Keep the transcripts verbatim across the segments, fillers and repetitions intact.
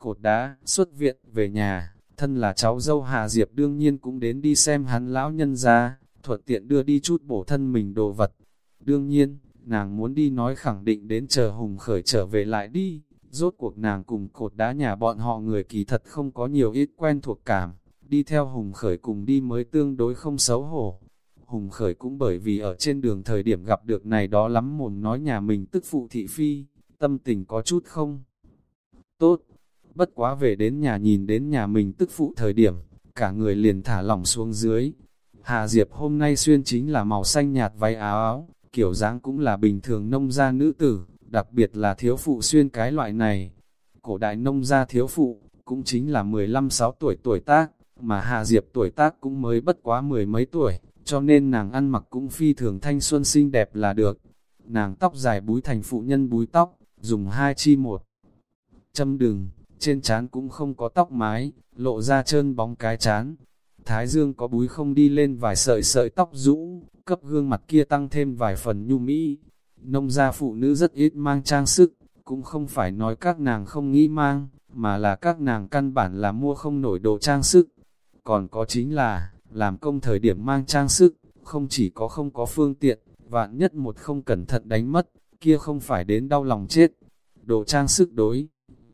cột đá, xuất viện, về nhà, thân là cháu dâu Hà Diệp đương nhiên cũng đến đi xem hắn lão nhân ra, thuận tiện đưa đi chút bổ thân mình đồ vật. Đương nhiên, nàng muốn đi nói khẳng định đến chờ Hùng Khởi trở về lại đi, rốt cuộc nàng cùng cột đá nhà bọn họ người kỳ thật không có nhiều ít quen thuộc cảm, đi theo Hùng Khởi cùng đi mới tương đối không xấu hổ. Hùng Khởi cũng bởi vì ở trên đường thời điểm gặp được này đó lắm mồm nói nhà mình tức phụ thị phi, tâm tình có chút không tốt. Bất quá về đến nhà nhìn đến nhà mình tức phụ thời điểm, cả người liền thả lỏng xuống dưới. Hà Diệp hôm nay xuyên chính là màu xanh nhạt váy áo áo, kiểu dáng cũng là bình thường nông gia nữ tử, đặc biệt là thiếu phụ xuyên cái loại này. Cổ đại nông gia thiếu phụ, cũng chính là mười lăm sáu tuổi tuổi tác, mà Hà Diệp tuổi tác cũng mới bất quá mười mấy tuổi, cho nên nàng ăn mặc cũng phi thường thanh xuân xinh đẹp là được. Nàng tóc dài búi thành phụ nhân búi tóc, dùng hai chi một châm đừng, trên trán cũng không có tóc mái, lộ ra trơn bóng cái trán. Thái dương có búi không đi lên vài sợi sợi tóc rũ, cấp gương mặt kia tăng thêm vài phần nhu mỹ. Nông gia phụ nữ rất ít mang trang sức, cũng không phải nói các nàng không nghĩ mang, mà là các nàng căn bản là mua không nổi đồ trang sức. Còn có chính là, làm công thời điểm mang trang sức, không chỉ có không có phương tiện, vạn nhất một không cẩn thận đánh mất, kia không phải đến đau lòng chết. Đồ trang sức đối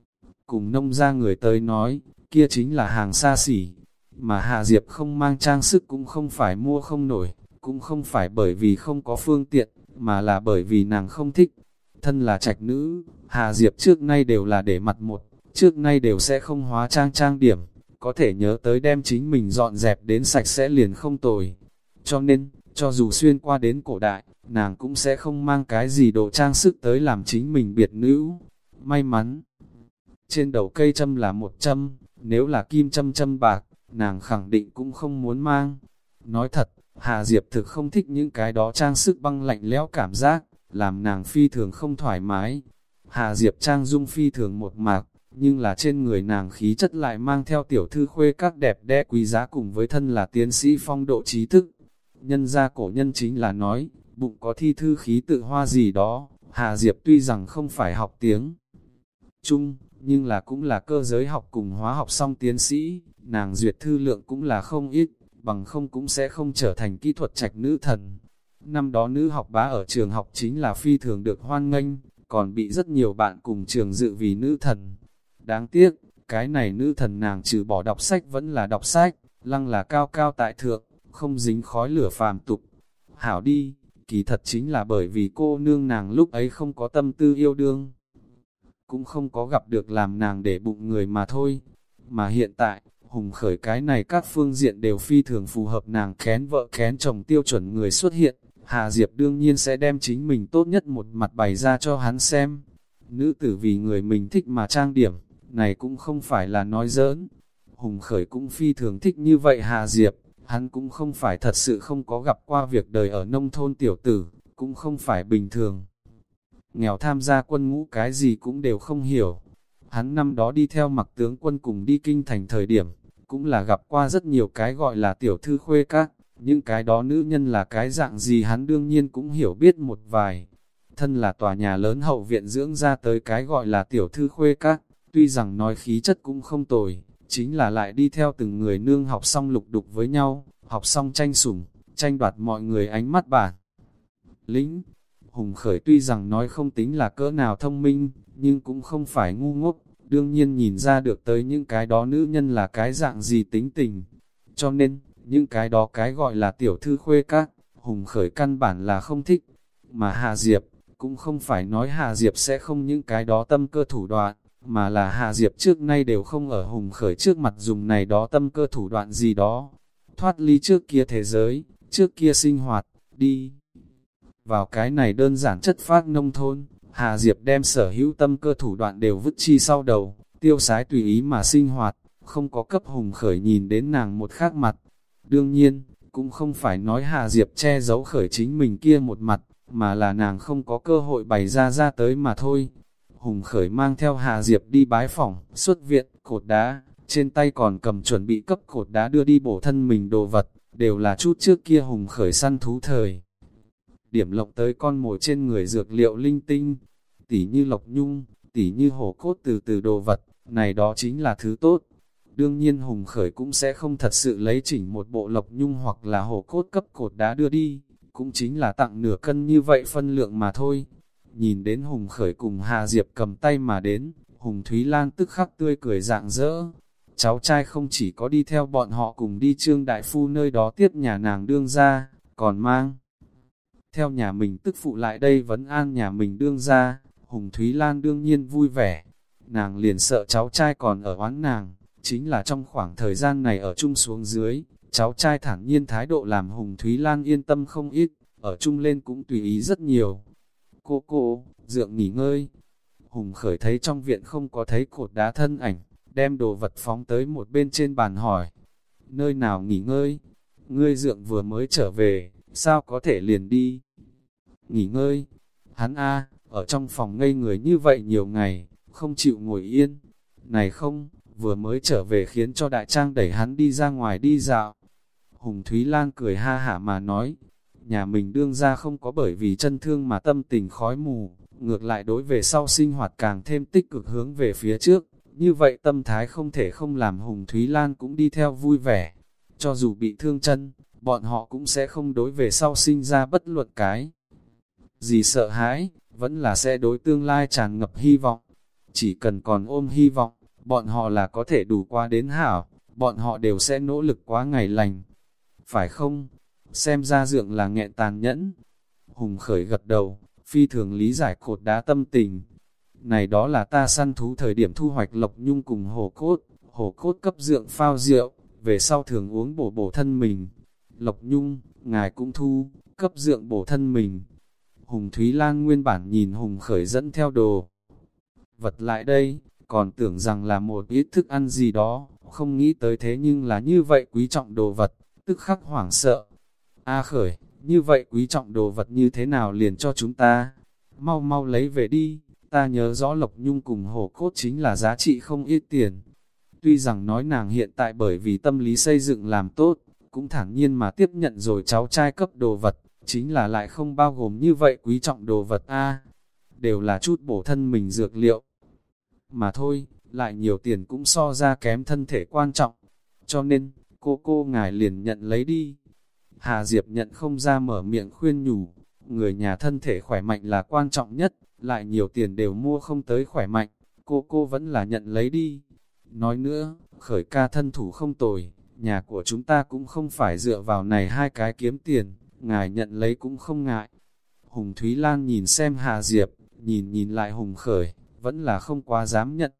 cùng nông gia người tới nói, kia chính là hàng xa xỉ. Mà Hà Diệp không mang trang sức cũng không phải mua không nổi, cũng không phải bởi vì không có phương tiện, mà là bởi vì nàng không thích. Thân là trạch nữ, Hà Diệp trước nay đều là để mặt một, trước nay đều sẽ không hóa trang trang điểm, có thể nhớ tới đem chính mình dọn dẹp đến sạch sẽ liền không tồi. Cho nên, cho dù xuyên qua đến cổ đại, nàng cũng sẽ không mang cái gì đồ trang sức tới làm chính mình biệt nữ. May mắn, trên đầu cây châm là một châm, nếu là kim châm châm bạc, nàng khẳng định cũng không muốn mang. Nói thật, Hà Diệp thực không thích những cái đó trang sức băng lạnh lẽo cảm giác, làm nàng phi thường không thoải mái. Hà Diệp trang dung phi thường một mạc, nhưng là trên người nàng khí chất lại mang theo tiểu thư khuê các đẹp đẽ quý giá cùng với thân là tiến sĩ phong độ trí thức. Nhân gia cổ nhân chính là nói, bụng có thi thư khí tự hoa gì đó. Hà Diệp tuy rằng không phải học tiếng Trung, nhưng là cũng là cơ giới học cùng hóa học song tiến sĩ, nàng duyệt thư lượng cũng là không ít, bằng không cũng sẽ không trở thành kỹ thuật trạch nữ thần. Năm đó nữ học bá ở trường học chính là phi thường được hoan nghênh, còn bị rất nhiều bạn cùng trường dự vì nữ thần. Đáng tiếc, cái này nữ thần nàng trừ bỏ đọc sách vẫn là đọc sách, lăng là cao cao tại thượng, không dính khói lửa phàm tục. Hảo đi, kỳ thật chính là bởi vì cô nương nàng lúc ấy không có tâm tư yêu đương, cũng không có gặp được làm nàng để bụng người mà thôi. Mà hiện tại, Hùng Khởi cái này các phương diện đều phi thường phù hợp nàng kén vợ kén chồng tiêu chuẩn người xuất hiện, Hà Diệp đương nhiên sẽ đem chính mình tốt nhất một mặt bày ra cho hắn xem. Nữ tử vì người mình thích mà trang điểm, này cũng không phải là nói giỡn. Hùng Khởi cũng phi thường thích như vậy Hà Diệp, hắn cũng không phải thật sự không có gặp qua việc đời ở nông thôn tiểu tử, cũng không phải bình thường nghèo tham gia quân ngũ cái gì cũng đều không hiểu. Hắn năm đó đi theo Mặc tướng quân cùng đi kinh thành thời điểm, cũng là gặp qua rất nhiều cái gọi là tiểu thư khuê các, những cái đó nữ nhân là cái dạng gì hắn đương nhiên cũng hiểu biết một vài. Thân là tòa nhà lớn hậu viện dưỡng ra tới cái gọi là tiểu thư khuê các, tuy rằng nói khí chất cũng không tồi, chính là lại đi theo từng người nương học xong lục đục với nhau, học xong tranh sủng, tranh đoạt mọi người ánh mắt bản lĩnh. Hùng Khởi tuy rằng nói không tính là cỡ nào thông minh, nhưng cũng không phải ngu ngốc, đương nhiên nhìn ra được tới những cái đó nữ nhân là cái dạng gì tính tình. Cho nên, những cái đó cái gọi là tiểu thư khuê các, Hùng Khởi căn bản là không thích. Mà Hà Diệp, cũng không phải nói Hà Diệp sẽ không những cái đó tâm cơ thủ đoạn, mà là Hà Diệp trước nay đều không ở Hùng Khởi trước mặt dùng này đó tâm cơ thủ đoạn gì đó. Thoát ly trước kia thế giới, trước kia sinh hoạt, đi vào cái này đơn giản chất phác nông thôn, Hà Diệp đem sở hữu tâm cơ thủ đoạn đều vứt chi sau đầu, tiêu sái tùy ý mà sinh hoạt, không có cấp Hùng Khởi nhìn đến nàng một khác mặt. Đương nhiên, cũng không phải nói Hà Diệp che giấu Khởi chính mình kia một mặt, mà là nàng không có cơ hội bày ra ra tới mà thôi. Hùng Khởi mang theo Hà Diệp đi bái phỏng, xuất viện, cột đá, trên tay còn cầm chuẩn bị cấp cột đá đưa đi bổ thân mình đồ vật, đều là chút trước kia Hùng Khởi săn thú thời điểm lộng tới con mồi trên người dược liệu linh tinh, tỉ như lộc nhung, tỉ như hổ cốt từ từ đồ vật, này đó chính là thứ tốt. Đương nhiên Hùng Khởi cũng sẽ không thật sự lấy chỉnh một bộ lộc nhung hoặc là hổ cốt cấp cột đá đưa đi, cũng chính là tặng nửa cân như vậy phân lượng mà thôi. Nhìn đến Hùng Khởi cùng Hà Diệp cầm tay mà đến, Hùng Thúy Lan tức khắc tươi cười rạng rỡ. Cháu trai không chỉ có đi theo bọn họ cùng đi Trương Đại Phu nơi đó tiếp nhà nàng đương ra, còn mang theo nhà mình tức phụ lại đây vấn an nhà mình đương ra. Hùng Thúy Lan đương nhiên vui vẻ, nàng liền sợ cháu trai còn ở oán nàng, chính là trong khoảng thời gian này ở chung xuống dưới, cháu trai thản nhiên thái độ làm Hùng Thúy Lan yên tâm không ít, ở chung lên cũng tùy ý rất nhiều. Cô cô, dượng nghỉ ngơi. Hùng Khởi thấy trong viện không có thấy cột đá thân ảnh, đem đồ vật phóng tới một bên trên bàn hỏi. Nơi nào nghỉ ngơi? Ngươi dượng vừa mới trở về, sao có thể liền đi? Nghỉ ngơi? Hắn a ở trong phòng ngây người như vậy nhiều ngày, không chịu ngồi yên. Này không, vừa mới trở về khiến cho đại trang đẩy hắn đi ra ngoài đi dạo. Hùng Thúy Lan cười ha hả mà nói, nhà mình đương ra không có bởi vì chân thương mà tâm tình khói mù, ngược lại đối về sau sinh hoạt càng thêm tích cực hướng về phía trước. Như vậy tâm thái không thể không làm Hùng Thúy Lan cũng đi theo vui vẻ. Cho dù bị thương chân, bọn họ cũng sẽ không đối về sau sinh ra bất luận cái gì sợ hãi, vẫn là sẽ đối tương lai tràn ngập hy vọng. Chỉ cần còn ôm hy vọng, bọn họ là có thể đủ qua đến hảo, bọn họ đều sẽ nỗ lực quá ngày lành. Phải không? Xem ra dượng là nghẹn tàn nhẫn. Hùng Khởi gật đầu, phi thường lý giải cột đá tâm tình. Này đó là ta săn thú thời điểm thu hoạch lộc nhung cùng hổ cốt, hổ cốt cấp dượng phao rượu, về sau thường uống bổ bổ thân mình. Lộc nhung, ngài cũng thu, cấp dượng bổ thân mình. Hùng Thúy Lan nguyên bản nhìn Hùng Khởi dẫn theo đồ vật lại đây, còn tưởng rằng là một ít thức ăn gì đó, không nghĩ tới thế nhưng là như vậy quý trọng đồ vật, tức khắc hoảng sợ. A Khởi, như vậy quý trọng đồ vật như thế nào liền cho chúng ta? Mau mau lấy về đi, ta nhớ rõ lộc nhung cùng hổ cốt chính là giá trị không ít tiền. Tuy rằng nói nàng hiện tại bởi vì tâm lý xây dựng làm tốt, cũng thản nhiên mà tiếp nhận rồi cháu trai cấp đồ vật, chính là lại không bao gồm như vậy quý trọng đồ vật a đều là chút bổ thân mình dược liệu. Mà thôi, lại nhiều tiền cũng so ra kém thân thể quan trọng. Cho nên, cô cô ngài liền nhận lấy đi. Hà Diệp nhận không ra mở miệng khuyên nhủ, người nhà thân thể khỏe mạnh là quan trọng nhất, lại nhiều tiền đều mua không tới khỏe mạnh, cô cô vẫn là nhận lấy đi. Nói nữa, Khởi ca thân thủ không tồi, nhà của chúng ta cũng không phải dựa vào này hai cái kiếm tiền, ngài nhận lấy cũng không ngại. Hùng Thúy Lan nhìn xem Hà Diệp, nhìn nhìn lại Hùng Khởi, vẫn là không quá dám nhận.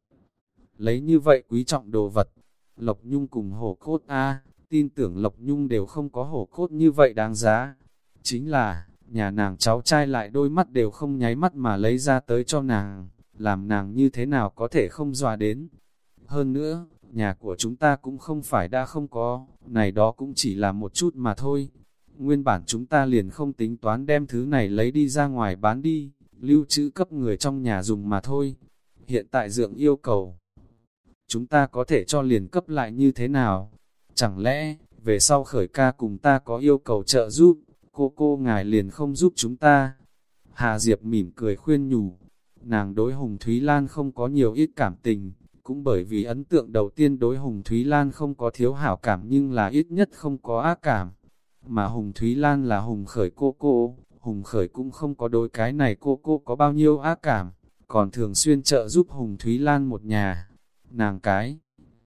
Lấy như vậy quý trọng đồ vật, Lộc Nhung cùng hổ cốt a tin tưởng Lộc Nhung đều không có hổ cốt như vậy đáng giá. Chính là, nhà nàng cháu trai lại đôi mắt đều không nháy mắt mà lấy ra tới cho nàng, làm nàng như thế nào có thể không dọa đến. Hơn nữa, nhà của chúng ta cũng không phải đã không có, này đó cũng chỉ là một chút mà thôi. Nguyên bản chúng ta liền không tính toán đem thứ này lấy đi ra ngoài bán đi, lưu trữ cấp người trong nhà dùng mà thôi. Hiện tại dượng yêu cầu, chúng ta có thể cho liền cấp lại như thế nào? Chẳng lẽ, về sau Khởi ca cùng ta có yêu cầu trợ giúp, cô cô ngài liền không giúp chúng ta? Hà Diệp mỉm cười khuyên nhủ, nàng đối Hùng Thúy Lan không có nhiều ít cảm tình, cũng bởi vì ấn tượng đầu tiên đối Hùng Thúy Lan không có thiếu hảo cảm nhưng là ít nhất không có ác cảm. Mà Hùng Thúy Lan là Hùng Khởi cô cô, Hùng Khởi cũng không có đối cái này cô cô có bao nhiêu ác cảm, còn thường xuyên trợ giúp Hùng Thúy Lan một nhà. Nàng cái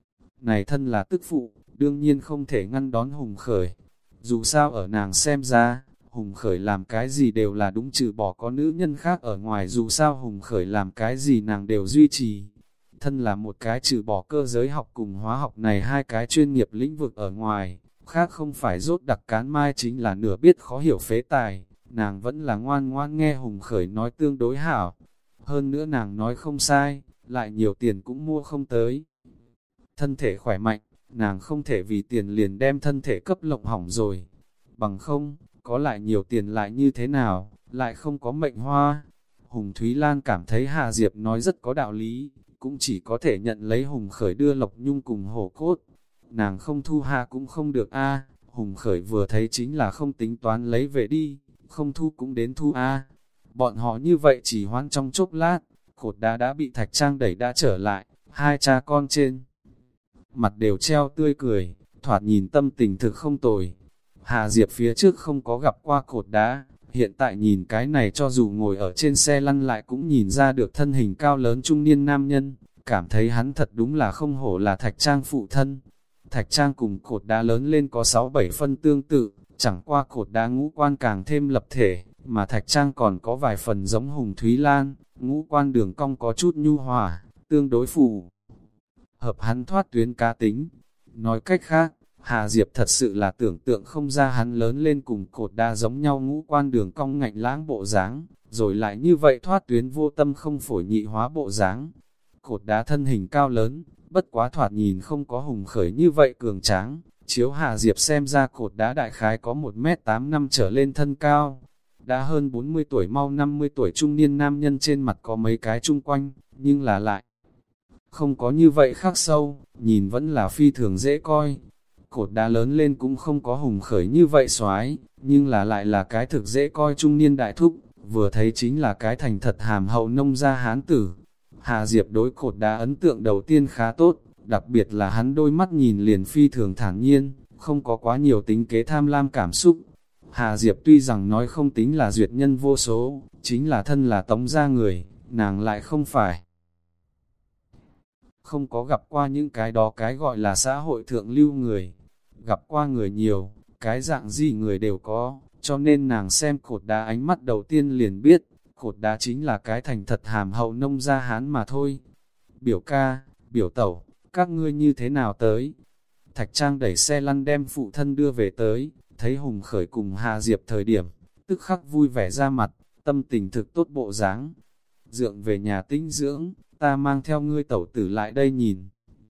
này thân là tức phụ, đương nhiên không thể ngăn đón Hùng Khởi. Dù sao ở nàng xem ra, Hùng Khởi làm cái gì đều là đúng trừ bỏ có nữ nhân khác ở ngoài, dù sao Hùng Khởi làm cái gì nàng đều duy trì. Thân là một cái trừ bỏ cơ giới học cùng hóa học này hai cái chuyên nghiệp lĩnh vực ở ngoài, khác không phải rốt đặc cán mai chính là nửa biết khó hiểu phế tài, nàng vẫn là ngoan ngoan nghe Hùng Khởi nói tương đối hảo. Hơn nữa nàng nói không sai, lại nhiều tiền cũng mua không tới. Thân thể khỏe mạnh, nàng không thể vì tiền liền đem thân thể cấp lộng hỏng rồi. Bằng không, có lại nhiều tiền lại như thế nào, lại không có mệnh hoa. Hùng Thúy Lan cảm thấy Hà Diệp nói rất có đạo lý, cũng chỉ có thể nhận lấy Hùng Khởi đưa Lộc Nhung cùng hổ cốt. Nàng không thu hạ cũng không được a Hùng Khởi vừa thấy chính là không tính toán lấy về đi, không thu cũng đến thu a Bọn họ như vậy chỉ hoãn trong chốc lát, cột đá đã bị Thạch Trang đẩy đã trở lại, Hai cha con trên mặt đều treo tươi cười, thoạt nhìn tâm tình thực không tồi. Hà Diệp phía trước không có gặp qua cột đá, hiện tại nhìn cái này cho dù ngồi ở trên xe lăn lại cũng nhìn ra được thân hình cao lớn trung niên nam nhân, cảm thấy hắn thật đúng là không hổ là Thạch Trang phụ thân. Thạch Trang cùng cột đá lớn lên có sáu bảy phân tương tự, chẳng qua cột đá ngũ quan càng thêm lập thể, mà Thạch Trang còn có vài phần giống Hùng Thúy Lan, ngũ quan đường cong có chút nhu hòa, tương đối phù hợp hắn thoát tuyến cá tính. Nói cách khác, Hà Diệp thật sự là tưởng tượng không ra hắn lớn lên cùng cột đá giống nhau ngũ quan đường cong ngạnh lãng bộ dáng, rồi lại như vậy thoát tuyến vô tâm không phổi nhị hóa bộ dáng. Cột đá thân hình cao lớn, bất quá thoạt nhìn không có Hùng Khởi như vậy cường tráng, chiếu Hà Diệp xem ra cột đá đại khái có một mét tám năm trở lên thân cao. Đã hơn bốn mươi tuổi mau năm mươi tuổi trung niên nam nhân trên mặt có mấy cái chung quanh, nhưng là lại không có như vậy khắc sâu, nhìn vẫn là phi thường dễ coi. Cột đá lớn lên cũng không có Hùng Khởi như vậy xoái, nhưng là lại là cái thực dễ coi trung niên đại thúc, vừa thấy chính là cái thành thật hàm hậu nông gia hán tử. Hà Diệp đối cột đá ấn tượng đầu tiên khá tốt, đặc biệt là hắn đôi mắt nhìn liền phi thường thản nhiên, không có quá nhiều tính kế tham lam cảm xúc. Hà Diệp tuy rằng nói không tính là duyệt nhân vô số, chính là thân là Tống gia người, nàng lại không phải. Không có gặp qua những cái đó cái gọi là xã hội thượng lưu người, gặp qua người nhiều, cái dạng gì người đều có, cho nên nàng xem cột đá ánh mắt đầu tiên liền biết, cột đá chính là cái thành thật hàm hậu nông gia hán mà thôi. Biểu ca, biểu tẩu, các ngươi như thế nào tới? Thạch Trang đẩy xe lăn đem phụ thân đưa về tới, thấy Hùng Khởi cùng Hà Diệp thời điểm, tức khắc vui vẻ ra mặt, tâm tình thực tốt bộ dáng. Dượng về nhà tĩnh dưỡng, ta mang theo ngươi tẩu tử lại đây nhìn.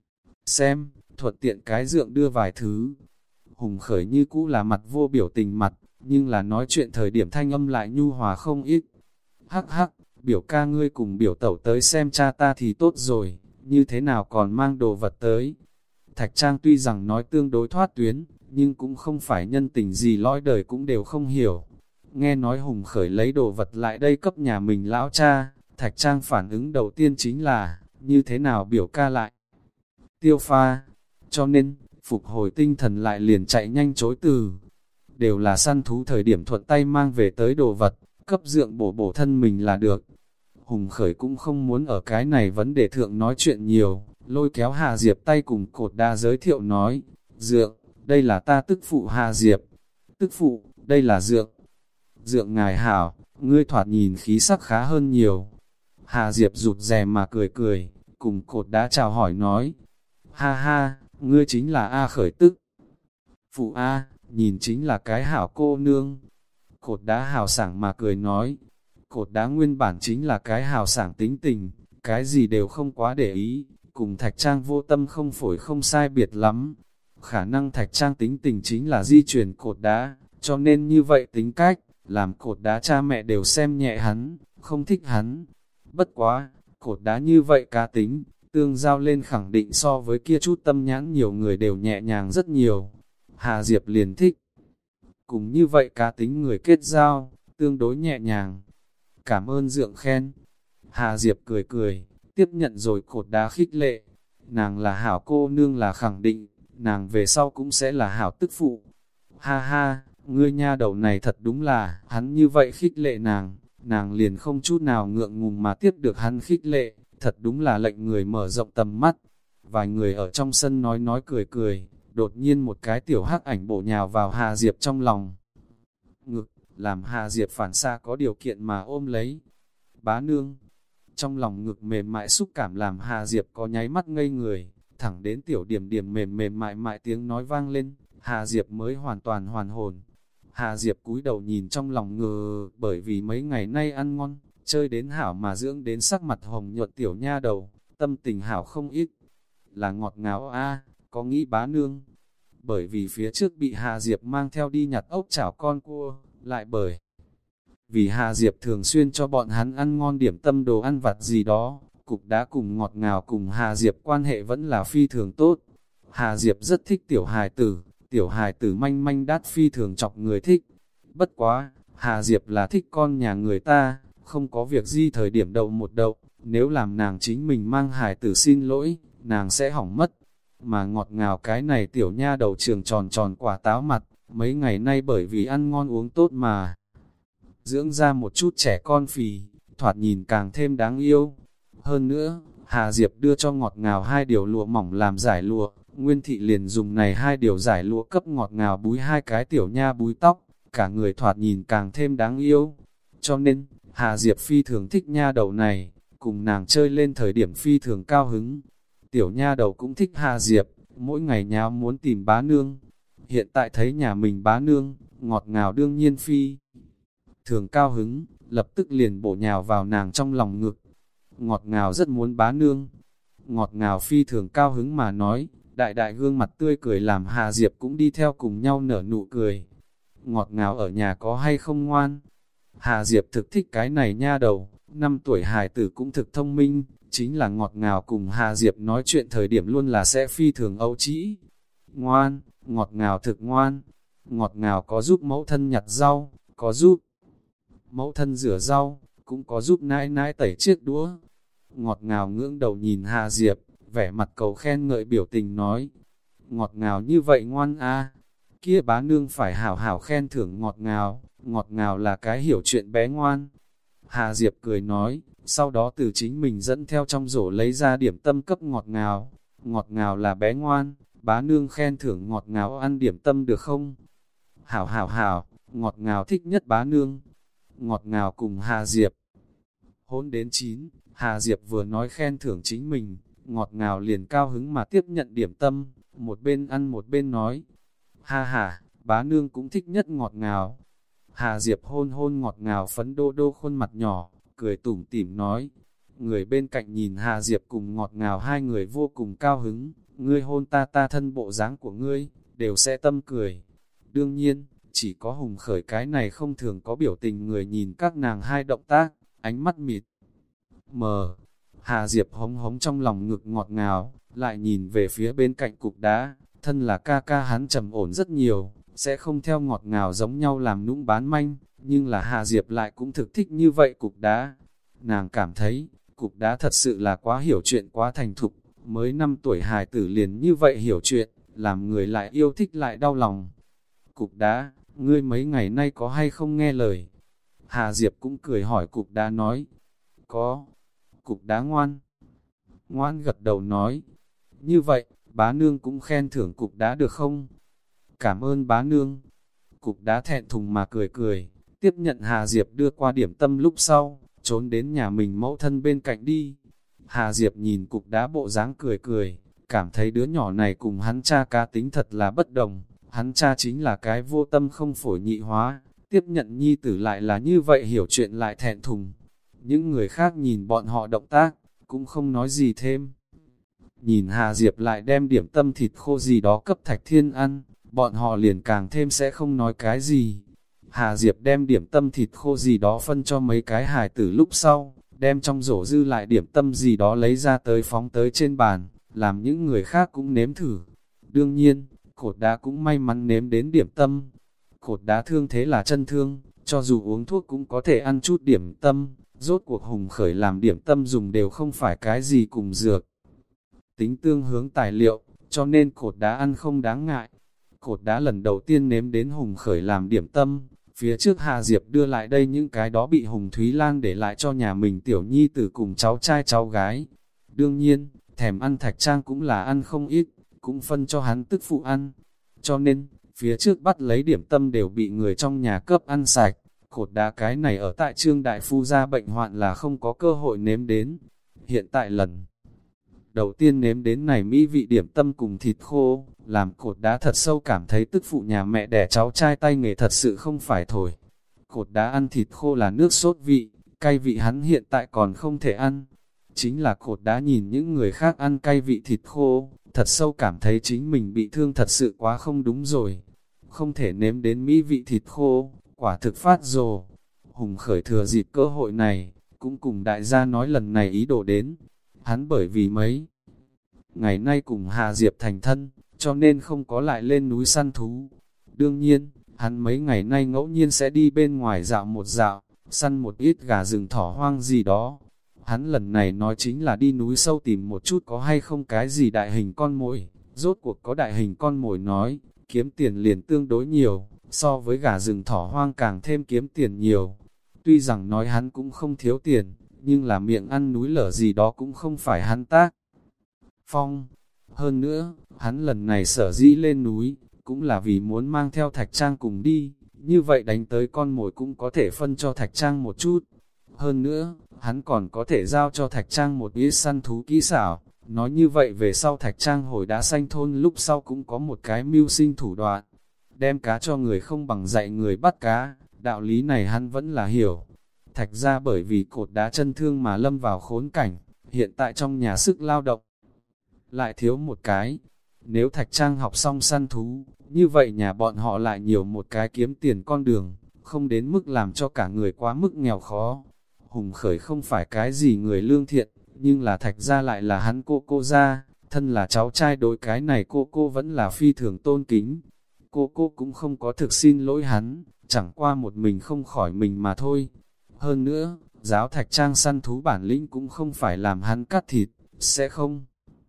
Xem, thuận tiện cái dượng đưa vài thứ. Hùng Khởi như cũ là mặt vô biểu tình mặt, nhưng là nói chuyện thời điểm thanh âm lại nhu hòa không ít. Hắc hắc, biểu ca ngươi cùng biểu tẩu tới xem cha ta thì tốt rồi, như thế nào còn mang đồ vật tới. Thạch Trang tuy rằng nói tương đối thoát tuyến, nhưng cũng không phải nhân tình gì lõi đời cũng đều không hiểu. Nghe nói Hùng Khởi lấy đồ vật lại đây cấp nhà mình lão cha, Thạch Trang phản ứng đầu tiên chính là, như thế nào biểu ca lại tiêu pha, cho nên, phục hồi tinh thần lại liền chạy nhanh chối từ. Đều là săn thú thời điểm thuận tay mang về tới đồ vật, cấp dượng bổ bổ thân mình là được. Hùng Khởi cũng không muốn ở cái này vấn đề thượng nói chuyện nhiều, lôi kéo Hà Diệp tay cùng cột đá giới thiệu nói, dượng, đây là ta tức phụ Hà Diệp, tức phụ, đây là dượng. Dượng ngài hảo, ngươi thoạt nhìn khí sắc khá hơn nhiều. Hà Diệp rụt rè mà cười cười, cùng cột đá chào hỏi nói, ha ha, ngươi chính là A Khởi tức. Phụ A, nhìn chính là cái hảo cô nương. Cột đá hào sảng mà cười nói, cột đá nguyên bản chính là cái hào sảng tính tình, cái gì đều không quá để ý, cùng Thạch Trang vô tâm không phổi không sai biệt lắm. Khả năng Thạch Trang tính tình chính là di truyền cột đá, cho nên như vậy tính cách, làm cột đá cha mẹ đều xem nhẹ hắn, không thích hắn. Bất quá, cột đá như vậy cá tính, tương giao lên khẳng định so với kia chút tâm nhãn nhiều người đều nhẹ nhàng rất nhiều. Hà Diệp liền thích. Cùng như vậy cá tính người kết giao, tương đối nhẹ nhàng. Cảm ơn dượng khen. Hà Diệp cười cười, tiếp nhận rồi cột đá khích lệ. Nàng là hảo cô nương là khẳng định, nàng về sau cũng sẽ là hảo tức phụ. Ha ha, ngươi nha đầu này thật đúng là, hắn như vậy khích lệ nàng, nàng liền không chút nào ngượng ngùng mà tiếp được hắn khích lệ, thật đúng là lệnh người mở rộng tầm mắt. Vài người ở trong sân nói nói cười cười, đột nhiên một cái tiểu hắc ảnh bổ nhào vào Hà Diệp trong lòng ngực, làm Hà Diệp phản xa có điều kiện mà ôm lấy. Bá nương, trong lòng ngực mềm mại xúc cảm làm Hà Diệp có nháy mắt ngây người, thẳng đến tiểu điểm điểm mềm mềm mại mại tiếng nói vang lên, Hà Diệp mới hoàn toàn hoàn hồn. Hà Diệp cúi đầu nhìn trong lòng ngờ, bởi vì mấy ngày nay ăn ngon, chơi đến hảo mà dưỡng đến sắc mặt hồng nhuận tiểu nha đầu, tâm tình hảo không ít, là ngọt ngào a. Có nghĩ bá nương, bởi vì phía trước bị Hà Diệp mang theo đi nhặt ốc chảo con cua, lại bởi vì Hà Diệp thường xuyên cho bọn hắn ăn ngon điểm tâm đồ ăn vặt gì đó, cục đá cùng ngọt ngào cùng Hà Diệp quan hệ vẫn là phi thường tốt. Hà Diệp rất thích tiểu hài tử, tiểu hài tử manh manh đát phi thường chọc người thích. Bất quá, Hà Diệp là thích con nhà người ta, không có việc gì thời điểm đậu một đậu, nếu làm nàng chính mình mang hài tử xin lỗi, nàng sẽ hỏng mất. Mà ngọt ngào cái này tiểu nha đầu trường tròn tròn quả táo mặt, mấy ngày nay bởi vì ăn ngon uống tốt mà dưỡng ra một chút trẻ con phì, thoạt nhìn càng thêm đáng yêu. Hơn nữa, Hà Diệp đưa cho ngọt ngào hai điều lụa mỏng làm giải lụa, Nguyên Thị liền dùng này hai điều giải lụa cấp ngọt ngào búi hai cái tiểu nha búi tóc, cả người thoạt nhìn càng thêm đáng yêu. Cho nên, Hà Diệp phi thường thích nha đầu này, cùng nàng chơi lên thời điểm phi thường cao hứng. Tiểu nha đầu cũng thích Hà Diệp, mỗi ngày nháo muốn tìm bá nương. Hiện tại thấy nhà mình bá nương, ngọt ngào đương nhiên phi thường cao hứng, lập tức liền bổ nhào vào nàng trong lòng ngực. Ngọt ngào rất muốn bá nương. Ngọt ngào phi thường cao hứng mà nói, đại đại gương mặt tươi cười làm Hà Diệp cũng đi theo cùng nhau nở nụ cười. Ngọt ngào ở nhà có hay không ngoan? Hà Diệp thực thích cái này nha đầu, năm tuổi hài tử cũng thực thông minh, chính là ngọt ngào cùng Hà Diệp nói chuyện thời điểm luôn là sẽ phi thường ấu trĩ. Ngoan, ngọt ngào thực ngoan, ngọt ngào có giúp mẫu thân nhặt rau, có giúp mẫu thân rửa rau, cũng có giúp nãi nãi tẩy chiếc đũa. Ngọt ngào ngưỡng đầu nhìn Hà Diệp, vẻ mặt cầu khen ngợi biểu tình nói, ngọt ngào như vậy ngoan a, kia bá nương phải hảo hảo khen thưởng ngọt ngào, ngọt ngào là cái hiểu chuyện bé ngoan. Hà Diệp cười nói, sau đó từ chính mình dẫn theo trong rổ lấy ra điểm tâm cấp ngọt ngào, ngọt ngào là bé ngoan, bá nương khen thưởng ngọt ngào ăn điểm tâm được không? Hảo hảo hảo, ngọt ngào thích nhất bá nương. Ngọt ngào cùng Hà Diệp hôn đến chín, Hà Diệp vừa nói khen thưởng chính mình, ngọt ngào liền cao hứng mà tiếp nhận điểm tâm, một bên ăn một bên nói, ha ha, bá nương cũng thích nhất ngọt ngào. Hà Diệp hôn hôn ngọt ngào phấn đô đô khuôn mặt nhỏ, cười tủm tỉm nói, người bên cạnh nhìn Hà Diệp cùng ngọt ngào hai người vô cùng cao hứng, ngươi hôn ta ta thân bộ dáng của ngươi, đều sẽ tâm cười. Đương nhiên, chỉ có Hùng Khởi cái này không thường có biểu tình người nhìn các nàng hai động tác, ánh mắt mịt mờ. Hà Diệp hống hống trong lòng ngực ngọt ngào, lại nhìn về phía bên cạnh cục đá, thân là ca ca hắn trầm ổn rất nhiều, sẽ không theo ngọt ngào giống nhau làm nũng bán manh, nhưng là Hà Diệp lại cũng thực thích như vậy cục đá. Nàng cảm thấy, cục đá thật sự là quá hiểu chuyện quá thành thục, mới năm tuổi hài tử liền như vậy hiểu chuyện, làm người lại yêu thích lại đau lòng. Cục đá, ngươi mấy ngày nay có hay không nghe lời? Hà Diệp cũng cười hỏi cục đá nói. Có. Cục đá ngoan. Ngoan gật đầu nói. Như vậy, bá nương cũng khen thưởng cục đá được không? Cảm ơn bá nương. Cục đá thẹn thùng mà cười cười, tiếp nhận Hà Diệp đưa qua điểm tâm lúc sau, trốn đến nhà mình mẫu thân bên cạnh đi. Hà Diệp nhìn cục đá bộ dáng cười cười, cảm thấy đứa nhỏ này cùng hắn cha cá tính thật là bất đồng. Hắn cha chính là cái vô tâm không phổi nhị hóa, tiếp nhận nhi tử lại là như vậy hiểu chuyện lại thẹn thùng. Những người khác nhìn bọn họ động tác, cũng không nói gì thêm. Nhìn Hà Diệp lại đem điểm tâm thịt khô gì đó cấp Thạch Thiên ăn, bọn họ liền càng thêm sẽ không nói cái gì. Hà Diệp đem điểm tâm thịt khô gì đó phân cho mấy cái hài tử lúc sau, đem trong rổ dư lại điểm tâm gì đó lấy ra tới phóng tới trên bàn, làm những người khác cũng nếm thử. Đương nhiên, cột đá cũng may mắn nếm đến điểm tâm. Cột đá thương thế là chân thương, cho dù uống thuốc cũng có thể ăn chút điểm tâm, rốt cuộc Hùng Khởi làm điểm tâm dùng đều không phải cái gì cùng dược. Tính tương hướng tài liệu, cho nên cột đá ăn không đáng ngại. Cột đá lần đầu tiên nếm đến Hùng Khởi làm điểm tâm, phía trước Hà Diệp đưa lại đây những cái đó bị Hùng Thúy Lan để lại cho nhà mình tiểu nhi tử cùng cháu trai cháu gái. Đương nhiên, thèm ăn Thạch Trang cũng là ăn không ít, cũng phân cho hắn tức phụ ăn. Cho nên, phía trước bắt lấy điểm tâm đều bị người trong nhà cấp ăn sạch. Cột đá cái này ở tại Trương Đại Phu gia bệnh hoạn là không có cơ hội nếm đến. Hiện tại lần đầu tiên nếm đến này mỹ vị điểm tâm cùng thịt khô, làm cột đá thật sâu cảm thấy tức phụ nhà mẹ đẻ cháu trai tay nghề thật sự không phải thổi. Cột đá ăn thịt khô là nước sốt vị, cay vị hắn hiện tại còn không thể ăn. Chính là cột đá nhìn những người khác ăn cay vị thịt khô, thật sâu cảm thấy chính mình bị thương thật sự quá không đúng rồi. Không thể nếm đến mỹ vị thịt khô, quả thực phát rồ. Hùng Khởi thừa dịp cơ hội này, cũng cùng đại gia nói lần này ý đồ đến. Hắn bởi vì mấy ngày nay cùng Hà Diệp thành thân, cho nên không có lại lên núi săn thú. Đương nhiên, hắn mấy ngày nay ngẫu nhiên sẽ đi bên ngoài dạo một dạo, săn một ít gà rừng thỏ hoang gì đó. Hắn lần này nói chính là đi núi sâu tìm một chút có hay không cái gì đại hình con mồi. Rốt cuộc có đại hình con mồi nói, kiếm tiền liền tương đối nhiều, so với gà rừng thỏ hoang càng thêm kiếm tiền nhiều. Tuy rằng nói hắn cũng không thiếu tiền, nhưng là miệng ăn núi lở gì đó cũng không phải hắn tác phong. Hơn nữa, hắn lần này sở dĩ lên núi, cũng là vì muốn mang theo Thạch Trang cùng đi, như vậy đánh tới con mồi cũng có thể phân cho Thạch Trang một chút. Hơn nữa, hắn còn có thể giao cho Thạch Trang một ít săn thú kỹ xảo, nói như vậy về sau Thạch Trang hồi đá xanh thôn lúc sau cũng có một cái mưu sinh thủ đoạn. Đem cá cho người không bằng dạy người bắt cá, đạo lý này hắn vẫn là hiểu. Thạch ra bởi vì cột đá chân thương mà lâm vào khốn cảnh, hiện tại trong nhà sức lao động lại thiếu một cái. Nếu Thạch Trang học xong săn thú, như vậy nhà bọn họ lại nhiều một cái kiếm tiền con đường, không đến mức làm cho cả người quá mức nghèo khó. Hùng Khởi không phải cái gì người lương thiện, nhưng là Thạch ra lại là hắn cô cô ra, thân là cháu trai đối cái này cô cô vẫn là phi thường tôn kính. Cô cô cũng không có thực xin lỗi hắn, chẳng qua một mình không khỏi mình mà thôi. Hơn nữa, giáo Thạch Trang săn thú bản lĩnh cũng không phải làm hắn cắt thịt, sẽ không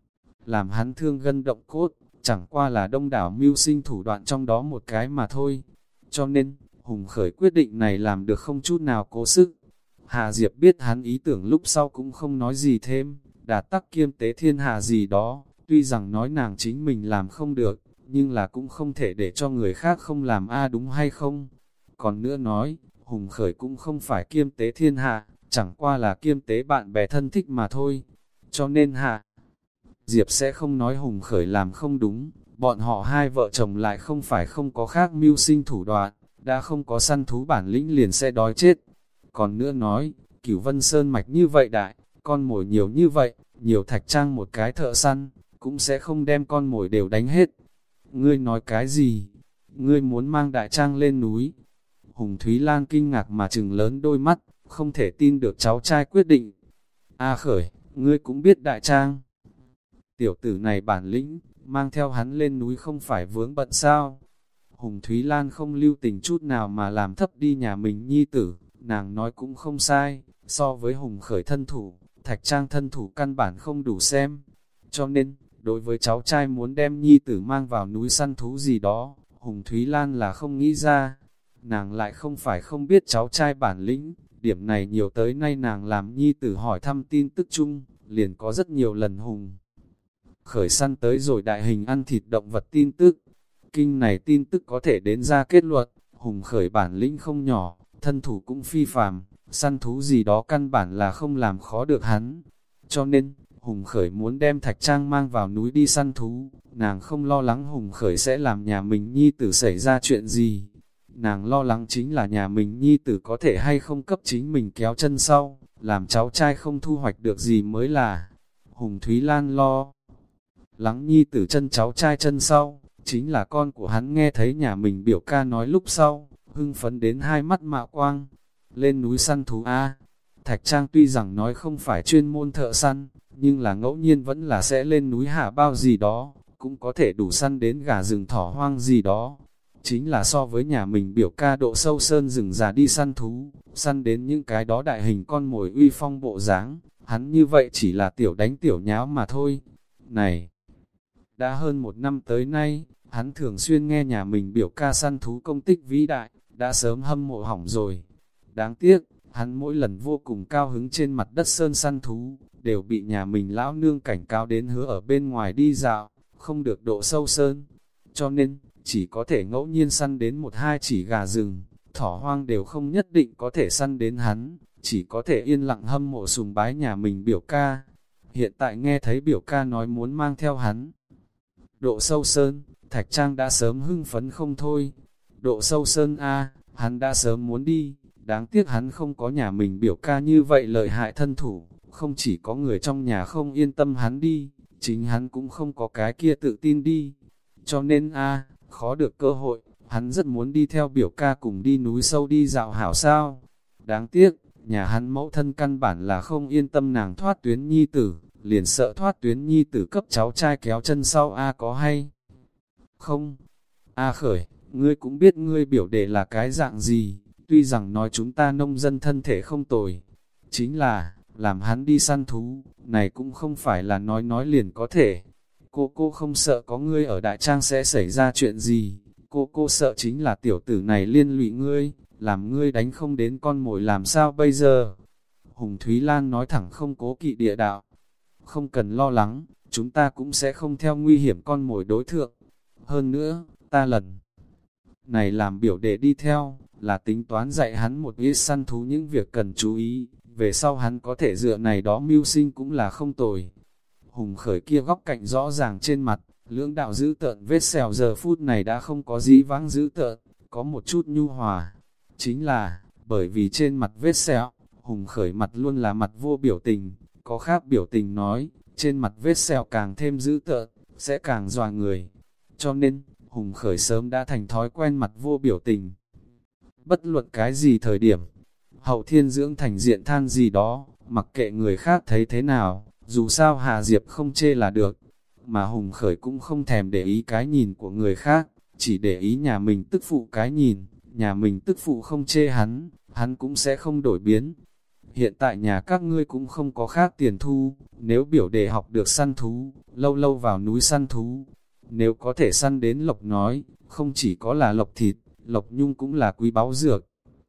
làm hắn thương gân động cốt, chẳng qua là đông đảo mưu sinh thủ đoạn trong đó một cái mà thôi. Cho nên, Hùng Khởi quyết định này làm được không chút nào cố sức. Hà Diệp biết hắn ý tưởng lúc sau cũng không nói gì thêm, đạt tắc kiêm tế thiên hạ gì đó, tuy rằng nói nàng chính mình làm không được, nhưng là cũng không thể để cho người khác không làm a đúng hay không. Còn nữa nói, Hùng Khởi cũng không phải kiêm tế thiên hạ, chẳng qua là kiêm tế bạn bè thân thích mà thôi. Cho nên hạ Diệp sẽ không nói Hùng Khởi làm không đúng, bọn họ hai vợ chồng lại không phải không có khác mưu sinh thủ đoạn, đã không có săn thú bản lĩnh liền sẽ đói chết. Còn nữa nói, Cửu Vân Sơn mạch như vậy đại, con mồi nhiều như vậy, nhiều Thạch Trang một cái thợ săn, cũng sẽ không đem con mồi đều đánh hết. Ngươi nói cái gì? Ngươi muốn mang Đại Trang lên núi? Hùng Thúy Lan kinh ngạc mà trừng lớn đôi mắt, không thể tin được cháu trai quyết định. A Khởi, ngươi cũng biết Đại Trang. Tiểu tử này bản lĩnh, mang theo hắn lên núi không phải vướng bận sao? Hùng Thúy Lan không lưu tình chút nào mà làm thấp đi nhà mình nhi tử, nàng nói cũng không sai, so với Hùng Khởi thân thủ, Thạch Trang thân thủ căn bản không đủ xem. Cho nên, đối với cháu trai muốn đem nhi tử mang vào núi săn thú gì đó, Hùng Thúy Lan là không nghĩ ra. Nàng lại không phải không biết cháu trai bản lĩnh, điểm này nhiều tới nay nàng làm nhi tử hỏi thăm tin tức chung, liền có rất nhiều lần Hùng Khởi săn tới rồi đại hình ăn thịt động vật tin tức. Kinh này tin tức có thể đến ra kết luận, Hùng Khởi bản lĩnh không nhỏ, thân thủ cũng phi phàm, săn thú gì đó căn bản là không làm khó được hắn. Cho nên, Hùng Khởi muốn đem Thạch Trang mang vào núi đi săn thú, nàng không lo lắng Hùng Khởi sẽ làm nhà mình nhi tử xảy ra chuyện gì. Nàng lo lắng chính là nhà mình nhi tử có thể hay không cấp chính mình kéo chân sau, làm cháu trai không thu hoạch được gì mới là. Hùng Thúy Lan lo lắng nhi tử chân cháu trai chân sau, chính là con của hắn nghe thấy nhà mình biểu ca nói lúc sau, hưng phấn đến hai mắt mạo quang. Lên núi săn thú A. Thạch Trang tuy rằng nói không phải chuyên môn thợ săn, nhưng là ngẫu nhiên vẫn là sẽ lên núi hạ bao gì đó, cũng có thể đủ săn đến gà rừng thỏ hoang gì đó. Chính là so với nhà mình biểu ca độ sâu sơn rừng già đi săn thú, săn đến những cái đó đại hình con mồi uy phong bộ dáng, hắn như vậy chỉ là tiểu đánh tiểu nháo mà thôi. Này, đã hơn một năm tới nay, hắn thường xuyên nghe nhà mình biểu ca săn thú công tích vĩ đại, đã sớm hâm mộ hỏng rồi. Đáng tiếc, hắn mỗi lần vô cùng cao hứng trên mặt đất sơn săn thú, đều bị nhà mình lão nương cảnh cáo đến hứa ở bên ngoài đi dạo, không được độ sâu sơn. Cho nên, chỉ có thể ngẫu nhiên săn đến một hai chỉ gà rừng, thỏ hoang đều không nhất định có thể săn đến hắn, chỉ có thể yên lặng hâm mộ sùng bái nhà mình biểu ca. Hiện tại nghe thấy biểu ca nói muốn mang theo hắn độ sâu sơn, Thạch Trang đã sớm hưng phấn không thôi. Độ sâu sơn A, hắn đã sớm muốn đi, đáng tiếc hắn không có nhà mình biểu ca như vậy lợi hại thân thủ, không chỉ có người trong nhà không yên tâm hắn đi, chính hắn cũng không có cái kia tự tin đi. Cho nên A, khó được cơ hội, hắn rất muốn đi theo biểu ca cùng đi núi sâu đi dạo hảo sao. Đáng tiếc, nhà hắn mẫu thân căn bản là không yên tâm nàng thoát tuyến nhi tử, liền sợ thoát tuyến nhi tử cấp cháu trai kéo chân sau A có hay không? A Khởi, ngươi cũng biết ngươi biểu đệ là cái dạng gì, tuy rằng nói chúng ta nông dân thân thể không tồi, chính là, làm hắn đi săn thú, này cũng không phải là nói nói liền có thể. Cô cô không sợ có ngươi ở đại trang sẽ xảy ra chuyện gì, cô cô sợ chính là tiểu tử này liên lụy ngươi, làm ngươi đánh không đến con mồi làm sao bây giờ. Hùng Thúy Lan nói thẳng không cố kỵ địa đạo, không cần lo lắng, chúng ta cũng sẽ không theo nguy hiểm con mồi đối thượng. Hơn nữa, ta lần này làm biểu đệ đi theo, là tính toán dạy hắn một ít săn thú những việc cần chú ý, về sau hắn có thể dựa này đó mưu sinh cũng là không tồi. Hùng Khởi kia góc cạnh rõ ràng trên mặt, lưỡng đạo dữ tợn vết sẹo giờ phút này đã không có dĩ vãng dữ tợn, có một chút nhu hòa. Chính là, bởi vì trên mặt vết sẹo, Hùng Khởi mặt luôn là mặt vô biểu tình, có khác biểu tình nói, trên mặt vết sẹo càng thêm dữ tợn, sẽ càng dọa người. Cho nên, Hùng Khởi sớm đã thành thói quen mặt vô biểu tình. Bất luận cái gì thời điểm, Hậu Thiên dưỡng thành diện than gì đó, mặc kệ người khác thấy thế nào, dù sao Hà Diệp không chê là được. Mà Hùng Khởi cũng không thèm để ý cái nhìn của người khác, chỉ để ý nhà mình tức phụ cái nhìn, nhà mình tức phụ không chê hắn, hắn cũng sẽ không đổi biến. Hiện tại nhà các ngươi cũng không có khác tiền thu, nếu biểu đệ học được săn thú, lâu lâu vào núi săn thú, nếu có thể săn đến lộc nói, không chỉ có là lộc thịt, lộc nhung cũng là quý báu dược.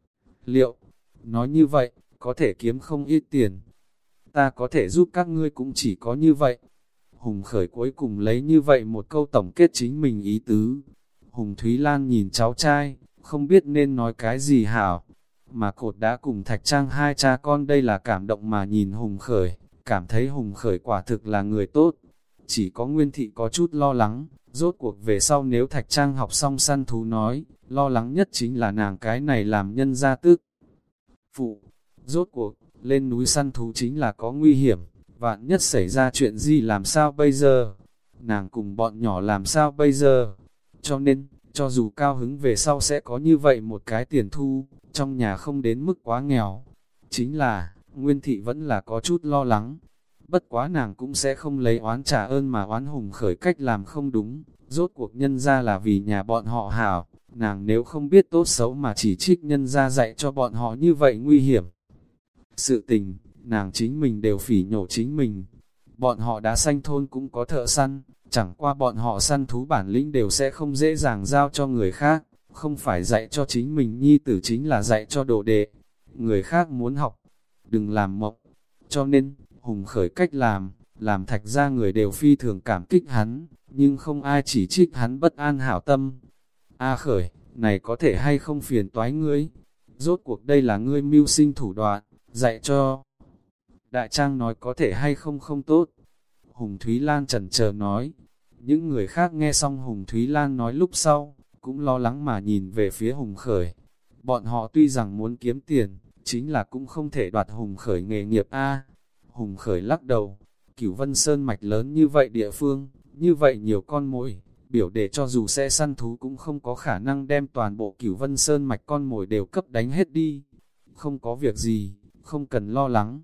Liệu, nói như vậy, có thể kiếm không ít tiền. Ta có thể giúp các ngươi cũng chỉ có như vậy. Hùng Khởi cuối cùng lấy như vậy một câu tổng kết chính mình ý tứ. Hùng Thúy Lan nhìn cháu trai, không biết nên nói cái gì hảo. Mà Cột đã cùng Thạch Trang hai cha con đây là cảm động mà nhìn Hùng Khởi, cảm thấy Hùng Khởi quả thực là người tốt. Chỉ có Nguyên Thị có chút lo lắng, rốt cuộc về sau nếu Thạch Trang học xong săn thú nói, lo lắng nhất chính là nàng cái này làm nhân gia tức. Phụ, rốt cuộc, lên núi săn thú chính là có nguy hiểm, vạn nhất xảy ra chuyện gì làm sao bây giờ? Nàng cùng bọn nhỏ làm sao bây giờ? Cho nên, cho dù cao hứng về sau sẽ có như vậy một cái tiền thu, trong nhà không đến mức quá nghèo. Chính là, Nguyên Thị vẫn là có chút lo lắng. Bất quá nàng cũng sẽ không lấy oán trả ơn mà oán Hùng Khởi cách làm không đúng. Rốt cuộc nhân ra là vì nhà bọn họ hảo, nàng nếu không biết tốt xấu mà chỉ trích nhân ra dạy cho bọn họ như vậy nguy hiểm. Sự tình, nàng chính mình đều phỉ nhổ chính mình. Bọn họ đã sanh thôn cũng có thợ săn, chẳng qua bọn họ săn thú bản lĩnh đều sẽ không dễ dàng giao cho người khác, không phải dạy cho chính mình nhi tử chính là dạy cho đồ đệ. Người khác muốn học, đừng làm mộng. Cho nên, Hùng Khởi cách làm, làm Thạch ra người đều phi thường cảm kích hắn, nhưng không ai chỉ trích hắn bất an hảo tâm. A Khởi, này có thể hay không phiền toái ngươi? Rốt cuộc đây là ngươi mưu sinh thủ đoạn, dạy cho. Đại Trang nói có thể hay không không tốt. Hùng Thúy Lan chần chờ nói. Những người khác nghe xong Hùng Thúy Lan nói lúc sau, cũng lo lắng mà nhìn về phía Hùng Khởi. Bọn họ tuy rằng muốn kiếm tiền, chính là cũng không thể đoạt Hùng Khởi nghề nghiệp A. Hùng Khởi lắc đầu, Cửu Vân Sơn mạch lớn như vậy địa phương, như vậy nhiều con mồi, biểu để cho dù sẽ săn thú cũng không có khả năng đem toàn bộ Cửu Vân Sơn mạch con mồi đều cấp đánh hết đi. Không có việc gì, không cần lo lắng.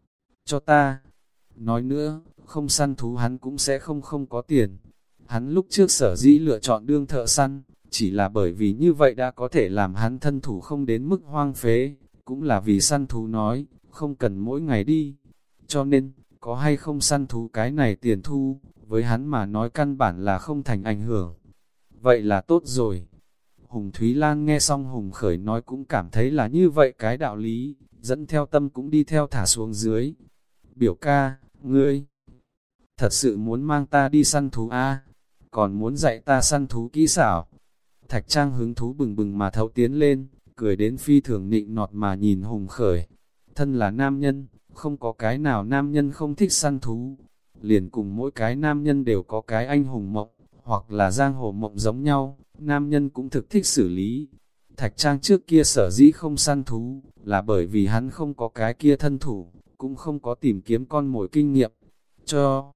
Cho ta, nói nữa, không săn thú hắn cũng sẽ không không có tiền. Hắn lúc trước sở dĩ lựa chọn đương thợ săn, chỉ là bởi vì như vậy đã có thể làm hắn thân thủ không đến mức hoang phế, cũng là vì săn thú nói, không cần mỗi ngày đi. Cho nên, có hay không săn thú cái này tiền thu, với hắn mà nói căn bản là không thành ảnh hưởng. Vậy là tốt rồi. Hùng Thúy Lan nghe xong Hùng Khởi nói cũng cảm thấy là như vậy cái đạo lý, dẫn theo tâm cũng đi theo thả xuống dưới. Biểu ca, ngươi, thật sự muốn mang ta đi săn thú a? Còn muốn dạy ta săn thú kỹ xảo. Thạch Trang hứng thú bừng bừng mà thấu tiến lên, cười đến phi thường nịnh nọt mà nhìn Hùng Khởi. Thân là nam nhân, không có cái nào nam nhân không thích săn thú. Liền cùng mỗi cái nam nhân đều có cái anh hùng mộng, hoặc là giang hồ mộng giống nhau, nam nhân cũng thực thích xử lý. Thạch Trang trước kia sở dĩ không săn thú, là bởi vì hắn không có cái kia thân thủ, cũng không có tìm kiếm con mồi kinh nghiệm. Cho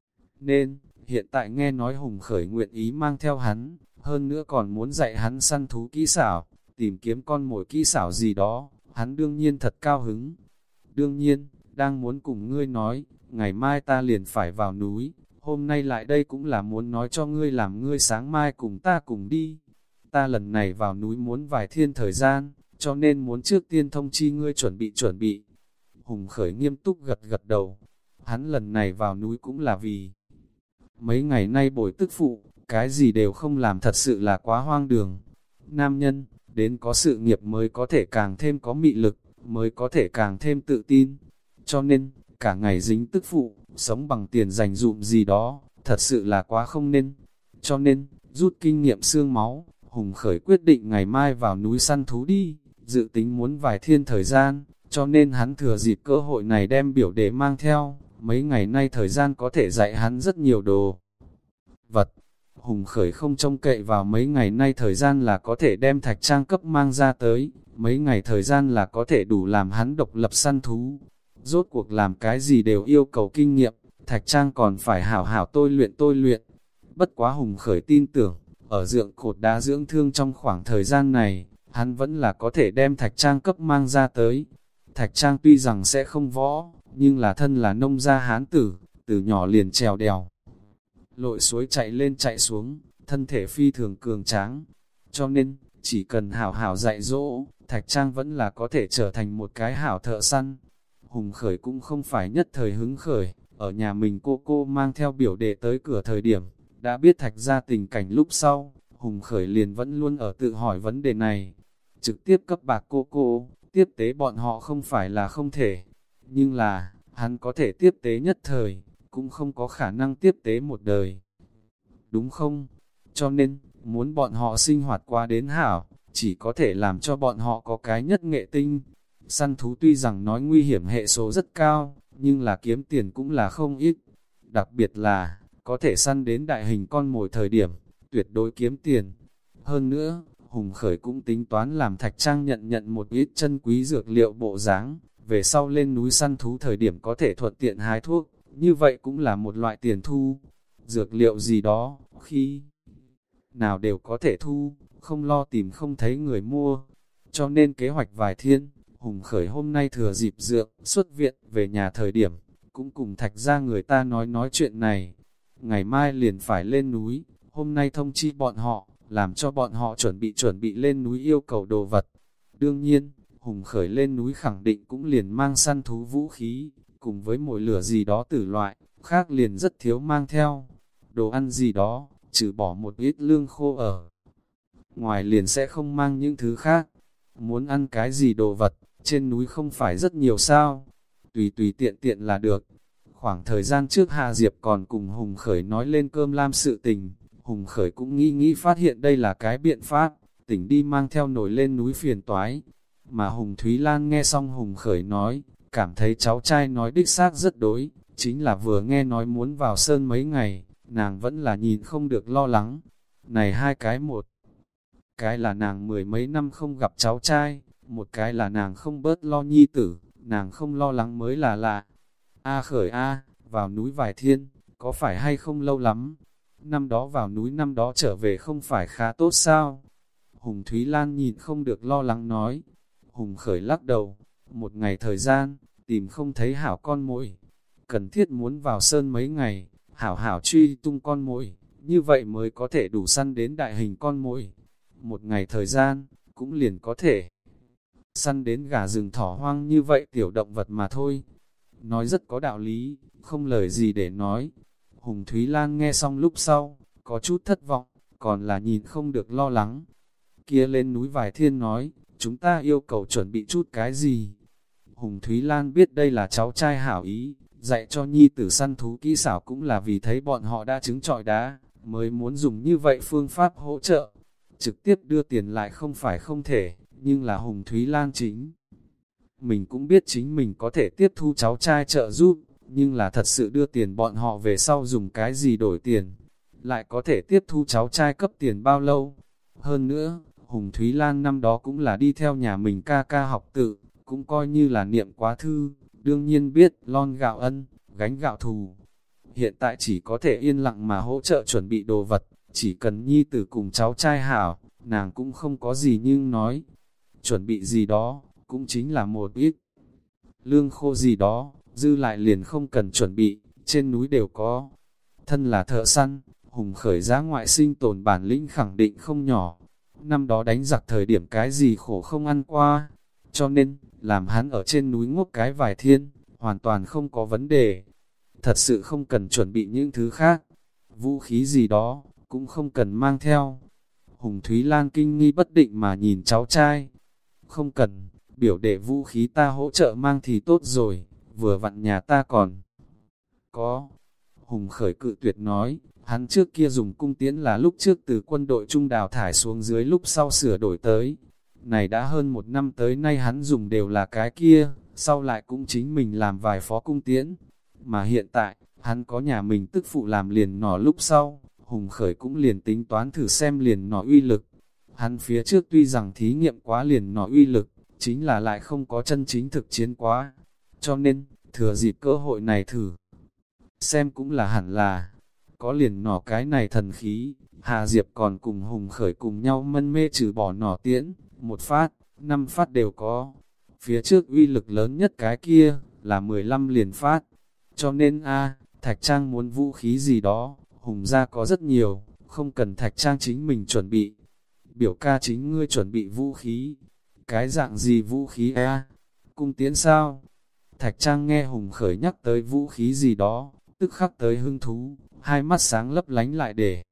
nên, hiện tại nghe nói Hùng Khởi nguyện ý mang theo hắn, hơn nữa còn muốn dạy hắn săn thú kỹ xảo, tìm kiếm con mồi kỹ xảo gì đó, hắn đương nhiên thật cao hứng. Đương nhiên, đang muốn cùng ngươi nói, ngày mai ta liền phải vào núi, hôm nay lại đây cũng là muốn nói cho ngươi làm ngươi sáng mai cùng ta cùng đi. Ta lần này vào núi muốn vài thiên thời gian, cho nên muốn trước tiên thông chi ngươi chuẩn bị chuẩn bị. Hùng Khởi nghiêm túc gật gật đầu. Hắn lần này vào núi cũng là vì mấy ngày nay bồi tức phụ, cái gì đều không làm thật sự là quá hoang đường. Nam nhân, đến có sự nghiệp mới có thể càng thêm có mị lực, mới có thể càng thêm tự tin. Cho nên, cả ngày dính tức phụ, sống bằng tiền dành dụm gì đó, thật sự là quá không nên. Cho nên, rút kinh nghiệm xương máu, Hùng Khởi quyết định ngày mai vào núi săn thú đi, dự tính muốn vài thiên thời gian, cho nên hắn thừa dịp cơ hội này đem biểu đệ mang theo, mấy ngày nay thời gian có thể dạy hắn rất nhiều đồ vật. Hùng Khởi không trông cậy vào mấy ngày nay thời gian là có thể đem thạch trang cấp mang ra tới, mấy ngày thời gian là có thể đủ làm hắn độc lập săn thú. Rốt cuộc làm cái gì đều yêu cầu kinh nghiệm, thạch trang còn phải hảo hảo tôi luyện tôi luyện. Bất quá Hùng Khởi tin tưởng, ở dượng cột đá dưỡng thương trong khoảng thời gian này, hắn vẫn là có thể đem thạch trang cấp mang ra tới. Thạch trang tuy rằng sẽ không võ, nhưng là thân là nông gia hán tử, từ nhỏ liền trèo đèo. Lội suối chạy lên chạy xuống, thân thể phi thường cường tráng. Cho nên, chỉ cần hảo hảo dạy dỗ, Thạch Trang vẫn là có thể trở thành một cái hảo thợ săn. Hùng Khởi cũng không phải nhất thời hứng khởi, ở nhà mình cô cô mang theo biểu đệ tới cửa thời điểm, đã biết Thạch ra tình cảnh lúc sau, Hùng Khởi liền vẫn luôn ở tự hỏi vấn đề này. Trực tiếp cấp bạc cô cô, tiếp tế bọn họ không phải là không thể, nhưng là, hắn có thể tiếp tế nhất thời, cũng không có khả năng tiếp tế một đời. Đúng không? Cho nên, muốn bọn họ sinh hoạt qua đến hảo, chỉ có thể làm cho bọn họ có cái nhất nghệ tinh. Săn thú tuy rằng nói nguy hiểm hệ số rất cao, nhưng là kiếm tiền cũng là không ít. Đặc biệt là, có thể săn đến đại hình con mồi thời điểm, tuyệt đối kiếm tiền. Hơn nữa, Hùng Khởi cũng tính toán làm Thạch Trang nhận nhận một ít chân quý dược liệu bộ dáng, về sau lên núi săn thú thời điểm có thể thuận tiện hái thuốc, như vậy cũng là một loại tiền thu. Dược liệu gì đó, khi nào đều có thể thu, không lo tìm không thấy người mua. Cho nên kế hoạch vài thiên, Hùng Khởi hôm nay thừa dịp dượng, xuất viện, về nhà thời điểm, cũng cùng Thạch ra người ta nói nói chuyện này. Ngày mai liền phải lên núi, hôm nay thông chi bọn họ, làm cho bọn họ chuẩn bị chuẩn bị lên núi yêu cầu đồ vật. Đương nhiên, Hùng Khởi lên núi khẳng định cũng liền mang săn thú vũ khí, cùng với mồi lửa gì đó tử loại, khác liền rất thiếu mang theo. Đồ ăn gì đó, trừ bỏ một ít lương khô ở ngoài liền sẽ không mang những thứ khác. Muốn ăn cái gì đồ vật, trên núi không phải rất nhiều sao, tùy tùy tiện tiện là được. Khoảng thời gian trước Hà Diệp còn cùng Hùng Khởi nói lên cơm lam sự tình, Hùng Khởi cũng nghĩ nghĩ phát hiện đây là cái biện pháp, tỉnh đi mang theo nổi lên núi phiền toái. Mà Hùng Thúy Lan nghe xong Hùng Khởi nói, cảm thấy cháu trai nói đích xác rất đối, chính là vừa nghe nói muốn vào sơn mấy ngày, nàng vẫn là nhìn không được lo lắng. Này hai cái một, cái là nàng mười mấy năm không gặp cháu trai, một cái là nàng không bớt lo nhi tử, nàng không lo lắng mới là lạ. A Khởi A, vào núi vài thiên, có phải hay không lâu lắm? Năm đó vào núi năm đó trở về không phải khá tốt sao? Hùng Thúy Lan nhìn không được lo lắng nói. Hùng Khởi lắc đầu, một ngày thời gian, tìm không thấy hảo con mồi. Cần thiết muốn vào sơn mấy ngày, hảo hảo truy tung con mồi, như vậy mới có thể đủ săn đến đại hình con mồi. Một ngày thời gian, cũng liền có thể săn đến gà rừng thỏ hoang như vậy tiểu động vật mà thôi. Nói rất có đạo lý, không lời gì để nói. Hùng Thúy Lan nghe xong lúc sau, có chút thất vọng, còn là nhìn không được lo lắng. Kia lên núi vài thiên nói, chúng ta yêu cầu chuẩn bị chút cái gì? Hùng Thúy Lan biết đây là cháu trai hảo ý, dạy cho nhi tử săn thú kỹ xảo cũng là vì thấy bọn họ đã trứng trọi đá, mới muốn dùng như vậy phương pháp hỗ trợ. Trực tiếp đưa tiền lại không phải không thể, nhưng là Hùng Thúy Lan chính. Mình cũng biết chính mình có thể tiếp thu cháu trai trợ giúp, nhưng là thật sự đưa tiền bọn họ về sau dùng cái gì đổi tiền, lại có thể tiếp thu cháu trai cấp tiền bao lâu. Hơn nữa, Hùng Thúy Lan năm đó cũng là đi theo nhà mình ca ca học tự, cũng coi như là niệm quá thư, đương nhiên biết lon gạo ân, gánh gạo thù. Hiện tại chỉ có thể yên lặng mà hỗ trợ chuẩn bị đồ vật, chỉ cần nhi tử cùng cháu trai hảo, nàng cũng không có gì nhưng nói. Chuẩn bị gì đó, cũng chính là một ít lương khô gì đó, dư lại liền không cần chuẩn bị, trên núi đều có. Thân là thợ săn, Hùng Khởi ra ngoại sinh tồn bản lĩnh khẳng định không nhỏ. Năm đó đánh giặc thời điểm cái gì khổ không ăn qua, cho nên, làm hắn ở trên núi ngốc cái vài thiên, hoàn toàn không có vấn đề. Thật sự không cần chuẩn bị những thứ khác, vũ khí gì đó, cũng không cần mang theo. Hùng Thúy Lan kinh nghi bất định mà nhìn cháu trai. Không cần, biểu đệ vũ khí ta hỗ trợ mang thì tốt rồi, vừa vặn nhà ta còn có. Hùng Khởi cự tuyệt nói, hắn trước kia dùng cung tiễn là lúc trước từ quân đội trung đào thải xuống dưới lúc sau sửa đổi tới. Này đã hơn một năm tới nay hắn dùng đều là cái kia, sau lại cũng chính mình làm vài phó cung tiễn. Mà hiện tại, hắn có nhà mình tức phụ làm liền nỏ lúc sau, Hùng Khởi cũng liền tính toán thử xem liền nỏ uy lực. Hắn phía trước tuy rằng thí nghiệm quá liền nỏ uy lực, chính là lại không có chân chính thực chiến quá. Cho nên, thừa dịp cơ hội này thử. Xem cũng là hẳn là, có liền nỏ cái này thần khí, Hà Diệp còn cùng Hùng Khởi cùng nhau mân mê trừ bỏ nỏ tiễn, một phát, năm phát đều có. Phía trước uy lực lớn nhất cái kia, là mười lăm liền phát. Cho nên a Thạch Trang muốn vũ khí gì đó, Hùng gia có rất nhiều, không cần Thạch Trang chính mình chuẩn bị. Biểu ca chính ngươi chuẩn bị vũ khí. Cái dạng gì vũ khí a Cung tiễn sao? Thạch Trang nghe Hùng Khởi nhắc tới vũ khí gì đó, tức khắc tới hứng thú, hai mắt sáng lấp lánh lại để.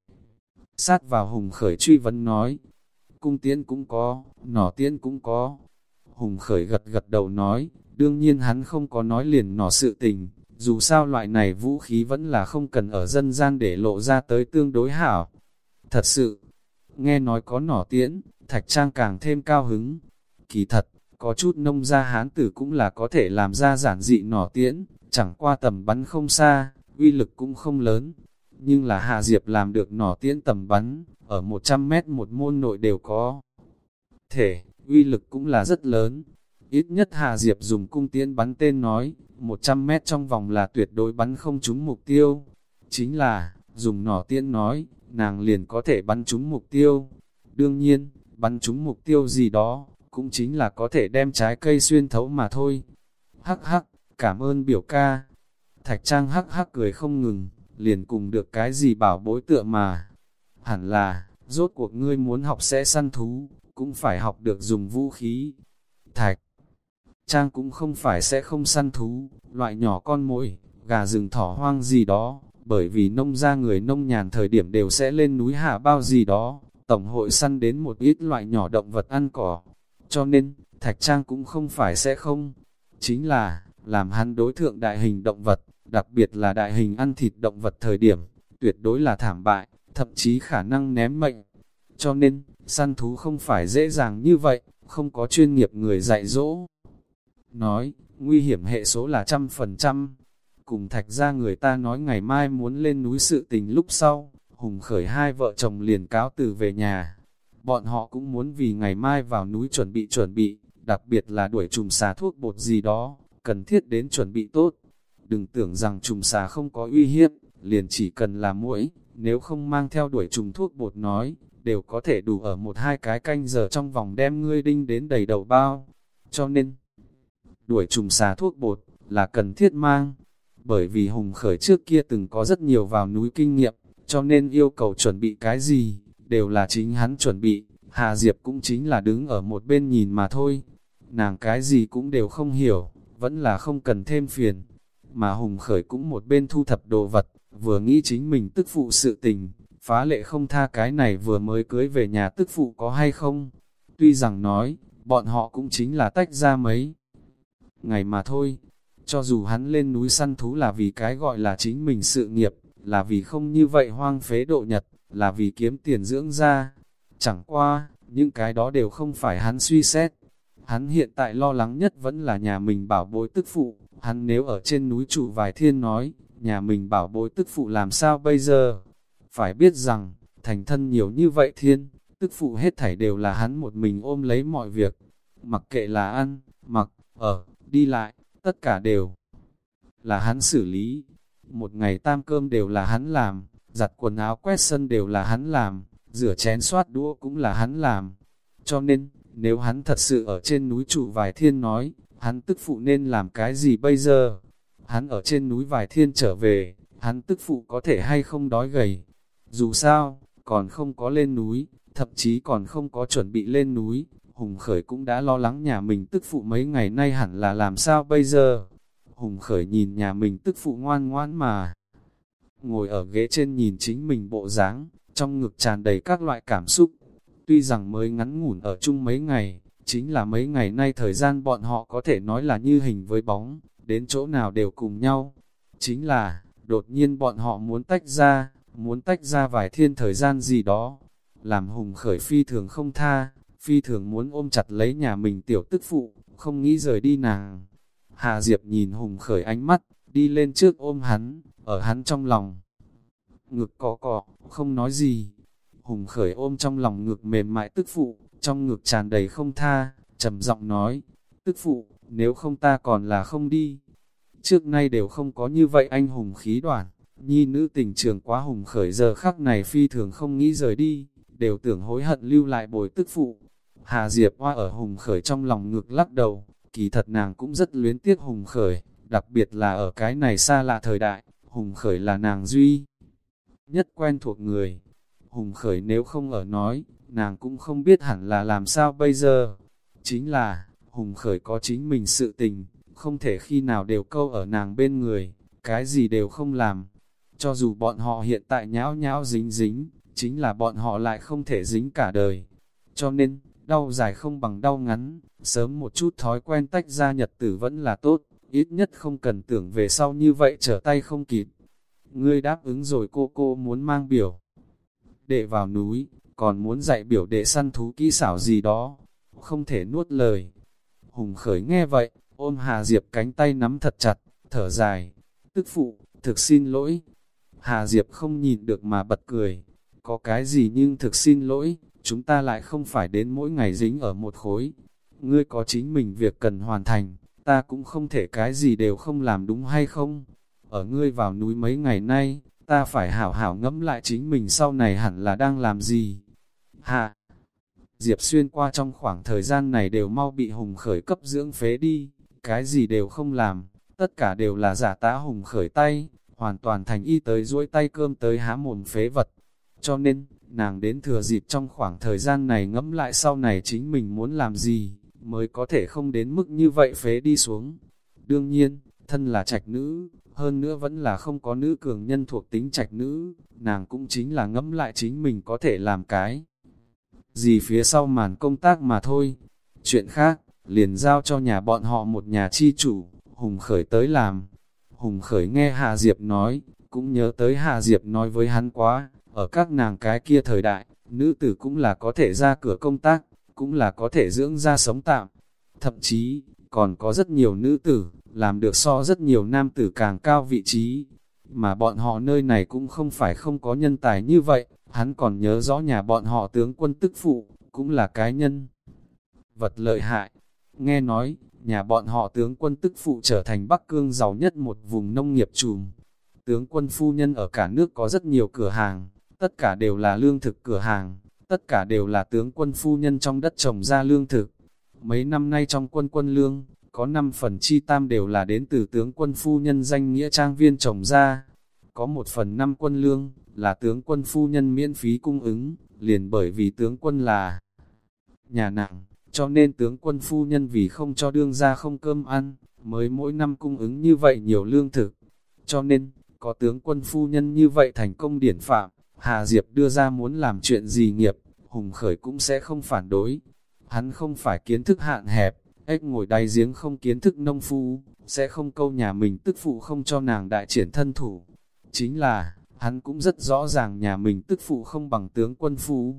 Sát vào Hùng Khởi truy vấn nói, cung tiễn cũng có, nỏ tiễn cũng có. Hùng Khởi gật gật đầu nói, đương nhiên hắn không có nói liền nỏ sự tình, dù sao loại này vũ khí vẫn là không cần ở dân gian để lộ ra tới tương đối hảo. Thật sự, nghe nói có nỏ tiễn, Thạch Trang càng thêm cao hứng. Kỳ thật, có chút nông gia hán tử cũng là có thể làm ra giản dị nỏ tiễn, chẳng qua tầm bắn không xa, uy lực cũng không lớn. Nhưng là Hạ Diệp làm được nỏ tiễn tầm bắn, ở một trăm mét một môn nội đều có. Thể, uy lực cũng là rất lớn. Ít nhất Hạ Diệp dùng cung tiễn bắn tên nói, một trăm mét trong vòng là tuyệt đối bắn không trúng mục tiêu. Chính là, dùng nỏ tiễn nói, nàng liền có thể bắn trúng mục tiêu. Đương nhiên, bắn trúng mục tiêu gì đó, cũng chính là có thể đem trái cây xuyên thấu mà thôi. Hắc hắc, cảm ơn biểu ca. Thạch Trang hắc hắc cười không ngừng, liền cùng được cái gì bảo bối tựa mà. Hẳn là, rốt cuộc ngươi muốn học sẽ săn thú, cũng phải học được dùng vũ khí. Thạch Trang cũng không phải sẽ không săn thú, loại nhỏ con muỗi, gà rừng thỏ hoang gì đó, bởi vì nông gia người nông nhàn thời điểm đều sẽ lên núi hạ bao gì đó, tổng hội săn đến một ít loại nhỏ động vật ăn cỏ. Cho nên, Thạch Trang cũng không phải sẽ không, chính là, làm hắn đối thượng đại hình động vật, đặc biệt là đại hình ăn thịt động vật thời điểm, tuyệt đối là thảm bại, thậm chí khả năng ném mệnh. Cho nên, săn thú không phải dễ dàng như vậy, không có chuyên nghiệp người dạy dỗ. Nói, nguy hiểm hệ số là trăm phần trăm. Cùng Thạch ra người ta nói ngày mai muốn lên núi sự tình lúc sau, Hùng Khởi hai vợ chồng liền cáo từ về nhà. Bọn họ cũng muốn vì ngày mai vào núi chuẩn bị chuẩn bị, đặc biệt là đuổi trùng xà thuốc bột gì đó, cần thiết đến chuẩn bị tốt. Đừng tưởng rằng trùng xà không có uy hiếp, liền chỉ cần là muỗi, nếu không mang theo đuổi trùng thuốc bột nói, đều có thể đủ ở một hai cái canh giờ trong vòng đem ngươi đinh đến đầy đầu bao. Cho nên, đuổi trùng xà thuốc bột là cần thiết mang. Bởi vì Hùng Khởi trước kia từng có rất nhiều vào núi kinh nghiệm, cho nên yêu cầu chuẩn bị cái gì, đều là chính hắn chuẩn bị. Hà Diệp cũng chính là đứng ở một bên nhìn mà thôi. Nàng cái gì cũng đều không hiểu, vẫn là không cần thêm phiền. Mà Hùng Khởi cũng một bên thu thập đồ vật, vừa nghĩ chính mình tức phụ sự tình, phá lệ không tha cái này vừa mới cưới về nhà tức phụ có hay không. Tuy rằng nói, bọn họ cũng chính là tách ra mấy ngày mà thôi. Cho dù hắn lên núi săn thú là vì cái gọi là chính mình sự nghiệp, là vì không như vậy hoang phế độ nhật, là vì kiếm tiền dưỡng ra. Chẳng qua, những cái đó đều không phải hắn suy xét. Hắn hiện tại lo lắng nhất vẫn là nhà mình bảo bối tức phụ. Hắn nếu ở trên núi trụ vài thiên nói, nhà mình bảo bối tức phụ làm sao bây giờ? Phải biết rằng, thành thân nhiều như vậy thiên, tức phụ hết thảy đều là hắn một mình ôm lấy mọi việc. Mặc kệ là ăn, mặc, ở, đi lại, tất cả đều là hắn xử lý. Một ngày tam cơm đều là hắn làm, giặt quần áo quét sân đều là hắn làm, rửa chén xoát đũa cũng là hắn làm. Cho nên, nếu hắn thật sự ở trên núi trụ vài thiên nói, hắn tức phụ nên làm cái gì bây giờ? Hắn ở trên núi vài thiên trở về, hắn tức phụ có thể hay không đói gầy? Dù sao, còn không có lên núi, thậm chí còn không có chuẩn bị lên núi, Hùng Khởi cũng đã lo lắng nhà mình tức phụ mấy ngày nay hẳn là làm sao bây giờ. Hùng Khởi nhìn nhà mình tức phụ ngoan ngoãn mà ngồi ở ghế trên nhìn chính mình bộ dáng, trong ngực tràn đầy các loại cảm xúc. Tuy rằng mới ngắn ngủn ở chung mấy ngày, chính là mấy ngày nay thời gian bọn họ có thể nói là như hình với bóng, đến chỗ nào đều cùng nhau. Chính là, đột nhiên bọn họ muốn tách ra, muốn tách ra vài thiên thời gian gì đó, làm Hùng Khởi phi thường không tha, phi thường muốn ôm chặt lấy nhà mình tiểu tức phụ, không nghĩ rời đi nàng. Hà Diệp nhìn Hùng Khởi ánh mắt, đi lên trước ôm hắn, ở hắn trong lòng. Ngực có cọ, không nói gì. Hùng Khởi ôm trong lòng ngực mềm mại tức phụ, trong ngực tràn đầy không tha, trầm giọng nói, tức phụ, nếu không ta còn là không đi. Trước nay đều không có như vậy anh hùng khí đoản, nhi nữ tình trường quá. Hùng Khởi giờ khắc này phi thường không nghĩ rời đi, đều tưởng hối hận lưu lại bồi tức phụ. Hà Diệp Hoa ở Hùng Khởi trong lòng ngực lắc đầu, kỳ thật nàng cũng rất luyến tiếc Hùng Khởi, đặc biệt là ở cái này xa lạ thời đại, Hùng Khởi là nàng duy nhất quen thuộc người. Hùng Khởi nếu không ở nói, nàng cũng không biết hẳn là làm sao bây giờ. Chính là, Hùng Khởi có chính mình sự tình, không thể khi nào đều câu ở nàng bên người, cái gì đều không làm. Cho dù bọn họ hiện tại nhão nhão dính dính, chính là bọn họ lại không thể dính cả đời. Cho nên, đau dài không bằng đau ngắn, sớm một chút thói quen tách ra nhật tử vẫn là tốt, ít nhất không cần tưởng về sau như vậy trở tay không kịp. Ngươi đáp ứng rồi, cô cô muốn mang biểu đệ vào núi, còn muốn dạy biểu đệ săn thú kỹ xảo gì đó, không thể nuốt lời. Hùng Khởi nghe vậy, ôm Hà Diệp cánh tay nắm thật chặt, thở dài, tức phụ, thực xin lỗi. Hà Diệp không nhìn được mà bật cười, có cái gì nhưng thực xin lỗi, chúng ta lại không phải đến mỗi ngày dính ở một khối. Ngươi có chính mình việc cần hoàn thành, ta cũng không thể cái gì đều không làm, đúng hay không? Ở ngươi vào núi mấy ngày nay, ta phải hảo hảo ngẫm lại chính mình sau này hẳn là đang làm gì. Hà Diệp xuyên qua trong khoảng thời gian này đều mau bị Hùng Khởi cấp dưỡng phế đi, cái gì đều không làm, tất cả đều là giả tá Hùng Khởi tay, hoàn toàn thành y tới duỗi tay cơm tới há mồm phế vật. Cho nên, nàng đến thừa dịp trong khoảng thời gian này ngẫm lại sau này chính mình muốn làm gì, mới có thể không đến mức như vậy phế đi xuống. Đương nhiên, thân là trạch nữ, hơn nữa vẫn là không có nữ cường nhân thuộc tính trạch nữ, nàng cũng chính là ngẫm lại chính mình có thể làm cái gì phía sau màn công tác mà thôi. Chuyện khác, liền giao cho nhà bọn họ một nhà chi chủ, Hùng Khởi tới làm. Hùng Khởi nghe Hà Diệp nói, cũng nhớ tới Hà Diệp nói với hắn quá, ở các nàng cái kia thời đại, nữ tử cũng là có thể ra cửa công tác, cũng là có thể dưỡng ra sống tạm. Thậm chí, còn có rất nhiều nữ tử, làm được so rất nhiều nam tử càng cao vị trí. Mà bọn họ nơi này cũng không phải không có nhân tài như vậy, hắn còn nhớ rõ nhà bọn họ tướng quân tức phụ, cũng là cái nhân vật lợi hại. Nghe nói, nhà bọn họ tướng quân tức phụ trở thành Bắc Cương giàu nhất một vùng nông nghiệp trùm. Tướng quân phu nhân ở cả nước có rất nhiều cửa hàng, tất cả đều là lương thực cửa hàng, tất cả đều là tướng quân phu nhân trong đất trồng ra lương thực. Mấy năm nay trong quân quân lương, có năm phần chi tam đều là đến từ tướng quân phu nhân danh nghĩa trang viên trồng ra. Có một phần năm quân lương, là tướng quân phu nhân miễn phí cung ứng, liền bởi vì tướng quân là nhà nặng, cho nên tướng quân phu nhân vì không cho đương gia không cơm ăn, mới mỗi năm cung ứng như vậy nhiều lương thực. Cho nên, có tướng quân phu nhân như vậy thành công điển phạm, Hà Diệp đưa ra muốn làm chuyện gì nghiệp, Hùng Khởi cũng sẽ không phản đối. Hắn không phải kiến thức hạn hẹp, ếch ngồi đáy giếng không kiến thức nông phu, sẽ không câu nhà mình tức phụ không cho nàng đại triển thân thủ. Chính là, hắn cũng rất rõ ràng nhà mình tức phụ không bằng tướng quân phu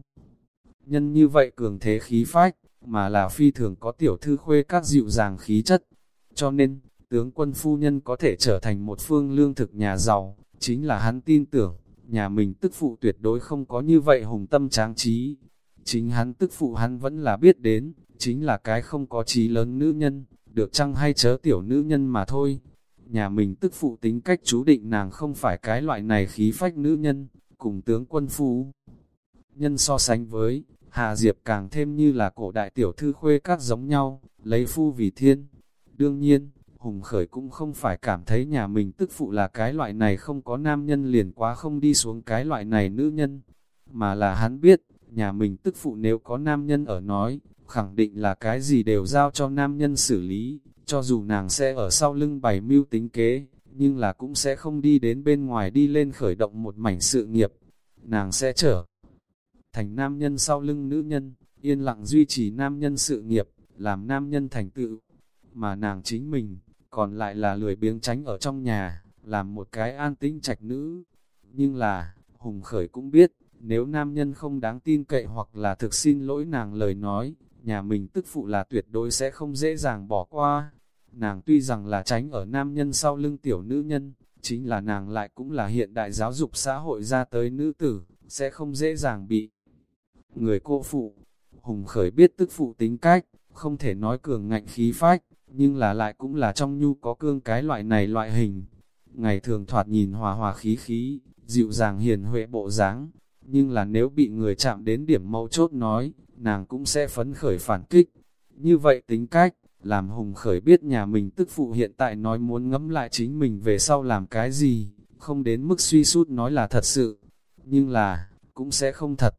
nhân như vậy cường thế khí phách, mà là phi thường có tiểu thư khuê các dịu dàng khí chất. Cho nên, tướng quân phu nhân có thể trở thành một phương lương thực nhà giàu, chính là hắn tin tưởng, nhà mình tức phụ tuyệt đối không có như vậy hùng tâm tráng trí. Chính hắn tức phụ hắn vẫn là biết đến, chính là cái không có trí lớn nữ nhân, được chăng hay chớ tiểu nữ nhân mà thôi. Nhà mình tức phụ tính cách chú định nàng không phải cái loại này khí phách nữ nhân, cùng tướng quân phu nhân so sánh với, Hà Diệp càng thêm như là cổ đại tiểu thư khuê các giống nhau, lấy phu vì thiên. Đương nhiên, Hùng Khởi cũng không phải cảm thấy nhà mình tức phụ là cái loại này không có nam nhân liền quá không đi xuống cái loại này nữ nhân, mà là hắn biết, nhà mình tức phụ nếu có nam nhân ở nói, khẳng định là cái gì đều giao cho nam nhân xử lý, cho dù nàng sẽ ở sau lưng bày mưu tính kế, nhưng là cũng sẽ không đi đến bên ngoài đi lên khởi động một mảnh sự nghiệp. Nàng sẽ trở thành nam nhân sau lưng nữ nhân, yên lặng duy trì nam nhân sự nghiệp, làm nam nhân thành tựu. Mà nàng chính mình, còn lại là lười biếng tránh ở trong nhà, làm một cái an tĩnh trạch nữ. Nhưng là, Hùng Khởi cũng biết, nếu nam nhân không đáng tin cậy hoặc là thực xin lỗi nàng lời nói, nhà mình tức phụ là tuyệt đối sẽ không dễ dàng bỏ qua. Nàng tuy rằng là tránh ở nam nhân sau lưng tiểu nữ nhân, chính là nàng lại cũng là hiện đại giáo dục xã hội ra tới nữ tử, sẽ không dễ dàng bị người cô phụ. Hùng Khởi biết tức phụ tính cách, không thể nói cường ngạnh khí phách, nhưng là lại cũng là trong nhu có cương cái loại này loại hình. Ngày thường thoạt nhìn hòa hòa khí khí, dịu dàng hiền huệ bộ dáng, nhưng là nếu bị người chạm đến điểm mấu chốt nói, nàng cũng sẽ phấn khởi phản kích. Như vậy tính cách, làm Hùng Khởi biết nhà mình tức phụ hiện tại nói muốn ngẫm lại chính mình về sau làm cái gì, không đến mức suy sút nói là thật sự, nhưng là, cũng sẽ không thật.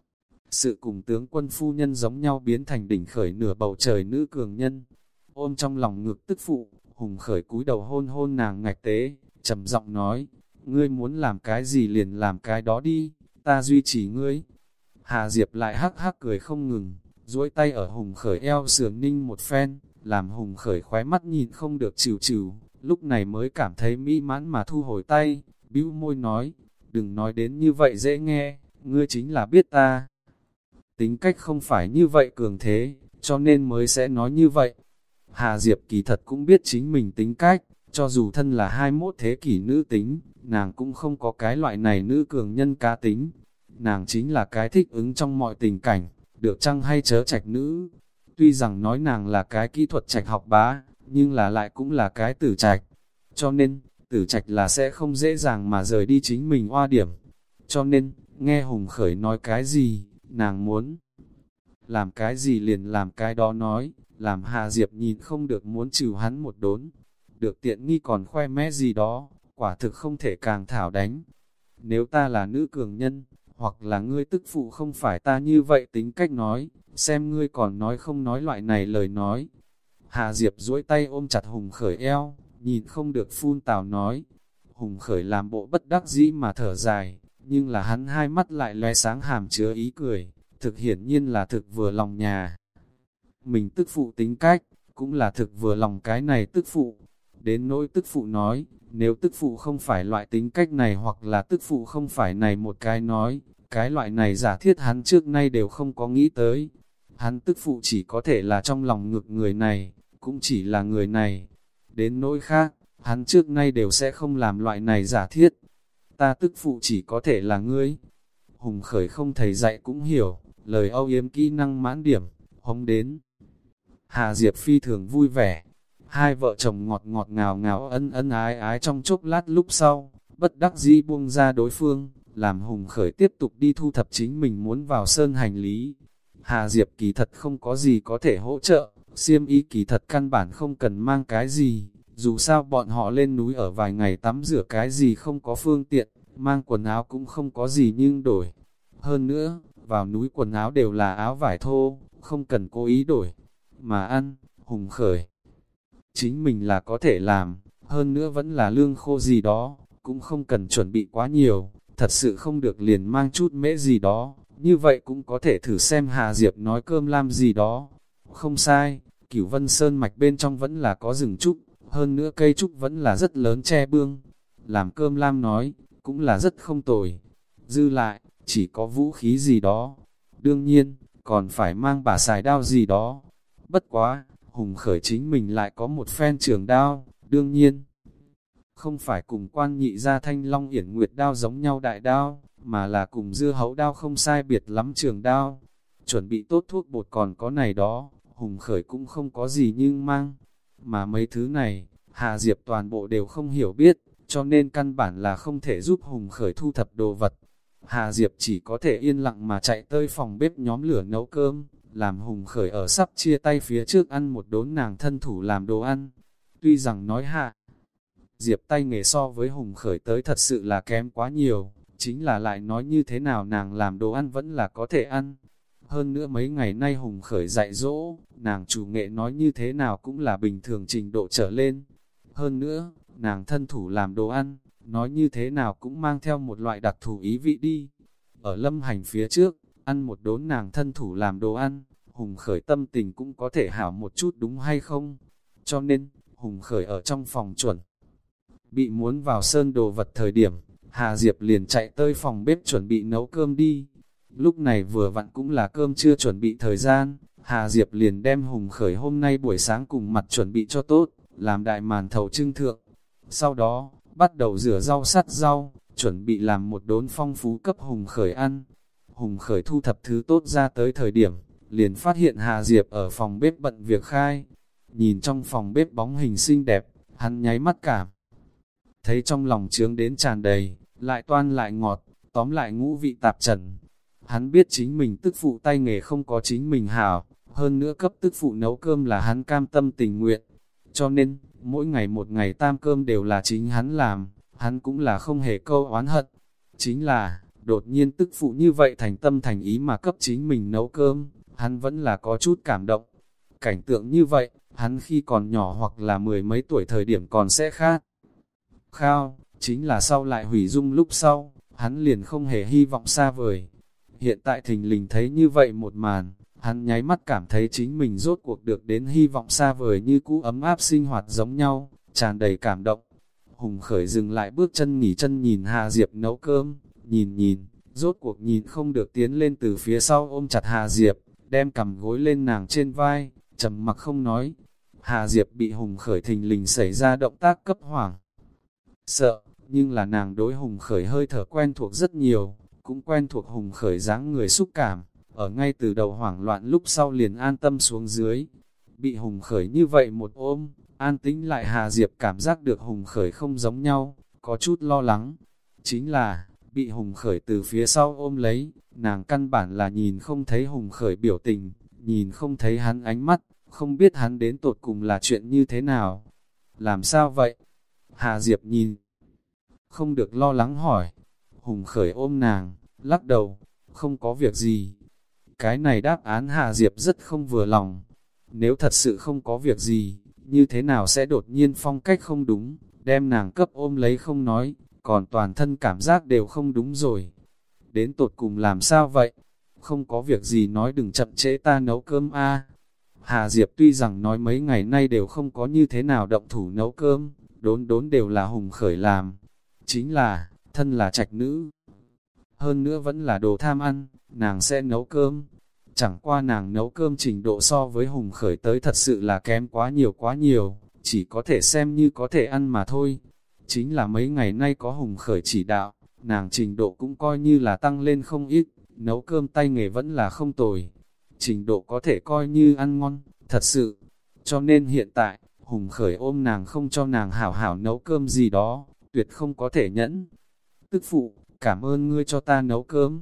Sự cùng tướng quân phu nhân giống nhau biến thành đỉnh khởi nửa bầu trời nữ cường nhân. Ôm trong lòng ngực tức phụ, Hùng Khởi cúi đầu hôn hôn nàng ngạch tế, trầm giọng nói, ngươi muốn làm cái gì liền làm cái đó đi, ta duy trì ngươi. Hà Diệp lại hắc hắc cười không ngừng, duỗi tay ở Hùng Khởi eo sườn ninh một phen, làm Hùng Khởi khóe mắt nhìn không được chịu chịu, lúc này mới cảm thấy mỹ mãn mà thu hồi tay, bĩu môi nói, đừng nói đến như vậy dễ nghe, ngươi chính là biết ta. Tính cách không phải như vậy cường thế, cho nên mới sẽ nói như vậy. Hà Diệp kỳ thật cũng biết chính mình tính cách, cho dù thân là hai mươi mốt thế kỷ nữ tính, nàng cũng không có cái loại này nữ cường nhân cá tính. Nàng chính là cái thích ứng trong mọi tình cảnh, được chăng hay chớ trạch nữ. Tuy rằng nói nàng là cái kỹ thuật trạch học bá, nhưng là lại cũng là cái tử trạch. Cho nên, tử trạch là sẽ không dễ dàng mà rời đi chính mình oa điểm. Cho nên, nghe Hùng Khởi nói cái gì, nàng muốn làm cái gì liền làm cái đó nói, làm Hà Diệp nhìn không được muốn trừ hắn một đốn. Được tiện nghi còn khoe mẽ gì đó, quả thực không thể càng thảo đánh. Nếu ta là nữ cường nhân, hoặc là ngươi tức phụ không phải ta như vậy tính cách nói, xem ngươi còn nói không nói loại này lời nói. Hà Diệp duỗi tay ôm chặt Hùng Khởi eo, nhìn không được phun tào nói. Hùng Khởi làm bộ bất đắc dĩ mà thở dài, nhưng là hắn hai mắt lại lóe sáng hàm chứa ý cười, thực hiển nhiên là thực vừa lòng nhà. Mình tức phụ tính cách, cũng là thực vừa lòng cái này tức phụ. Đến nỗi tức phụ nói, nếu tức phụ không phải loại tính cách này hoặc là tức phụ không phải này một cái nói, cái loại này giả thiết hắn trước nay đều không có nghĩ tới. Hắn tức phụ chỉ có thể là trong lòng ngực người này, cũng chỉ là người này. Đến nỗi khác, hắn trước nay đều sẽ không làm loại này giả thiết. Ta tức phụ chỉ có thể là ngươi. Hùng Khởi không thầy dạy cũng hiểu, lời âu yếm kỹ năng mãn điểm, hống đến. Hà Diệp phi thường vui vẻ, hai vợ chồng ngọt ngọt ngào ngào ân ân ái ái trong chốc lát lúc sau, bất đắc dĩ buông ra đối phương, làm Hùng Khởi tiếp tục đi thu thập chính mình muốn vào sơn hành lý. Hà Diệp kỳ thật không có gì có thể hỗ trợ, xiêm y kỳ thật căn bản không cần mang cái gì, dù sao bọn họ lên núi ở vài ngày tắm rửa cái gì không có phương tiện, mang quần áo cũng không có gì nhưng đổi. Hơn nữa, vào núi quần áo đều là áo vải thô, không cần cố ý đổi. Mà ăn, Hùng Khởi chính mình là có thể làm, hơn nữa vẫn là lương khô gì đó, cũng không cần chuẩn bị quá nhiều, thật sự không được liền mang chút mễ gì đó, như vậy cũng có thể thử xem Hà Diệp nói cơm lam gì đó. Không sai, Cửu Vân Sơn mạch bên trong vẫn là có rừng trúc, hơn nữa cây trúc vẫn là rất lớn che bương. Làm cơm lam nói, cũng là rất không tồi. Dư lại, chỉ có vũ khí gì đó. Đương nhiên, còn phải mang bả xài đao gì đó. Bất quá, Hùng Khởi chính mình lại có một phen trường đao, đương nhiên. Không phải cùng quan nhị gia thanh long yển nguyệt đao giống nhau đại đao, mà là cùng dưa hấu đao không sai biệt lắm trường đao. Chuẩn bị tốt thuốc bột còn có này đó, Hùng Khởi cũng không có gì nhưng mang. Mà mấy thứ này, Hà Diệp toàn bộ đều không hiểu biết, cho nên căn bản là không thể giúp Hùng Khởi thu thập đồ vật. Hà Diệp chỉ có thể yên lặng mà chạy tới phòng bếp nhóm lửa nấu cơm, làm Hùng Khởi ở sắp chia tay phía trước ăn một đốn nàng thân thủ làm đồ ăn. Tuy rằng nói Hà Diệp tay nghề so với Hùng Khởi tới thật sự là kém quá nhiều, chính là lại nói như thế nào nàng làm đồ ăn vẫn là có thể ăn. Hơn nữa mấy ngày nay Hùng Khởi dạy dỗ, nàng chủ nghệ nói như thế nào cũng là bình thường trình độ trở lên. Hơn nữa, nàng thân thủ làm đồ ăn, nói như thế nào cũng mang theo một loại đặc thù ý vị đi. Ở Lâm Hành phía trước, ăn một đốn nàng thân thủ làm đồ ăn, Hùng Khởi tâm tình cũng có thể hảo một chút đúng hay không? Cho nên, Hùng Khởi ở trong phòng chuẩn. Bị muốn vào sơn đồ vật thời điểm, Hà Diệp liền chạy tới phòng bếp chuẩn bị nấu cơm đi. Lúc này vừa vặn cũng là cơm chưa chuẩn bị thời gian, Hà Diệp liền đem Hùng Khởi hôm nay buổi sáng cùng mặt chuẩn bị cho tốt, làm đại màn thầu trưng thượng. Sau đó, bắt đầu rửa rau sắt rau, chuẩn bị làm một đốn phong phú cấp Hùng Khởi ăn. Hùng Khởi thu thập thứ tốt ra tới thời điểm, liền phát hiện Hà Diệp ở phòng bếp bận việc khai. Nhìn trong phòng bếp bóng hình xinh đẹp, hắn nháy mắt cảm. Thấy trong lòng trướng đến tràn đầy, lại toan lại ngọt, tóm lại ngũ vị tạp trần. Hắn biết chính mình tức phụ tay nghề không có chính mình hảo, hơn nữa cấp tức phụ nấu cơm là hắn cam tâm tình nguyện. Cho nên, mỗi ngày một ngày tam cơm đều là chính hắn làm, hắn cũng là không hề câu oán hận. Chính là, đột nhiên tức phụ như vậy thành tâm thành ý mà cấp chính mình nấu cơm, hắn vẫn là có chút cảm động. Cảnh tượng như vậy, hắn khi còn nhỏ hoặc là mười mấy tuổi thời điểm còn sẽ khác. Khao, chính là sau lại hủy dung lúc sau, hắn liền không hề hy vọng xa vời. Hiện tại thình lình thấy như vậy một màn, hắn nháy mắt cảm thấy chính mình rốt cuộc được đến hy vọng xa vời như cũ ấm áp sinh hoạt giống nhau, tràn đầy cảm động. Hùng Khởi dừng lại bước chân nghỉ chân nhìn Hà Diệp nấu cơm, nhìn nhìn, rốt cuộc nhìn không được tiến lên từ phía sau ôm chặt Hà Diệp, đem cằm gối lên nàng trên vai, trầm mặc không nói. Hà Diệp bị Hùng Khởi thình lình xảy ra động tác cấp hoảng. Sợ, nhưng là nàng đối Hùng Khởi hơi thở quen thuộc rất nhiều, cũng quen thuộc Hùng Khởi dáng người xúc cảm, ở ngay từ đầu hoảng loạn lúc sau liền an tâm xuống dưới. Bị Hùng Khởi như vậy một ôm, an tĩnh lại Hà Diệp cảm giác được Hùng Khởi không giống nhau, có chút lo lắng. Chính là, bị Hùng Khởi từ phía sau ôm lấy, nàng căn bản là nhìn không thấy Hùng Khởi biểu tình, nhìn không thấy hắn ánh mắt, không biết hắn đến tột cùng là chuyện như thế nào. Làm sao vậy? Hà Diệp nhìn, không được lo lắng hỏi. Hùng Khởi ôm nàng, lắc đầu, không có việc gì. Cái này đáp án Hà Diệp rất không vừa lòng. Nếu thật sự không có việc gì, như thế nào sẽ đột nhiên phong cách không đúng, đem nàng cấp ôm lấy không nói, còn toàn thân cảm giác đều không đúng rồi. Đến tột cùng làm sao vậy? Không có việc gì nói đừng chậm trễ ta nấu cơm a. Hà Diệp tuy rằng nói mấy ngày nay đều không có như thế nào động thủ nấu cơm, đốn đốn đều là Hùng Khởi làm. Chính là, thân là trạch nữ. Hơn nữa vẫn là đồ tham ăn, nàng sẽ nấu cơm. Chẳng qua nàng nấu cơm trình độ so với Hùng Khởi tới thật sự là kém quá nhiều quá nhiều, chỉ có thể xem như có thể ăn mà thôi. Chính là mấy ngày nay có Hùng Khởi chỉ đạo, nàng trình độ cũng coi như là tăng lên không ít, nấu cơm tay nghề vẫn là không tồi. Trình độ có thể coi như ăn ngon, thật sự. Cho nên hiện tại, Hùng Khởi ôm nàng không cho nàng hảo hảo nấu cơm gì đó, tuyệt không có thể nhẫn. Tức phụ, cảm ơn ngươi cho ta nấu cơm.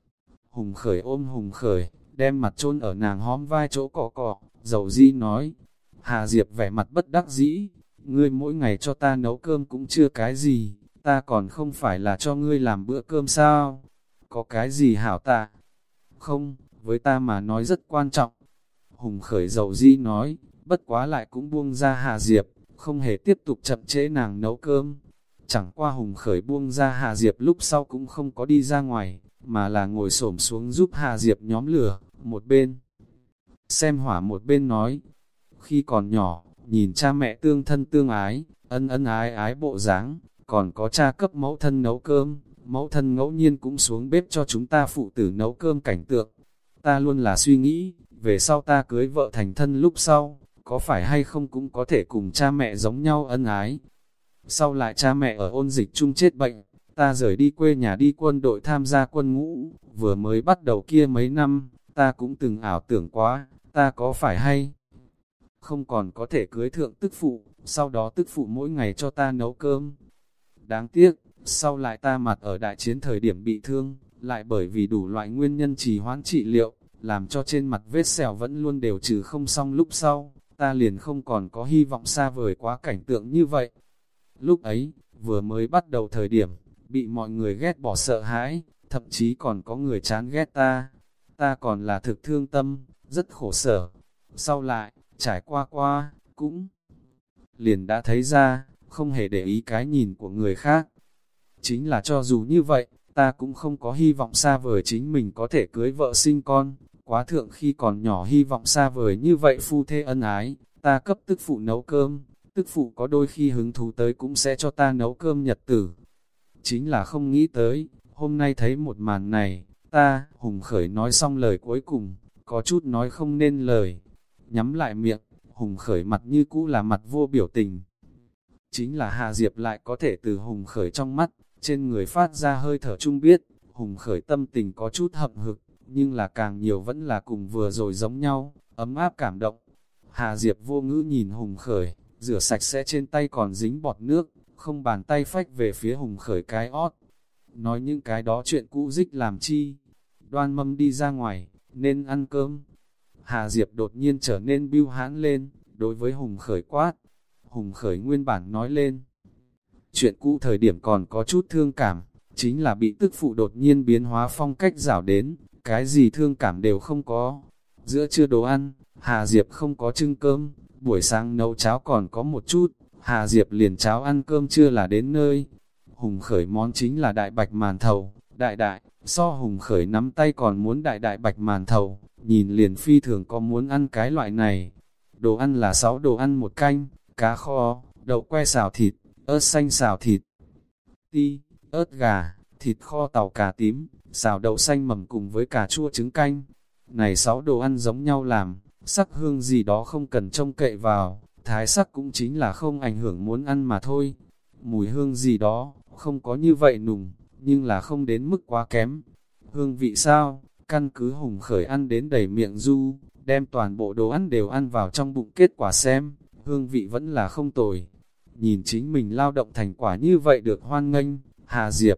Hùng Khởi ôm Hùng Khởi, đem mặt chôn ở nàng hóm vai chỗ cọ cọ, dầu di nói. Hà Diệp vẻ mặt bất đắc dĩ, ngươi mỗi ngày cho ta nấu cơm cũng chưa cái gì, ta còn không phải là cho ngươi làm bữa cơm sao? Có cái gì hảo ta? Không, với ta mà nói rất quan trọng. Hùng Khởi dầu di nói, bất quá lại cũng buông ra Hà Diệp, không hề tiếp tục chậm trễ nàng nấu cơm. Chẳng qua Hùng Khởi buông ra Hà Diệp lúc sau cũng không có đi ra ngoài, mà là ngồi xổm xuống giúp Hà Diệp nhóm lửa, một bên xem hỏa một bên nói. Khi còn nhỏ, nhìn cha mẹ tương thân tương ái, ân ân ái ái bộ dáng, còn có cha cấp mẫu thân nấu cơm, mẫu thân ngẫu nhiên cũng xuống bếp cho chúng ta phụ tử nấu cơm cảnh tượng. Ta luôn là suy nghĩ, về sau ta cưới vợ thành thân lúc sau, có phải hay không cũng có thể cùng cha mẹ giống nhau ân ái. Sau lại cha mẹ ở ôn dịch chung chết bệnh, ta rời đi quê nhà đi quân đội tham gia quân ngũ, vừa mới bắt đầu kia mấy năm, ta cũng từng ảo tưởng quá, ta có phải hay không còn có thể cưới thượng tức phụ, sau đó tức phụ mỗi ngày cho ta nấu cơm. Đáng tiếc, sau lại ta mặt ở đại chiến thời điểm bị thương, lại bởi vì đủ loại nguyên nhân trì hoãn trị liệu, làm cho trên mặt vết sẹo vẫn luôn đều trừ không xong lúc sau, ta liền không còn có hy vọng xa vời quá cảnh tượng như vậy. Lúc ấy, vừa mới bắt đầu thời điểm, bị mọi người ghét bỏ sợ hãi, thậm chí còn có người chán ghét ta. ta còn là thực thương tâm, rất khổ sở. Sau lại, trải qua qua, cũng liền đã thấy ra, không hề để ý cái nhìn của người khác. Chính là cho dù như vậy, ta cũng không có hy vọng xa vời chính mình có thể cưới vợ sinh con, quá thượng khi còn nhỏ hy vọng xa vời như vậy phu thê ân ái, ta cấp tức phụ nấu cơm, tức phụ có đôi khi hứng thú tới cũng sẽ cho ta nấu cơm nhật tử. Chính là không nghĩ tới, hôm nay thấy một màn này, ta, Hùng Khởi nói xong lời cuối cùng, có chút nói không nên lời. Nhắm lại miệng, Hùng Khởi mặt như cũ là mặt vô biểu tình. Chính là Hà Diệp lại có thể từ Hùng Khởi trong mắt, trên người phát ra hơi thở chung biết, Hùng Khởi tâm tình có chút hậm hực, nhưng là càng nhiều vẫn là cùng vừa rồi giống nhau, ấm áp cảm động. Hà Diệp vô ngữ nhìn Hùng Khởi, rửa sạch sẽ trên tay còn dính bọt nước, không bàn tay phách về phía Hùng Khởi cái ót. Nói những cái đó chuyện cũ dích làm chi, đoan mâm đi ra ngoài, nên ăn cơm. Hà Diệp đột nhiên trở nên bưu hãn lên, đối với Hùng Khởi quát. Hùng Khởi nguyên bản nói lên. Chuyện cũ thời điểm còn có chút thương cảm, chính là bị tức phụ đột nhiên biến hóa phong cách rảo đến, cái gì thương cảm đều không có. Giữa trưa đồ ăn, Hà Diệp không có trưng cơm, buổi sáng nấu cháo còn có một chút, Hà Diệp liền cháo ăn cơm trưa là đến nơi. Hùng Khởi món chính là đại bạch màn thầu, đại đại, so Hùng Khởi nắm tay còn muốn đại đại bạch màn thầu, nhìn liền phi thường có muốn ăn cái loại này. Đồ ăn là sáu đồ ăn một canh, cá kho, đậu que xào thịt, ớt xanh xào thịt, ti, ớt gà, thịt kho tàu cà tím, xào đậu xanh mầm cùng với cà chua trứng canh. Này sáu đồ ăn giống nhau làm, sắc hương gì đó không cần trông cậy vào, thái sắc cũng chính là không ảnh hưởng muốn ăn mà thôi. Mùi hương gì đó, không có như vậy nùng, nhưng là không đến mức quá kém. Hương vị sao, căn cứ Hùng Khởi ăn đến đầy miệng du, đem toàn bộ đồ ăn đều ăn vào trong bụng kết quả xem, hương vị vẫn là không tồi. Nhìn chính mình lao động thành quả như vậy được hoan nghênh, Hà Diệp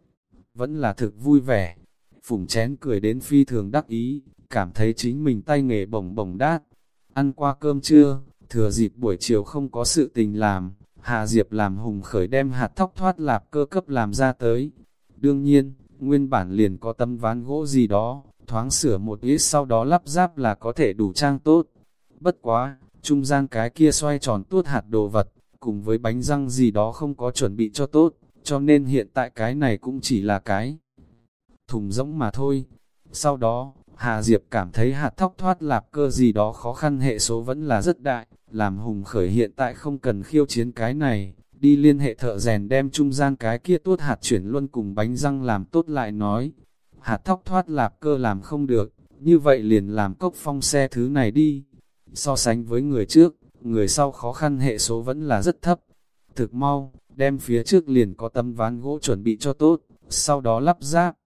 vẫn là thực vui vẻ. Phùng chén cười đến phi thường đắc ý, cảm thấy chính mình tay nghề bổng bổng đát. Ăn qua cơm trưa, thừa dịp buổi chiều không có sự tình làm, Hà Diệp làm Hùng Khởi đem hạt thóc thoát lạp cơ cấp làm ra tới. Đương nhiên, nguyên bản liền có tấm ván gỗ gì đó, thoáng sửa một ít sau đó lắp ráp là có thể đủ trang tốt. Bất quá, trung gian cái kia xoay tròn tuốt hạt đồ vật, cùng với bánh răng gì đó không có chuẩn bị cho tốt, cho nên hiện tại cái này cũng chỉ là cái thùng rỗng mà thôi. Sau đó, Hà Diệp cảm thấy hạt thóc thoát lạp cơ gì đó khó khăn hệ số vẫn là rất đại, làm Hùng Khởi hiện tại không cần khiêu chiến cái này, đi liên hệ thợ rèn đem trung gian cái kia tuốt hạt chuyển luôn cùng bánh răng làm tốt lại nói. Hạt thóc thoát lạp cơ làm không được, như vậy liền làm cốc phong xe thứ này đi. So sánh với người trước, người sau khó khăn hệ số vẫn là rất thấp. Thực mau, đem phía trước liền có tấm ván gỗ chuẩn bị cho tốt, sau đó lắp ráp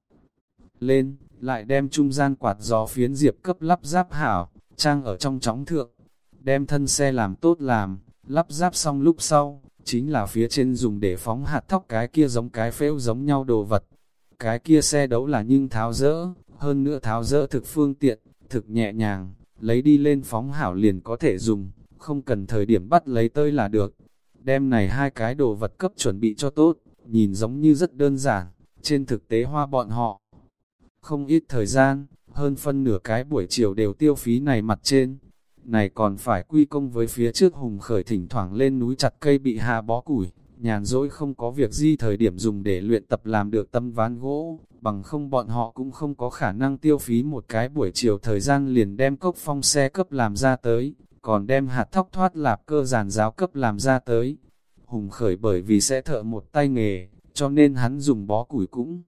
lên, lại đem trung gian quạt gió phiến Diệp cấp lắp ráp hảo, trang ở trong chóng thượng. Đem thân xe làm tốt làm, lắp ráp xong lúc sau, chính là phía trên dùng để phóng hạt thóc cái kia giống cái phễu giống nhau đồ vật. Cái kia xe đấu là nhưng tháo dỡ, hơn nữa tháo dỡ thực phương tiện, thực nhẹ nhàng, lấy đi lên phóng hảo liền có thể dùng, không cần thời điểm bắt lấy tơi là được. Đem này hai cái đồ vật cấp chuẩn bị cho tốt, nhìn giống như rất đơn giản, trên thực tế hoa bọn họ không ít thời gian, hơn phân nửa cái buổi chiều đều tiêu phí này mặt trên. Này còn phải quy công với phía trước Hùng Khởi thỉnh thoảng lên núi chặt cây bị hạ bó củi, nhàn rỗi không có việc gì thời điểm dùng để luyện tập làm được tấm ván gỗ, bằng không bọn họ cũng không có khả năng tiêu phí một cái buổi chiều thời gian liền đem cốc phong xe cấp làm ra tới, còn đem hạt thóc thoát lạp cơ giàn giáo cấp làm ra tới. Hùng Khởi bởi vì sẽ thợ một tay nghề, cho nên hắn dùng bó củi cũng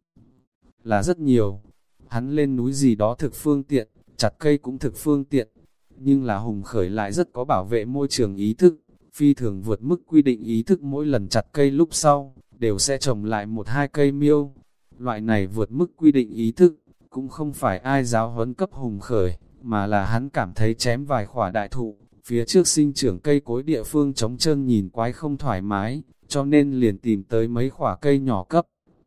là rất nhiều. Hắn lên núi gì đó thực phương tiện, chặt cây cũng thực phương tiện, nhưng là Hùng Khởi lại rất có bảo vệ môi trường ý thức, phi thường vượt mức quy định ý thức mỗi lần chặt cây lúc sau, đều sẽ trồng lại một hai cây miêu. Loại này vượt mức quy định ý thức, cũng không phải ai giáo huấn cấp Hùng Khởi, mà là hắn cảm thấy chém vài khỏa đại thụ, phía trước sinh trưởng cây cối địa phương trống trơn nhìn quái không thoải mái, cho nên liền tìm tới mấy khỏa cây nhỏ cấp.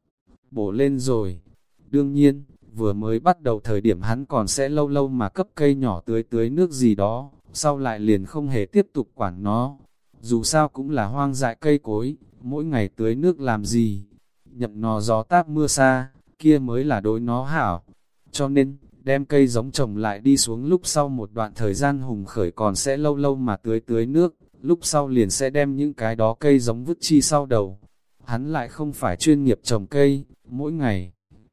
Bổ lên rồi. Đương nhiên, vừa mới bắt đầu thời điểm hắn còn sẽ lâu lâu mà cấp cây nhỏ tưới tưới nước gì đó, sau lại liền không hề tiếp tục quản nó. Dù sao cũng là hoang dại cây cối, mỗi ngày tưới nước làm gì, nhậm nó gió táp mưa xa, kia mới là đối nó hảo. Cho nên, đem cây giống trồng lại đi xuống lúc sau một đoạn thời gian Hùng Khởi còn sẽ lâu lâu mà tưới tưới nước, lúc sau liền sẽ đem những cái đó cây giống vứt chi sau đầu. Hắn lại không phải chuyên nghiệp trồng cây, mỗi ngày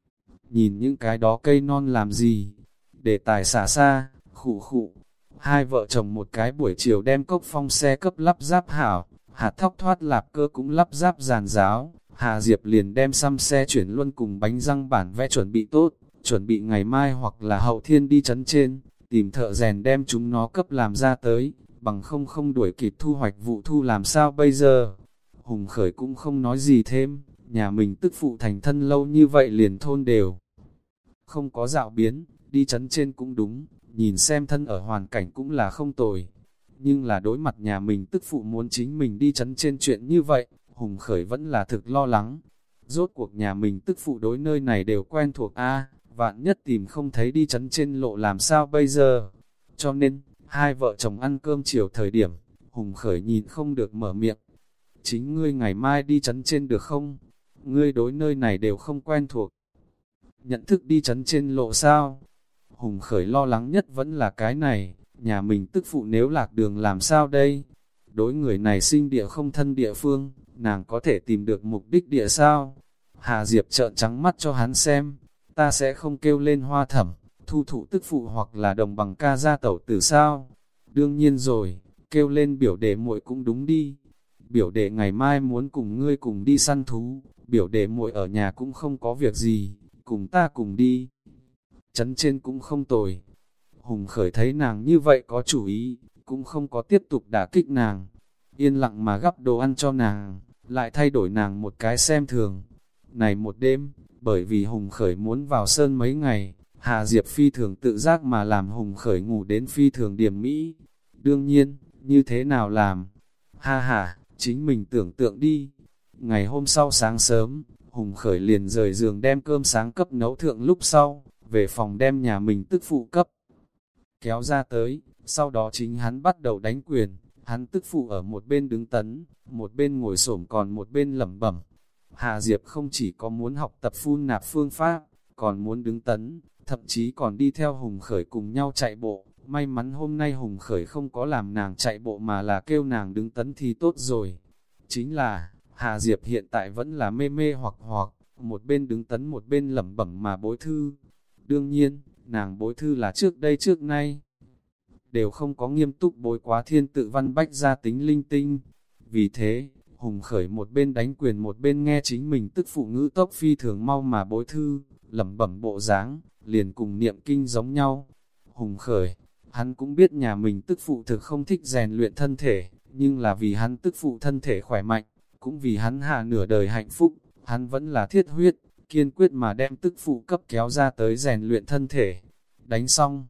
nhìn những cái đó cây non làm gì, để tài xả xa, khụ khụ. Hai vợ chồng một cái buổi chiều đem cốc phong xe cấp lắp ráp hảo, hạt thóc thoát lạp cơ cũng lắp ráp giàn giáo, Hà Diệp liền đem xăm xe chuyển luôn cùng bánh răng bản vẽ chuẩn bị tốt, chuẩn bị ngày mai hoặc là hậu thiên đi chấn trên, tìm thợ rèn đem chúng nó cấp làm ra tới, bằng không không đuổi kịp thu hoạch vụ thu làm sao bây giờ. Hùng Khởi cũng không nói gì thêm, nhà mình tức phụ thành thân lâu như vậy liền thôn đều. Không có dạo biến, đi chấn trên cũng đúng, nhìn xem thân ở hoàn cảnh cũng là không tồi. Nhưng là đối mặt nhà mình tức phụ muốn chính mình đi chấn trên chuyện như vậy, Hùng Khởi vẫn là thực lo lắng. Rốt cuộc nhà mình tức phụ đối nơi này đều quen thuộc a, vạn nhất tìm không thấy đi chấn trên lộ làm sao bây giờ. Cho nên, hai vợ chồng ăn cơm chiều thời điểm, Hùng Khởi nhìn không được mở miệng. Chính ngươi ngày mai đi chấn trên được không? Ngươi đối nơi này đều không quen thuộc. Nhận thức đi chấn trên lộ sao? Hùng Khởi lo lắng nhất vẫn là cái này, nhà mình tức phụ nếu lạc đường làm sao đây? Đối người này sinh địa không thân địa phương, nàng có thể tìm được mục đích địa sao? Hà Diệp trợn trắng mắt cho hắn xem, ta sẽ không kêu lên Hoa Thẩm, thu thụ tức phụ hoặc là đồng bằng ca gia tẩu tử sao? Đương nhiên rồi, kêu lên biểu đệ muội cũng đúng đi. Biểu đệ ngày mai muốn cùng ngươi cùng đi săn thú, biểu đệ muội ở nhà cũng không có việc gì, cùng ta cùng đi. Chấn trên cũng không tồi. Hùng Khởi thấy nàng như vậy có chủ ý, cũng không có tiếp tục đả kích nàng. Yên lặng mà gắp đồ ăn cho nàng, lại thay đổi nàng một cái xem thường. Này một đêm, bởi vì Hùng Khởi muốn vào sơn mấy ngày, Hà Diệp phi thường tự giác mà làm Hùng Khởi ngủ đến phi thường điểm mỹ. Đương nhiên, như thế nào làm? Ha ha, chính mình tưởng tượng đi. Ngày hôm sau sáng sớm, Hùng Khởi liền rời giường đem cơm sáng cấp nấu thượng lúc sau, về phòng đem nhà mình tức phụ cấp kéo ra tới, sau đó chính hắn bắt đầu đánh quyền, hắn tức phụ ở một bên đứng tấn, một bên ngồi xổm còn một bên lẩm bẩm. Hà Diệp không chỉ có muốn học tập phun nạp phương pháp, còn muốn đứng tấn, thậm chí còn đi theo Hùng Khởi cùng nhau chạy bộ. May mắn hôm nay Hùng Khởi không có làm nàng chạy bộ mà là kêu nàng đứng tấn thì tốt rồi. Chính là, Hà Diệp hiện tại vẫn là mê mê hoặc hoặc, một bên đứng tấn một bên lẩm bẩm mà bối thư. Đương nhiên, nàng bối thư là trước đây trước nay, đều không có nghiêm túc bối quá thiên tự văn bách gia tính linh tinh. Vì thế, Hùng Khởi một bên đánh quyền một bên nghe chính mình tức phụ ngữ tốc phi thường mau mà bối thư, lẩm bẩm bộ dáng, liền cùng niệm kinh giống nhau. Hùng Khởi, hắn cũng biết nhà mình tức phụ thực không thích rèn luyện thân thể, nhưng là vì hắn tức phụ thân thể khỏe mạnh, cũng vì hắn hạ nửa đời hạnh phúc, hắn vẫn là thiết huyết, kiên quyết mà đem tức phụ cấp kéo ra tới rèn luyện thân thể. Đánh xong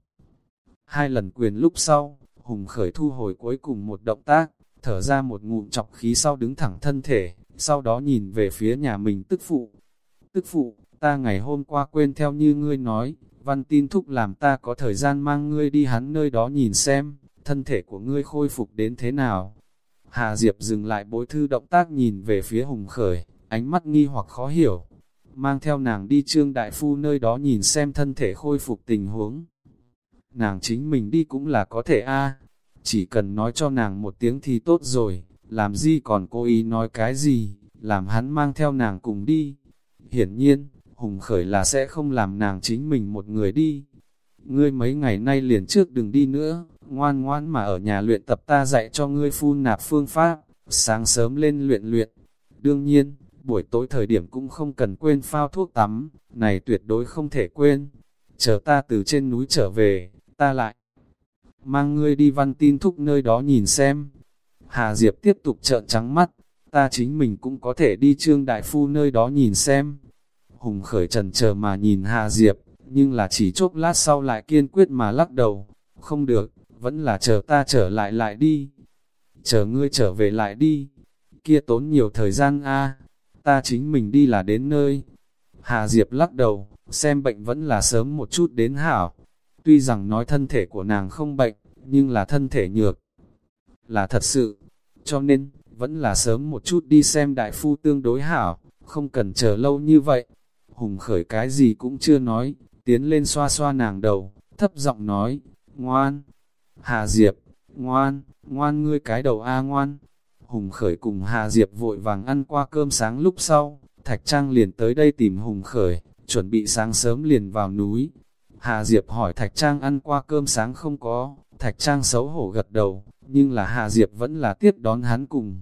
hai lần quyền lúc sau, Hùng Khởi thu hồi cuối cùng một động tác, thở ra một ngụm trọc khí sau đứng thẳng thân thể, sau đó nhìn về phía nhà mình tức phụ. Tức phụ, ta ngày hôm qua quên theo như ngươi nói, Văn Tin thúc làm ta có thời gian mang ngươi đi hắn nơi đó nhìn xem, thân thể của ngươi khôi phục đến thế nào. Hà Diệp dừng lại bối thư động tác nhìn về phía Hùng Khởi, ánh mắt nghi hoặc khó hiểu. Mang theo nàng đi Trương Đại Phu nơi đó nhìn xem thân thể khôi phục tình huống. Nàng chính mình đi cũng là có thể a, chỉ cần nói cho nàng một tiếng thì tốt rồi, làm gì còn cố ý nói cái gì, làm hắn mang theo nàng cùng đi. Hiển nhiên, Hùng Khởi là sẽ không làm nàng chính mình một người đi. Ngươi mấy ngày nay liền trước đừng đi nữa, ngoan ngoan mà ở nhà luyện tập ta dạy cho ngươi phun nạp phương pháp, sáng sớm lên luyện luyện. Đương nhiên, buổi tối thời điểm cũng không cần quên phao thuốc tắm, này tuyệt đối không thể quên. Chờ ta từ trên núi trở về, ta lại mang ngươi đi Văn Tin thúc nơi đó nhìn xem. Hà Diệp tiếp tục trợn trắng mắt, ta chính mình cũng có thể đi Trương Đại Phu nơi đó nhìn xem. Hùng Khởi trần chờ mà nhìn Hà Diệp, nhưng là chỉ chốc lát sau lại kiên quyết mà lắc đầu, không được, vẫn là chờ ta trở lại lại đi. Chờ ngươi trở về lại đi, kia tốn nhiều thời gian a, ta chính mình đi là đến nơi. Hà Diệp lắc đầu, xem bệnh vẫn là sớm một chút đến hảo. Tuy rằng nói thân thể của nàng không bệnh, nhưng là thân thể nhược, là thật sự, cho nên, vẫn là sớm một chút đi xem đại phu tương đối hảo, không cần chờ lâu như vậy. Hùng Khởi cái gì cũng chưa nói, tiến lên xoa xoa nàng đầu, thấp giọng nói, ngoan, Hà Diệp, ngoan, ngoan ngươi cái đầu a ngoan. Hùng Khởi cùng Hà Diệp vội vàng ăn qua cơm sáng lúc sau, Thạch Trang liền tới đây tìm Hùng Khởi, chuẩn bị sáng sớm liền vào núi. Hà Diệp hỏi Thạch Trang ăn qua cơm sáng không có, Thạch Trang xấu hổ gật đầu, nhưng là Hà Diệp vẫn là tiếp đón hắn cùng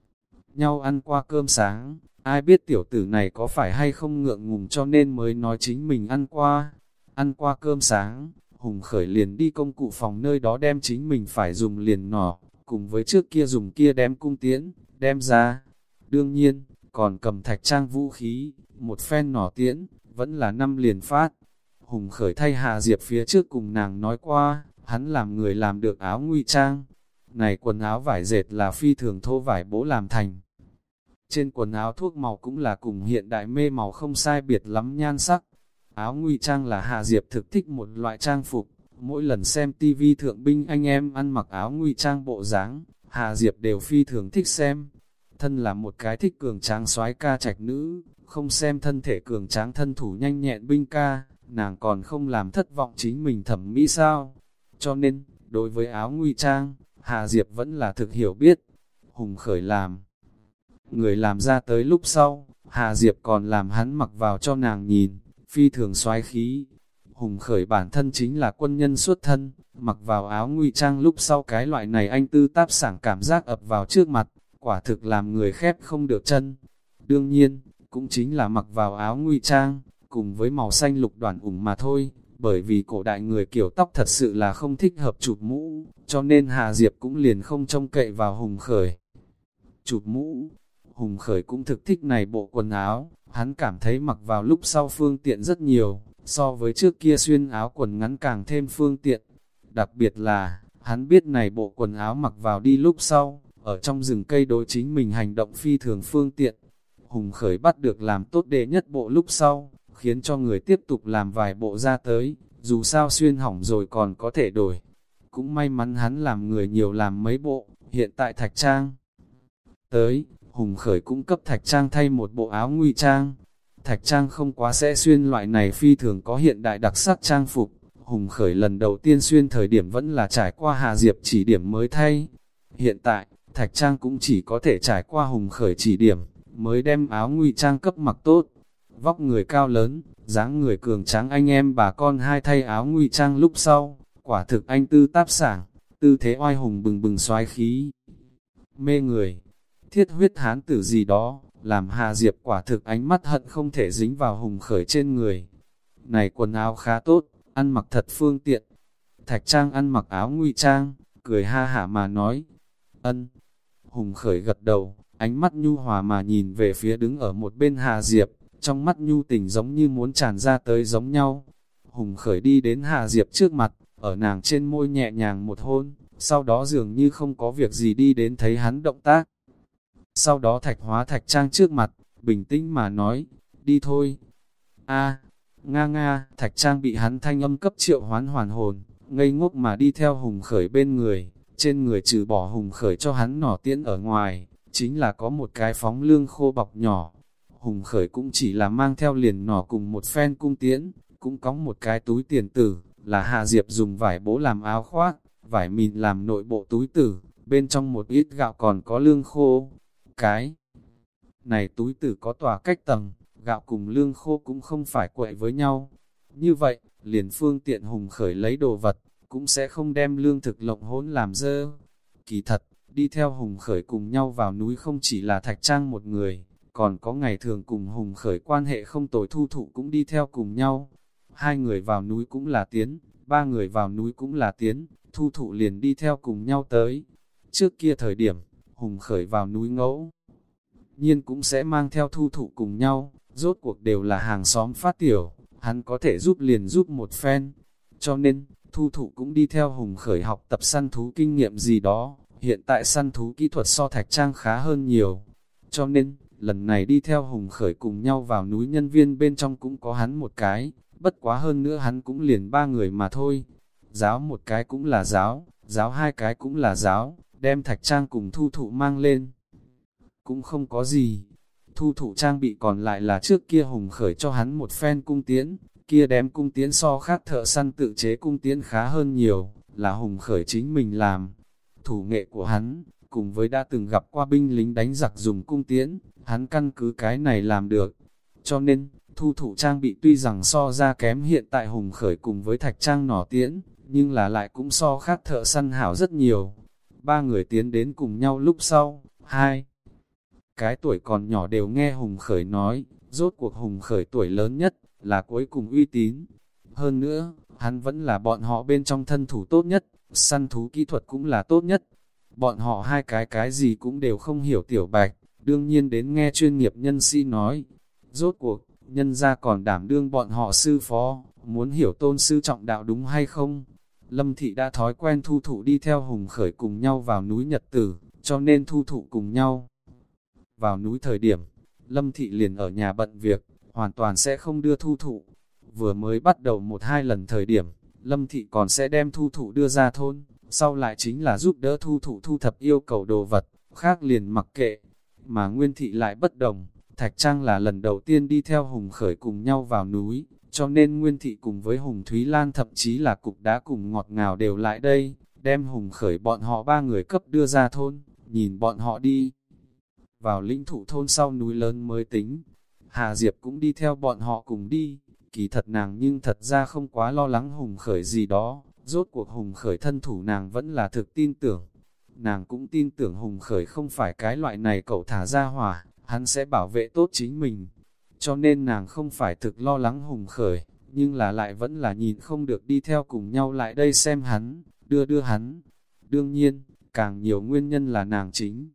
nhau ăn qua cơm sáng. Ai biết tiểu tử này có phải hay không ngượng ngùng cho nên mới nói chính mình ăn qua. Ăn qua cơm sáng, Hùng Khởi liền đi công cụ phòng nơi đó đem chính mình phải dùng liền nỏ, cùng với trước kia dùng kia đem cung tiễn, đem ra. Đương nhiên, còn cầm Thạch Trang vũ khí, một phen nỏ tiễn, vẫn là năm liền phát. Hùng Khởi thay Hà Diệp phía trước cùng nàng nói qua, hắn làm người làm được áo ngụy trang. Này quần áo vải dệt là phi thường thô vải bố làm thành. Trên quần áo thuốc màu cũng là cùng hiện đại mê màu không sai biệt lắm nhan sắc. Áo ngụy trang là Hà Diệp thực thích một loại trang phục. Mỗi lần xem tivi thượng binh anh em ăn mặc áo ngụy trang bộ dáng, Hà Diệp đều phi thường thích xem. Thân là một cái thích cường tráng soái ca trạch nữ, không xem thân thể cường tráng thân thủ nhanh nhẹn binh ca, nàng còn không làm thất vọng chính mình thẩm mỹ sao. Cho nên, đối với áo ngụy trang, Hà Diệp vẫn là thực hiểu biết. Hùng Khởi làm người làm ra tới lúc sau, Hà Diệp còn làm hắn mặc vào cho nàng nhìn, phi thường soái khí. Hùng Khởi bản thân chính là quân nhân xuất thân, mặc vào áo ngụy trang lúc sau cái loại này anh tư táp sảng cảm giác ập vào trước mặt, quả thực làm người khép không được chân. Đương nhiên, cũng chính là mặc vào áo ngụy trang, cùng với màu xanh lục đoàn ủng mà thôi, bởi vì cổ đại người kiểu tóc thật sự là không thích hợp chụp mũ, cho nên Hà Diệp cũng liền không trông cậy vào Hùng Khởi chụp mũ. Hùng Khởi cũng thực thích này bộ quần áo, hắn cảm thấy mặc vào lúc sau phương tiện rất nhiều, so với trước kia xuyên áo quần ngắn càng thêm phương tiện. Đặc biệt là, hắn biết này bộ quần áo mặc vào đi lúc sau, ở trong rừng cây đối chính mình hành động phi thường phương tiện. Hùng Khởi bắt được làm tốt đệ nhất bộ lúc sau, khiến cho người tiếp tục làm vài bộ ra tới, dù sao xuyên hỏng rồi còn có thể đổi. Cũng may mắn hắn làm người nhiều làm mấy bộ, hiện tại Thạch Trang tới, Hùng Khởi cũng cấp Thạch Trang thay một bộ áo ngụy trang. Thạch Trang không quá sẽ xuyên loại này phi thường có hiện đại đặc sắc trang phục. Hùng Khởi lần đầu tiên xuyên thời điểm vẫn là trải qua Hà Diệp chỉ điểm mới thay. Hiện tại, Thạch Trang cũng chỉ có thể trải qua Hùng Khởi chỉ điểm, mới đem áo ngụy trang cấp mặc tốt. Vóc người cao lớn, dáng người cường tráng anh em bà con hai thay áo ngụy trang lúc sau, quả thực anh tư táp sảng, tư thế oai hùng bừng bừng soái khí. Mê người, thiết huyết hán tử gì đó, làm Hà Diệp quả thực ánh mắt hận không thể dính vào Hùng Khởi trên người. Này quần áo khá tốt, ăn mặc thật phương tiện. Thạch Trang ăn mặc áo ngụy trang, cười ha hả mà nói. Ân. Hùng Khởi gật đầu, ánh mắt nhu hòa mà nhìn về phía đứng ở một bên Hà Diệp, trong mắt nhu tình giống như muốn tràn ra tới giống nhau. Hùng Khởi đi đến Hà Diệp trước mặt, ở nàng trên môi nhẹ nhàng một hôn, sau đó dường như không có việc gì đi đến thấy hắn động tác. Sau đó Thạch Hóa Thạch Trang trước mặt, bình tĩnh mà nói, đi thôi. A, nga nga, Thạch Trang bị hắn thanh âm cấp triệu hoán hoàn hồn, ngây ngốc mà đi theo Hùng Khởi bên người, trên người trừ bỏ Hùng Khởi cho hắn nỏ tiễn ở ngoài, chính là có một cái phóng lương khô bọc nhỏ. Hùng Khởi cũng chỉ là mang theo liền nỏ cùng một phen cung tiễn, cũng có một cái túi tiền tử, là Hà Diệp dùng vải bố làm áo khoác, vải mìn làm nội bộ túi tử, bên trong một ít gạo còn có lương khô. Cái này túi tử có tòa cách tầng, gạo cùng lương khô cũng không phải quậy với nhau. Như vậy, liền phương tiện Hùng Khởi lấy đồ vật, cũng sẽ không đem lương thực lộng hỗn làm dơ. Kỳ thật, đi theo Hùng Khởi cùng nhau vào núi không chỉ là Thạch Trang một người, còn có ngày thường cùng Hùng Khởi quan hệ không tồi Thu Thụ cũng đi theo cùng nhau. Hai người vào núi cũng là tiến, ba người vào núi cũng là tiến, Thu Thụ liền đi theo cùng nhau tới. Trước kia thời điểm, Hùng Khởi vào núi ngẫu nhiên cũng sẽ mang theo Thu Thụ cùng nhau, rốt cuộc đều là hàng xóm phát tiểu, hắn có thể giúp liền giúp một phen. Cho nên, Thu Thụ cũng đi theo Hùng Khởi học tập săn thú kinh nghiệm gì đó, hiện tại săn thú kỹ thuật so Thạch Trang khá hơn nhiều. Cho nên, lần này đi theo Hùng Khởi cùng nhau vào núi nhân viên bên trong cũng có hắn một cái, bất quá hơn nữa hắn cũng liền ba người mà thôi. Giáo một cái cũng là giáo, giáo hai cái cũng là giáo, đem Thạch Trang cùng Thu Thụ mang lên. Cũng không có gì, Thu Thụ trang bị còn lại là trước kia Hùng Khởi cho hắn một phen cung tiễn, kia đem cung tiễn so khác thợ săn tự chế cung tiễn khá hơn nhiều, là Hùng Khởi chính mình làm. Thủ nghệ của hắn, cùng với đã từng gặp qua binh lính đánh giặc dùng cung tiễn, hắn căn cứ cái này làm được. Cho nên, thu thụ trang bị tuy rằng so ra kém hiện tại Hùng Khởi cùng với thạch trang nỏ tiễn, nhưng là lại cũng so khác thợ săn hảo rất nhiều. Ba người tiến đến cùng nhau lúc sau, hai cái tuổi còn nhỏ đều nghe Hùng Khởi nói, rốt cuộc Hùng Khởi tuổi lớn nhất, là cuối cùng uy tín. Hơn nữa, hắn vẫn là bọn họ bên trong thân thủ tốt nhất, săn thú kỹ thuật cũng là tốt nhất. Bọn họ hai cái cái gì cũng đều không hiểu tiểu bạch, đương nhiên đến nghe chuyên nghiệp nhân sĩ nói. Rốt cuộc, nhân ra còn đảm đương bọn họ sư phó, muốn hiểu tôn sư trọng đạo đúng hay không? Lâm Thị đã thói quen thu thụ đi theo Hùng Khởi cùng nhau vào núi Nhật Tử, cho nên thu thụ cùng nhau. Vào núi thời điểm, Lâm Thị liền ở nhà bận việc, hoàn toàn sẽ không đưa thu thụ. Vừa mới bắt đầu một hai lần thời điểm, Lâm Thị còn sẽ đem thu thụ đưa ra thôn, sau lại chính là giúp đỡ thu thụ thu thập yêu cầu đồ vật, khác liền mặc kệ. Mà Nguyên Thị lại bất đồng, Thạch Trang là lần đầu tiên đi theo Hùng Khởi cùng nhau vào núi, cho nên Nguyên Thị cùng với Hùng Thúy Lan thậm chí là cục đá cùng ngọt ngào đều lại đây, đem Hùng Khởi bọn họ ba người cấp đưa ra thôn, nhìn bọn họ đi. Vào lĩnh thụ thôn sau núi lớn mới tính, Hà Diệp cũng đi theo bọn họ cùng đi, kỳ thật nàng nhưng thật ra không quá lo lắng Hùng Khởi gì đó, rốt cuộc Hùng Khởi thân thủ nàng vẫn là thực tin tưởng. Nàng cũng tin tưởng Hùng Khởi không phải cái loại này cậu thả ra hỏa, hắn sẽ bảo vệ tốt chính mình. Cho nên nàng không phải thực lo lắng Hùng Khởi, nhưng là lại vẫn là nhìn không được đi theo cùng nhau lại đây xem hắn, đưa đưa hắn. Đương nhiên, càng nhiều nguyên nhân là nàng chính.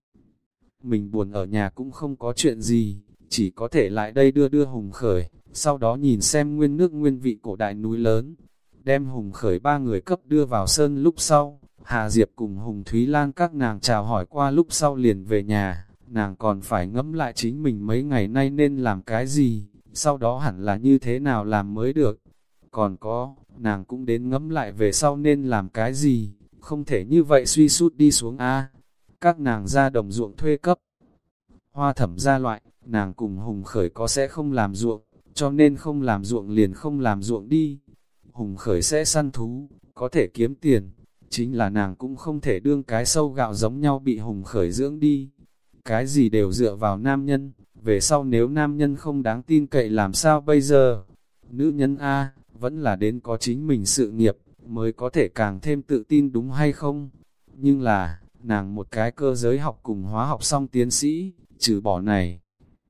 Mình buồn ở nhà cũng không có chuyện gì, chỉ có thể lại đây đưa đưa Hùng Khởi, sau đó nhìn xem nguyên nước nguyên vị cổ đại núi lớn. Đem Hùng Khởi ba người cấp đưa vào sơn lúc sau, Hà Diệp cùng Hùng Thúy Lan các nàng chào hỏi qua lúc sau liền về nhà, nàng còn phải ngẫm lại chính mình mấy ngày nay nên làm cái gì, sau đó hẳn là như thế nào làm mới được. Còn có, nàng cũng đến ngẫm lại về sau nên làm cái gì, không thể như vậy suy sút đi xuống a. Các nàng ra đồng ruộng thuê cấp hoa thẩm gia loại, nàng cùng Hùng Khởi có sẽ không làm ruộng, cho nên không làm ruộng liền không làm ruộng đi. Hùng Khởi sẽ săn thú, có thể kiếm tiền, chính là nàng cũng không thể đương cái sâu gạo giống nhau bị Hùng Khởi dưỡng đi. Cái gì đều dựa vào nam nhân, về sau nếu nam nhân không đáng tin cậy làm sao bây giờ? Nữ nhân A, vẫn là đến có chính mình sự nghiệp, mới có thể càng thêm tự tin đúng hay không? Nhưng là, nàng một cái cơ giới học cùng hóa học song tiến sĩ, trừ bỏ này.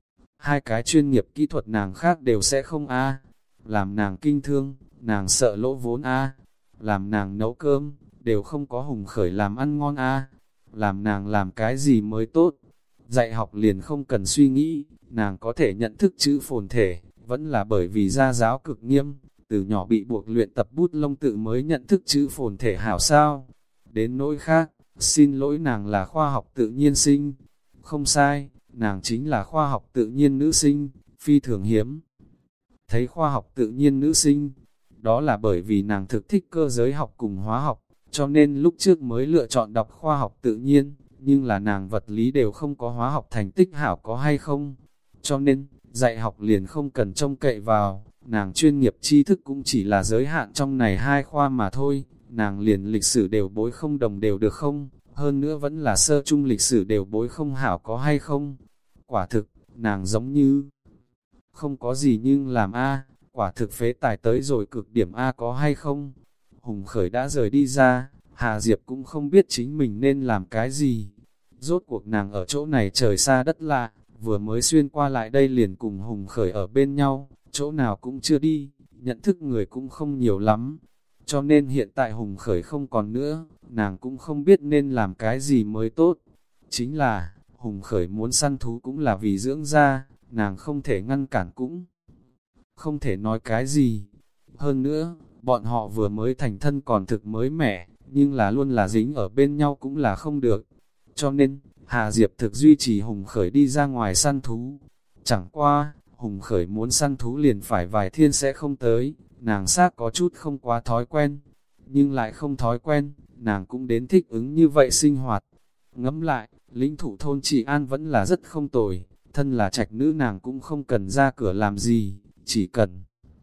Hai cái chuyên nghiệp kỹ thuật nàng khác đều sẽ không A. Làm nàng kinh thương, nàng sợ lỗ vốn A. Làm nàng nấu cơm, đều không có Hùng Khởi làm ăn ngon A. Làm nàng làm cái gì mới tốt. Dạy học liền không cần suy nghĩ, nàng có thể nhận thức chữ phồn thể, vẫn là bởi vì gia giáo cực nghiêm, từ nhỏ bị buộc luyện tập bút lông tự mới nhận thức chữ phồn thể hảo sao. Đến nỗi khác, xin lỗi nàng là khoa học tự nhiên sinh. Không sai, nàng chính là khoa học tự nhiên nữ sinh, phi thường hiếm. Thấy khoa học tự nhiên nữ sinh, đó là bởi vì nàng thực thích cơ giới học cùng hóa học, cho nên lúc trước mới lựa chọn đọc khoa học tự nhiên, nhưng là nàng vật lý đều không có hóa học thành tích hảo có hay không. Cho nên, dạy học liền không cần trông cậy vào, nàng chuyên nghiệp tri thức cũng chỉ là giới hạn trong này hai khoa mà thôi, nàng liền lịch sử đều bối không đồng đều được không, hơn nữa vẫn là sơ chung lịch sử đều bối không hảo có hay không. Quả thực, nàng giống như không có gì nhưng làm A, quả thực phế tài tới rồi cực điểm A có hay không. Hùng Khởi đã rời đi ra, Hà Diệp cũng không biết chính mình nên làm cái gì. Rốt cuộc nàng ở chỗ này trời xa đất lạ, vừa mới xuyên qua lại đây liền cùng Hùng Khởi ở bên nhau, chỗ nào cũng chưa đi, nhận thức người cũng không nhiều lắm. Cho nên hiện tại Hùng Khởi không còn nữa, nàng cũng không biết nên làm cái gì mới tốt. Chính là, Hùng Khởi muốn săn thú cũng là vì dưỡng ra, nàng không thể ngăn cản cũng không thể nói cái gì. Hơn nữa, bọn họ vừa mới thành thân còn thực mới mẻ, nhưng là luôn là dính ở bên nhau cũng là không được. Cho nên, Hà Diệp thực duy trì Hùng Khởi đi ra ngoài săn thú. Chẳng qua, Hùng Khởi muốn săn thú liền phải vài thiên sẽ không tới, nàng xác có chút không quá thói quen. Nhưng lại không thói quen, nàng cũng đến thích ứng như vậy sinh hoạt. Ngẫm lại, lĩnh thủ thôn chị An vẫn là rất không tồi, thân là trạch nữ nàng cũng không cần ra cửa làm gì, chỉ cần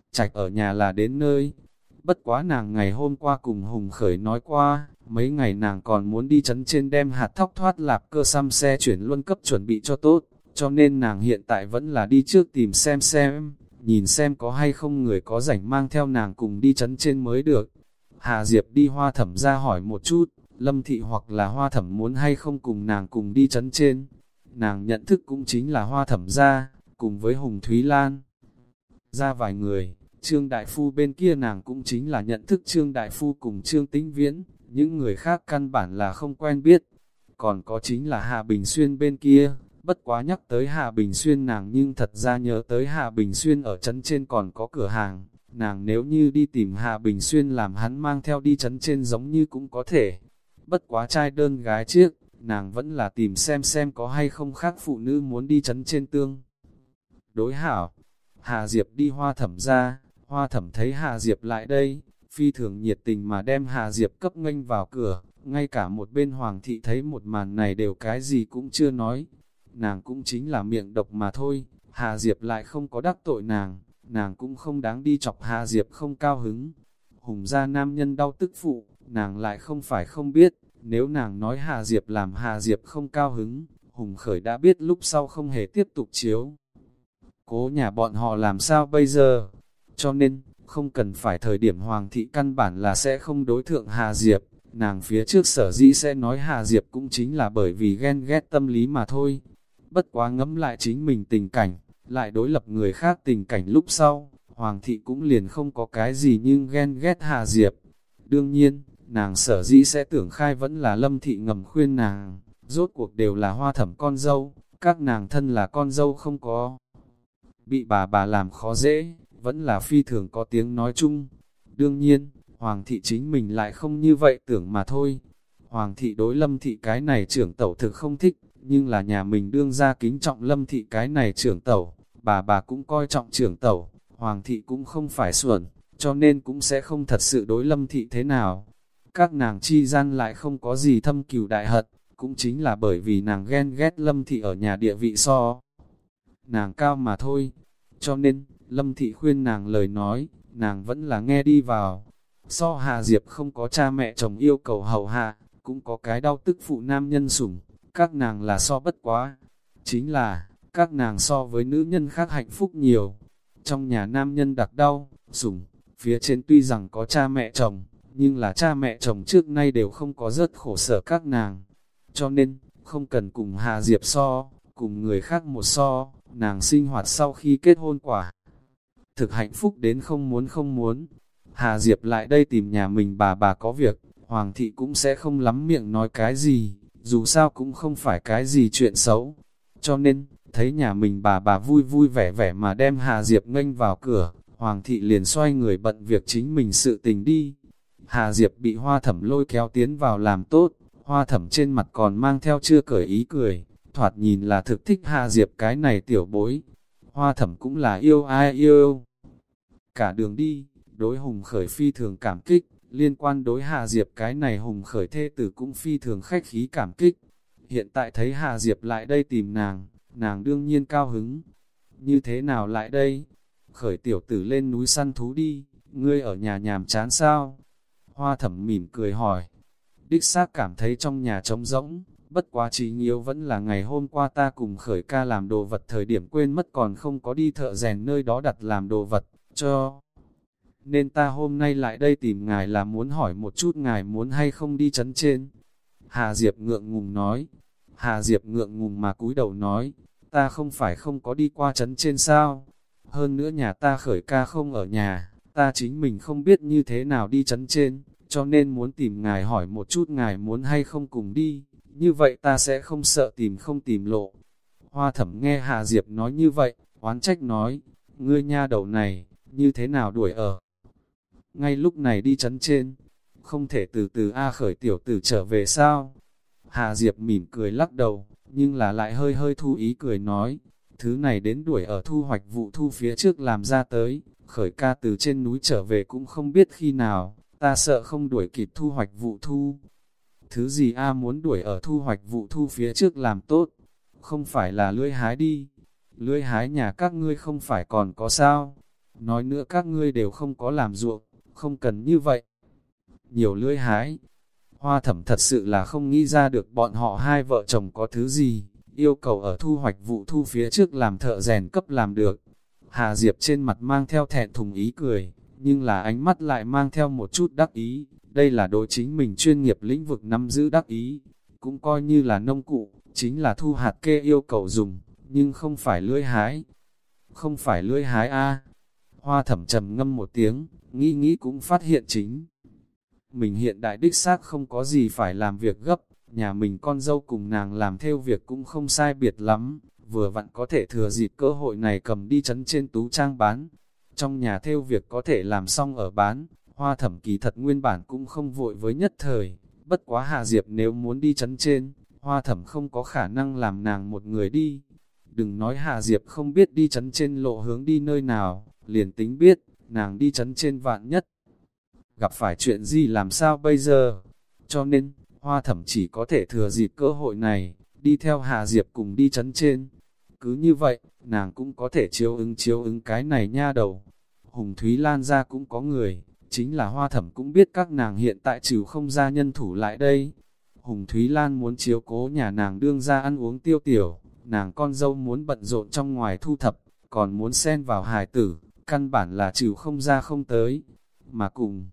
Trạch ở nhà là đến nơi. Bất quá nàng ngày hôm qua cùng Hùng Khởi nói qua, mấy ngày nàng còn muốn đi trấn trên đem hạt thóc thoát lạp cơ xăm xe chuyển luân cấp chuẩn bị cho tốt, cho nên nàng hiện tại vẫn là đi trước tìm xem xem, nhìn xem có hay không người có rảnh mang theo nàng cùng đi trấn trên mới được. Hà Diệp đi Hoa Thẩm ra hỏi một chút, Lâm Thị hoặc là Hoa Thẩm muốn hay không cùng nàng cùng đi trấn trên. Nàng nhận thức cũng chính là Hoa Thẩm ra, cùng với Hùng Thúy Lan. Ra vài người, Trương Đại Phu bên kia nàng cũng chính là nhận thức Trương Đại Phu cùng Trương Tĩnh Viễn, những người khác căn bản là không quen biết. Còn có chính là Hà Bình Xuyên bên kia, bất quá nhắc tới Hà Bình Xuyên nàng nhưng thật ra nhớ tới Hà Bình Xuyên ở trấn trên còn có cửa hàng, nàng nếu như đi tìm Hà Bình Xuyên làm hắn mang theo đi trấn trên giống như cũng có thể. Bất quá trai đơn gái chiếc, nàng vẫn là tìm xem xem có hay không khác phụ nữ muốn đi trấn trên tương. Đối hảo, Hà Diệp đi Hoa Thẩm ra, Hoa Thẩm thấy Hà Diệp lại đây, phi thường nhiệt tình mà đem Hà Diệp cấp nghênh vào cửa, ngay cả một bên Hoàng thị thấy một màn này đều cái gì cũng chưa nói. Nàng cũng chính là miệng độc mà thôi, Hà Diệp lại không có đắc tội nàng, nàng cũng không đáng đi chọc Hà Diệp không cao hứng. Hùng gia nam nhân đau tức phụ, nàng lại không phải không biết, nếu nàng nói Hà Diệp làm Hà Diệp không cao hứng, Hùng Khởi đã biết lúc sau không hề tiếp tục chiếu. Cố nhà bọn họ làm sao bây giờ? Cho nên, không cần phải thời điểm Hoàng thị căn bản là sẽ không đối thượng Hà Diệp, nàng phía trước sở dĩ sẽ nói Hà Diệp cũng chính là bởi vì ghen ghét tâm lý mà thôi. Bất quá ngẫm lại chính mình tình cảnh, lại đối lập người khác tình cảnh lúc sau, Hoàng thị cũng liền không có cái gì nhưng ghen ghét Hà Diệp. Đương nhiên, nàng sở dĩ sẽ tưởng khai vẫn là Lâm thị ngầm khuyên nàng, rốt cuộc đều là Hoa Thẩm con dâu, các nàng thân là con dâu không có bị bà bà làm khó dễ, vẫn là phi thường có tiếng nói chung. Đương nhiên, Hoàng thị chính mình lại không như vậy tưởng mà thôi. Hoàng thị đối Lâm thị cái này trưởng tẩu thực không thích, nhưng là nhà mình đương ra kính trọng Lâm thị cái này trưởng tẩu, bà bà cũng coi trọng trưởng tẩu, Hoàng thị cũng không phải xuẩn, cho nên cũng sẽ không thật sự đối Lâm thị thế nào. Các nàng chi gian lại không có gì thâm cừu đại hận, cũng chính là bởi vì nàng ghen ghét Lâm thị ở nhà địa vị so nàng cao mà thôi. Cho nên, Lâm thị khuyên nàng lời nói, nàng vẫn là nghe đi vào. So Hà Diệp không có cha mẹ chồng yêu cầu hầu hạ, cũng có cái đau tức phụ nam nhân sủng, các nàng là so bất quá. Chính là, các nàng so với nữ nhân khác hạnh phúc nhiều. Trong nhà nam nhân đặc đau, sủng, phía trên tuy rằng có cha mẹ chồng, nhưng là cha mẹ chồng trước nay đều không có rất khổ sở các nàng. Cho nên, không cần cùng Hà Diệp so, cùng người khác một so, nàng sinh hoạt sau khi kết hôn quả. Thực hạnh phúc đến không muốn không muốn. Hà Diệp lại đây tìm nhà mình bà bà có việc, Hoàng thị cũng sẽ không lắm miệng nói cái gì, dù sao cũng không phải cái gì chuyện xấu. Cho nên, thấy nhà mình bà bà vui vui vẻ vẻ mà đem Hà Diệp nghênh vào cửa, Hoàng thị liền xoay người bận việc chính mình sự tình đi. Hà Diệp bị Hoa Thẩm lôi kéo tiến vào làm tốt, Hoa Thẩm trên mặt còn mang theo chưa cởi ý cười, thoạt nhìn là thực thích Hà Diệp cái này tiểu bối. Hoa Thẩm cũng là yêu ai yêu. Cả đường đi, đối Hùng Khởi phi thường cảm kích, liên quan đối Hà Diệp cái này Hùng Khởi thê tử cũng phi thường khách khí cảm kích. Hiện tại thấy Hà Diệp lại đây tìm nàng, nàng đương nhiên cao hứng. Như thế nào lại đây? Khởi tiểu tử lên núi săn thú đi, ngươi ở nhà nhàm chán sao? Hoa Thẩm mỉm cười hỏi. Đích xác cảm thấy trong nhà trống rỗng, bất quá trí nghiêu vẫn là ngày hôm qua ta cùng Khởi ca làm đồ vật thời điểm quên mất còn không có đi thợ rèn nơi đó đặt làm đồ vật, cho. Nên ta hôm nay lại đây tìm ngài là muốn hỏi một chút ngài muốn hay không đi trấn trên. Hà Diệp ngượng ngùng nói. Hà Diệp ngượng ngùng mà cúi đầu nói, ta không phải không có đi qua trấn trên sao? Hơn nữa nhà ta Khởi ca không ở nhà, ta chính mình không biết như thế nào đi trấn trên, cho nên muốn tìm ngài hỏi một chút ngài muốn hay không cùng đi, như vậy ta sẽ không sợ tìm không tìm lộ. Hoa Thẩm nghe Hà Diệp nói như vậy, oán trách nói, ngươi nha đầu này, như thế nào đuổi ở? Ngay lúc này đi trấn trên, không thể từ từ A Khởi tiểu tử trở về sao? Hà Diệp mỉm cười lắc đầu, nhưng là lại hơi hơi thu ý cười nói, thứ này đến đuổi ở thu hoạch vụ thu phía trước làm ra tới, Khởi ca từ trên núi trở về cũng không biết khi nào, ta sợ không đuổi kịp thu hoạch vụ thu. Thứ gì A muốn đuổi ở thu hoạch vụ thu phía trước làm tốt, không phải là lưỡi hái đi, lưỡi hái nhà các ngươi không phải còn có sao? nói nữa các ngươi đều không có làm ruộng, không cần như vậy. Nhiều lưỡi hái, Hoa Thẩm thật sự là không nghĩ ra được bọn họ hai vợ chồng có thứ gì, yêu cầu ở thu hoạch vụ thu phía trước làm thợ rèn cấp làm được. Hà Diệp trên mặt mang theo thẹn thùng ý cười, nhưng là ánh mắt lại mang theo một chút đắc ý, đây là đối chính mình chuyên nghiệp lĩnh vực nắm giữ đắc ý, cũng coi như là nông cụ, chính là thu hạt kê yêu cầu dùng, nhưng không phải lưỡi hái. Không phải lưỡi hái a. Hoa Thẩm trầm ngâm một tiếng, nghĩ nghĩ cũng phát hiện chính mình hiện đại đích xác không có gì phải làm việc gấp, nhà mình con dâu cùng nàng làm theo việc cũng không sai biệt lắm, vừa vặn có thể thừa dịp cơ hội này cầm đi trấn trên tú trang bán. Trong nhà theo việc có thể làm xong ở bán, Hoa Thẩm kỳ thật nguyên bản cũng không vội với nhất thời, bất quá Hà Diệp nếu muốn đi trấn trên, Hoa Thẩm không có khả năng làm nàng một người đi. Đừng nói Hà Diệp không biết đi trấn trên lộ hướng đi nơi nào, liền tính biết, nàng đi trấn trên vạn nhất. Gặp phải chuyện gì làm sao bây giờ? Cho nên, Hoa Thẩm chỉ có thể thừa dịp cơ hội này, đi theo Hà Diệp cùng đi trấn trên. Cứ như vậy, nàng cũng có thể chiếu ứng chiếu ứng cái này nha đầu. Hùng Thúy Lan ra cũng có người, chính là Hoa Thẩm cũng biết các nàng hiện tại trừ không ra nhân thủ lại đây. Hùng Thúy Lan muốn chiếu cố nhà nàng đương ra ăn uống tiêu tiểu, nàng con dâu muốn bận rộn trong ngoài thu thập, còn muốn xen vào hài tử, căn bản là trừ không ra không tới. Mà cùng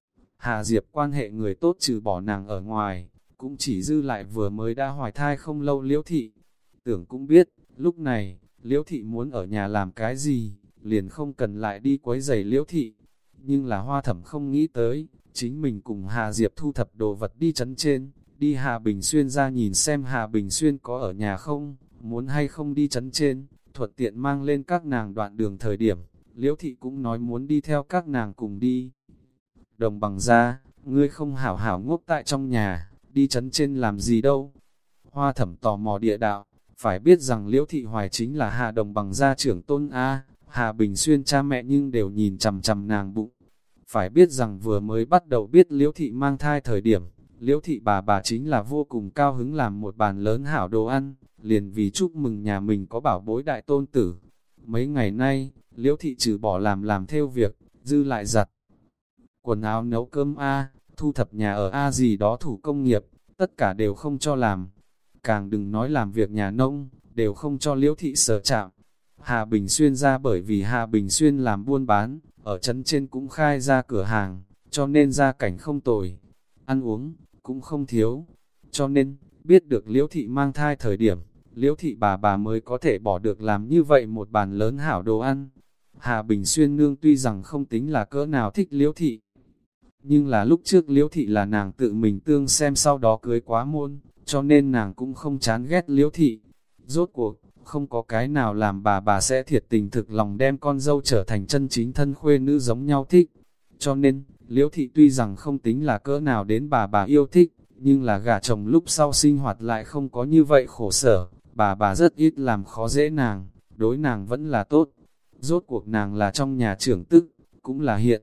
Hà Diệp quan hệ người tốt trừ bỏ nàng ở ngoài, cũng chỉ dư lại vừa mới đã hoài thai không lâu Liễu Thị. Tưởng cũng biết, lúc này, Liễu Thị muốn ở nhà làm cái gì, liền không cần lại đi quấy rầy Liễu Thị. Nhưng là Hoa Thẩm không nghĩ tới, chính mình cùng Hà Diệp thu thập đồ vật đi trấn trên, đi Hà Bình Xuyên ra nhìn xem Hà Bình Xuyên có ở nhà không, muốn hay không đi trấn trên, thuận tiện mang lên các nàng đoạn đường thời điểm, Liễu Thị cũng nói muốn đi theo các nàng cùng đi. Đồng Bằng ra, ngươi không hảo hảo ngốc tại trong nhà, đi trấn trên làm gì đâu. Hoa Thẩm tò mò địa đạo, phải biết rằng Liễu Thị Hoài chính là Hà Đồng Bằng gia trưởng tôn A, Hà Bình Xuyên cha mẹ nhưng đều nhìn chằm chằm nàng bụng. Phải biết rằng vừa mới bắt đầu biết Liễu Thị mang thai thời điểm, Liễu Thị bà bà chính là vô cùng cao hứng làm một bàn lớn hảo đồ ăn, liền vì chúc mừng nhà mình có bảo bối đại tôn tử. Mấy ngày nay, Liễu Thị trừ bỏ làm làm theo việc, dư lại giặt quần áo nấu cơm A, thu thập nhà ở A gì đó thủ công nghiệp, tất cả đều không cho làm. Càng đừng nói làm việc nhà nông, đều không cho Liễu Thị sở chạm. Hà Bình Xuyên ra bởi vì Hà Bình Xuyên làm buôn bán, ở trấn trên cũng khai ra cửa hàng, cho nên gia cảnh không tồi, ăn uống cũng không thiếu. Cho nên, biết được Liễu Thị mang thai thời điểm, Liễu Thị bà bà mới có thể bỏ được làm như vậy một bàn lớn hảo đồ ăn. Hà Bình Xuyên nương tuy rằng không tính là cỡ nào thích Liễu Thị, nhưng là lúc trước Liễu Thị là nàng tự mình tương xem sau đó cưới quá môn, cho nên nàng cũng không chán ghét Liễu Thị. Rốt cuộc, không có cái nào làm bà bà sẽ thiệt tình thực lòng đem con dâu trở thành chân chính thân khuê nữ giống nhau thích. Cho nên, Liễu Thị tuy rằng không tính là cỡ nào đến bà bà yêu thích, nhưng là gả chồng lúc sau sinh hoạt lại không có như vậy khổ sở, bà bà rất ít làm khó dễ nàng, đối nàng vẫn là tốt. Rốt cuộc nàng là trong nhà trưởng tức, cũng là hiện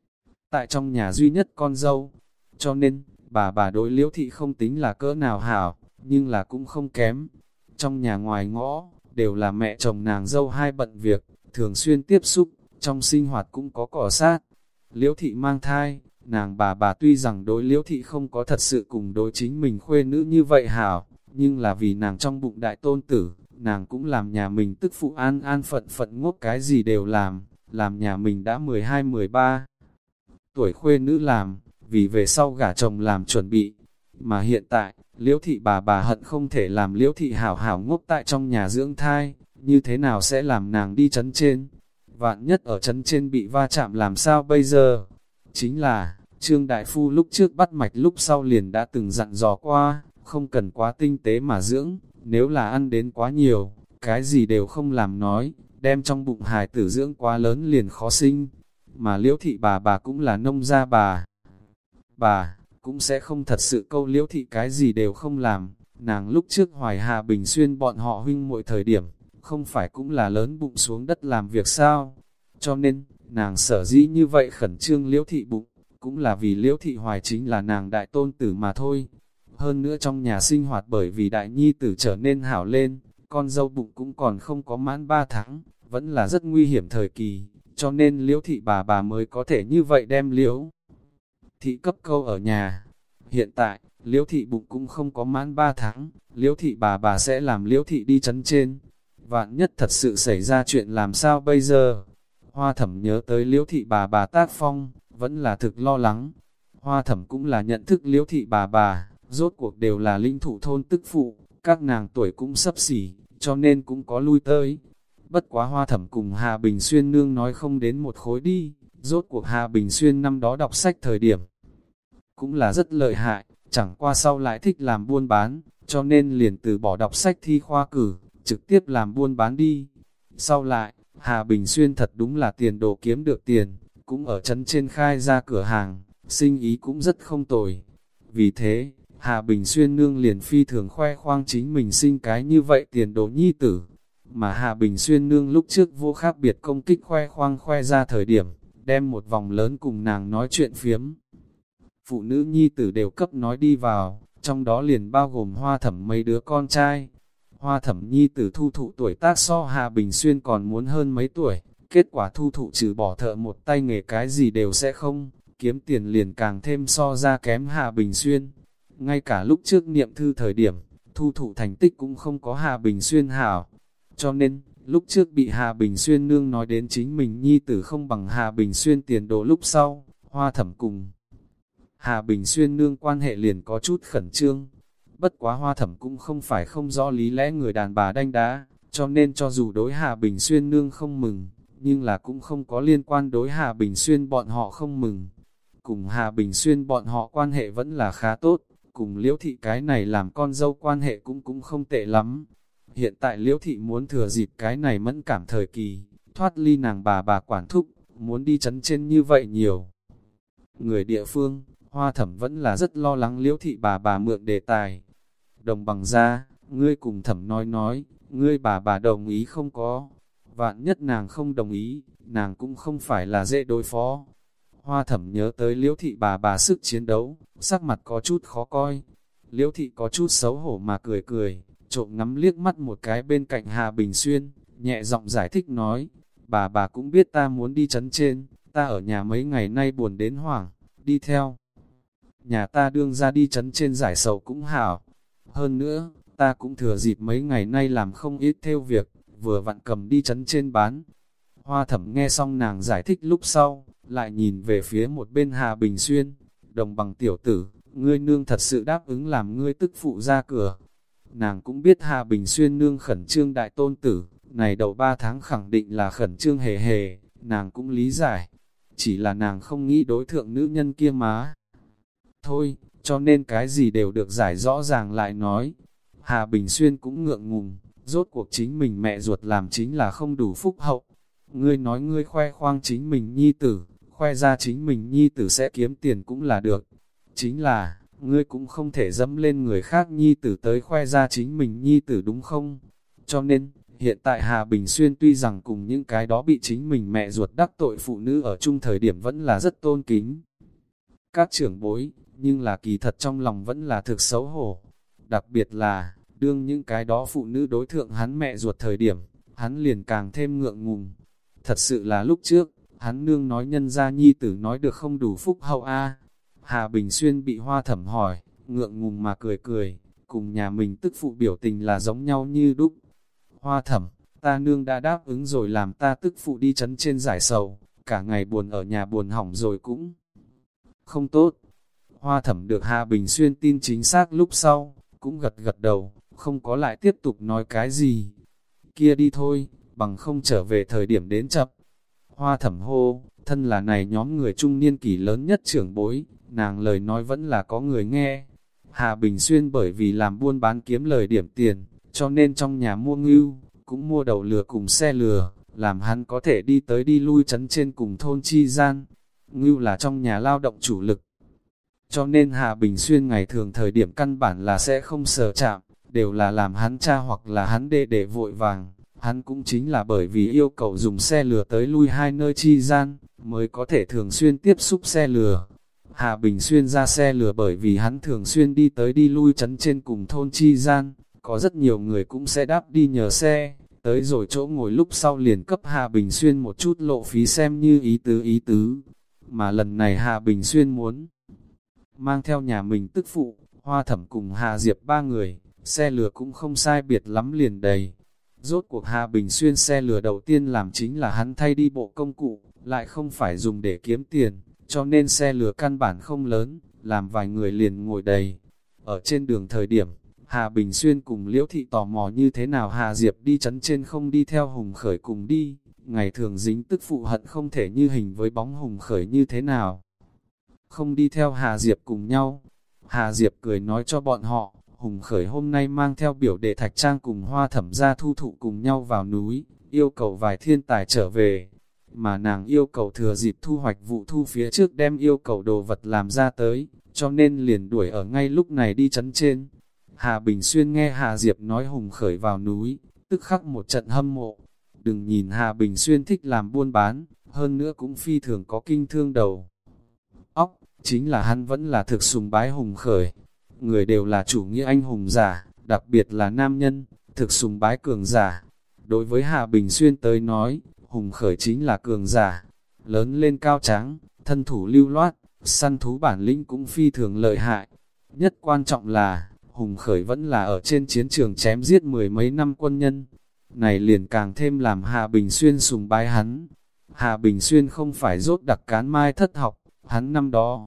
tại trong nhà duy nhất con dâu. Cho nên, bà bà đối Liễu Thị không tính là cỡ nào hảo, nhưng là cũng không kém. Trong nhà ngoài ngõ, đều là mẹ chồng nàng dâu hai bận việc, thường xuyên tiếp xúc, trong sinh hoạt cũng có cỏ sát. Liễu Thị mang thai, nàng bà bà tuy rằng đối Liễu Thị không có thật sự cùng đối chính mình khuê nữ như vậy hảo, nhưng là vì nàng trong bụng đại tôn tử, nàng cũng làm nhà mình tức phụ an an phận phận ngốc cái gì đều làm, làm nhà mình đã mười hai mười ba tuổi khuê nữ làm, vì về sau gả chồng làm chuẩn bị. Mà hiện tại, Liễu Thị bà bà hận không thể làm Liễu Thị hảo hảo ngốc tại trong nhà dưỡng thai, như thế nào sẽ làm nàng đi trấn trên? Vạn nhất ở trấn trên bị va chạm làm sao bây giờ? Chính là, Trương Đại Phu lúc trước bắt mạch lúc sau liền đã từng dặn dò qua, không cần quá tinh tế mà dưỡng, nếu là ăn đến quá nhiều, cái gì đều không làm nói, đem trong bụng hài tử dưỡng quá lớn liền khó sinh. Mà Liễu Thị bà bà cũng là nông gia bà. Bà, cũng sẽ không thật sự câu Liễu Thị cái gì đều không làm. Nàng lúc trước hoài Hà Bình Xuyên bọn họ huynh muội thời điểm, không phải cũng là lớn bụng xuống đất làm việc sao? Cho nên, nàng sở dĩ như vậy khẩn trương Liễu Thị bụng, cũng là vì Liễu Thị Hoài chính là nàng đại tôn tử mà thôi. Hơn nữa trong nhà sinh hoạt bởi vì đại nhi tử trở nên hảo lên, con dâu bụng cũng còn không có mãn ba tháng, vẫn là rất nguy hiểm thời kỳ, cho nên Liễu thị bà bà mới có thể như vậy đem Liễu thị cấp câu ở nhà. Hiện tại, Liễu thị bụng cũng không có mãn ba tháng, Liễu thị bà bà sẽ làm Liễu thị đi trấn trên. Vạn nhất thật sự xảy ra chuyện làm sao bây giờ? Hoa Thẩm nhớ tới Liễu thị bà bà tác phong, vẫn là thực lo lắng. Hoa Thẩm cũng là nhận thức Liễu thị bà bà, rốt cuộc đều là linh thủ thôn tức phụ, các nàng tuổi cũng sấp xỉ, cho nên cũng có lui tới. Bất quá Hoa Thẩm cùng Hà Bình Xuyên nương nói không đến một khối đi, rốt cuộc Hà Bình Xuyên năm đó đọc sách thời điểm cũng là rất lợi hại, chẳng qua sau lại thích làm buôn bán, cho nên liền từ bỏ đọc sách thi khoa cử, trực tiếp làm buôn bán đi. Sau lại, Hà Bình Xuyên thật đúng là tiền đồ kiếm được tiền, cũng ở trấn trên khai ra cửa hàng, sinh ý cũng rất không tồi. Vì thế, Hà Bình Xuyên nương liền phi thường khoe khoang chính mình sinh cái như vậy tiền đồ nhi tử. Mà Hà Bình Xuyên nương lúc trước vô khác biệt công kích khoe khoang khoe ra thời điểm, đem một vòng lớn cùng nàng nói chuyện phiếm. Phụ nữ nhi tử đều cấp nói đi vào, trong đó liền bao gồm Hoa Thẩm mấy đứa con trai. Hoa Thẩm nhi tử Thu Thụ tuổi tác so Hà Bình Xuyên còn muốn hơn mấy tuổi, kết quả Thu Thụ trừ bỏ thợ một tay nghề cái gì đều sẽ không, kiếm tiền liền càng thêm so ra kém Hà Bình Xuyên. Ngay cả lúc trước niệm thư thời điểm, Thu Thụ thành tích cũng không có Hà Bình Xuyên hảo. Cho nên, lúc trước bị Hà Bình Xuyên nương nói đến chính mình nhi tử không bằng Hà Bình Xuyên tiền đồ lúc sau, Hoa Thẩm cùng Hà Bình Xuyên nương quan hệ liền có chút khẩn trương. Bất quá Hoa Thẩm cũng không phải không rõ lý lẽ người đàn bà đanh đá, cho nên cho dù đối Hà Bình Xuyên nương không mừng, nhưng là cũng không có liên quan đối Hà Bình Xuyên bọn họ không mừng. Cùng Hà Bình Xuyên bọn họ quan hệ vẫn là khá tốt, cùng Liễu thị cái này làm con dâu quan hệ cũng cũng không tệ lắm. Hiện tại Liễu thị muốn thừa dịp cái này mẫn cảm thời kỳ, thoát ly nàng bà bà quản thúc, muốn đi chấn trên như vậy nhiều. Người địa phương, Hoa Thẩm vẫn là rất lo lắng Liễu thị bà bà mượn đề tài. Đồng bằng ra, ngươi cùng Thẩm nói nói, ngươi bà bà đồng ý không có. Vạn nhất nàng không đồng ý, nàng cũng không phải là dễ đối phó. Hoa Thẩm nhớ tới Liễu thị bà bà sức chiến đấu, sắc mặt có chút khó coi. Liễu thị có chút xấu hổ mà cười cười, trộm ngắm liếc mắt một cái bên cạnh Hà Bình Xuyên, nhẹ giọng giải thích nói, bà bà cũng biết ta muốn đi trấn trên, ta ở nhà mấy ngày nay buồn đến hoảng, đi theo. Nhà ta đương ra đi trấn trên giải sầu cũng hảo. Hơn nữa, ta cũng thừa dịp mấy ngày nay làm không ít theo việc, vừa vặn cầm đi trấn trên bán. Hoa Thẩm nghe xong nàng giải thích lúc sau, lại nhìn về phía một bên Hà Bình Xuyên, đồng bằng tiểu tử, ngươi nương thật sự đáp ứng làm ngươi tức phụ ra cửa. Nàng cũng biết Hà Bình Xuyên nương khẩn trương đại tôn tử, này đầu ba tháng khẳng định là khẩn trương hề hề, nàng cũng lý giải. Chỉ là nàng không nghĩ đối thượng nữ nhân kia má. Thôi, cho nên cái gì đều được giải rõ ràng lại nói. Hà Bình Xuyên cũng ngượng ngùng, rốt cuộc chính mình mẹ ruột làm chính là không đủ phúc hậu. Ngươi nói ngươi khoe khoang chính mình nhi tử, khoe ra chính mình nhi tử sẽ kiếm tiền cũng là được. Chính là, ngươi cũng không thể dẫm lên người khác nhi tử tới khoe ra chính mình nhi tử đúng không? Cho nên, hiện tại Hà Bình Xuyên tuy rằng cùng những cái đó bị chính mình mẹ ruột đắc tội phụ nữ ở chung thời điểm vẫn là rất tôn kính các trưởng bối, nhưng là kỳ thật trong lòng vẫn là thực xấu hổ. Đặc biệt là, đương những cái đó phụ nữ đối thượng hắn mẹ ruột thời điểm, hắn liền càng thêm ngượng ngùng. Thật sự là lúc trước, hắn nương nói nhân gia nhi tử nói được không đủ phúc hậu a. Hà Bình Xuyên bị Hoa Thẩm hỏi, ngượng ngùng mà cười cười, cùng nhà mình tức phụ biểu tình là giống nhau như đúc. Hoa Thẩm, ta nương đã đáp ứng rồi làm ta tức phụ đi trấn trên giải sầu, cả ngày buồn ở nhà buồn hỏng rồi cũng không tốt. Hoa Thẩm được Hà Bình Xuyên tin chính xác lúc sau, cũng gật gật đầu, không có lại tiếp tục nói cái gì. Kia đi thôi, bằng không trở về thời điểm đến chậm. Hoa Thẩm hô, thân là này nhóm người trung niên kỷ lớn nhất trưởng bối, nàng lời nói vẫn là có người nghe. Hà Bình Xuyên bởi vì làm buôn bán kiếm lời điểm tiền, cho nên trong nhà mua ngưu, cũng mua đầu lừa cùng xe lừa, làm hắn có thể đi tới đi lui trấn trên cùng thôn chi gian. Ngưu là trong nhà lao động chủ lực, cho nên Hà Bình Xuyên ngày thường thời điểm căn bản là sẽ không sờ chạm, đều là làm hắn cha hoặc là hắn đệ để vội vàng. Hắn cũng chính là bởi vì yêu cầu dùng xe lừa tới lui hai nơi chi gian, mới có thể thường xuyên tiếp xúc xe lừa. Hà Bình Xuyên ra xe lừa bởi vì hắn thường xuyên đi tới đi lui trấn trên cùng thôn chi gian, có rất nhiều người cũng sẽ đáp đi nhờ xe, Tới rồi chỗ ngồi lúc sau liền cấp Hà Bình Xuyên một chút lộ phí xem như ý tứ ý tứ. Mà lần này Hà Bình Xuyên muốn mang theo nhà mình tức phụ, Hoa Thẩm cùng Hà Diệp ba người, xe lừa cũng không sai biệt lắm liền đầy. Rốt cuộc Hà Bình Xuyên xe lừa đầu tiên làm chính là hắn thay đi bộ công cụ, lại không phải dùng để kiếm tiền, cho nên xe lừa căn bản không lớn, làm vài người liền ngồi đầy. Ở trên đường thời điểm, Hà Bình Xuyên cùng Liễu Thị tò mò như thế nào Hà Diệp đi chấn trên không đi theo Hùng Khởi cùng đi, ngày thường dính tức phụ hận không thể như hình với bóng Hùng Khởi như thế nào. Không đi theo Hà Diệp cùng nhau. Hà Diệp cười nói cho bọn họ, Hùng Khởi hôm nay mang theo biểu đệ Thạch Trang cùng Hoa Thẩm gia thu thụ cùng nhau vào núi, yêu cầu vài thiên tài trở về. Mà nàng yêu cầu thừa dịp thu hoạch vụ thu phía trước đem yêu cầu đồ vật làm ra tới, cho nên liền đuổi ở ngay lúc này đi chấn trên. Hà Bình Xuyên nghe Hà Diệp nói Hùng Khởi vào núi, tức khắc một trận hâm mộ. Đừng nhìn Hà Bình Xuyên thích làm buôn bán, hơn nữa cũng phi thường có kinh thương đầu óc, chính là hắn vẫn là thực sùng bái Hùng Khởi. Người đều là chủ nghĩa anh hùng giả, đặc biệt là nam nhân, thực sùng bái cường giả. Đối với Hà Bình Xuyên tới nói, Hùng Khởi chính là cường giả, lớn lên cao tráng, thân thủ lưu loát, săn thú bản lĩnh cũng phi thường lợi hại. Nhất quan trọng là, Hùng Khởi vẫn là ở trên chiến trường chém giết mười mấy năm quân nhân. Này liền càng thêm làm Hà Bình Xuyên sùng bái hắn. Hà Bình Xuyên không phải rốt đặc cán mai thất học, hắn năm đó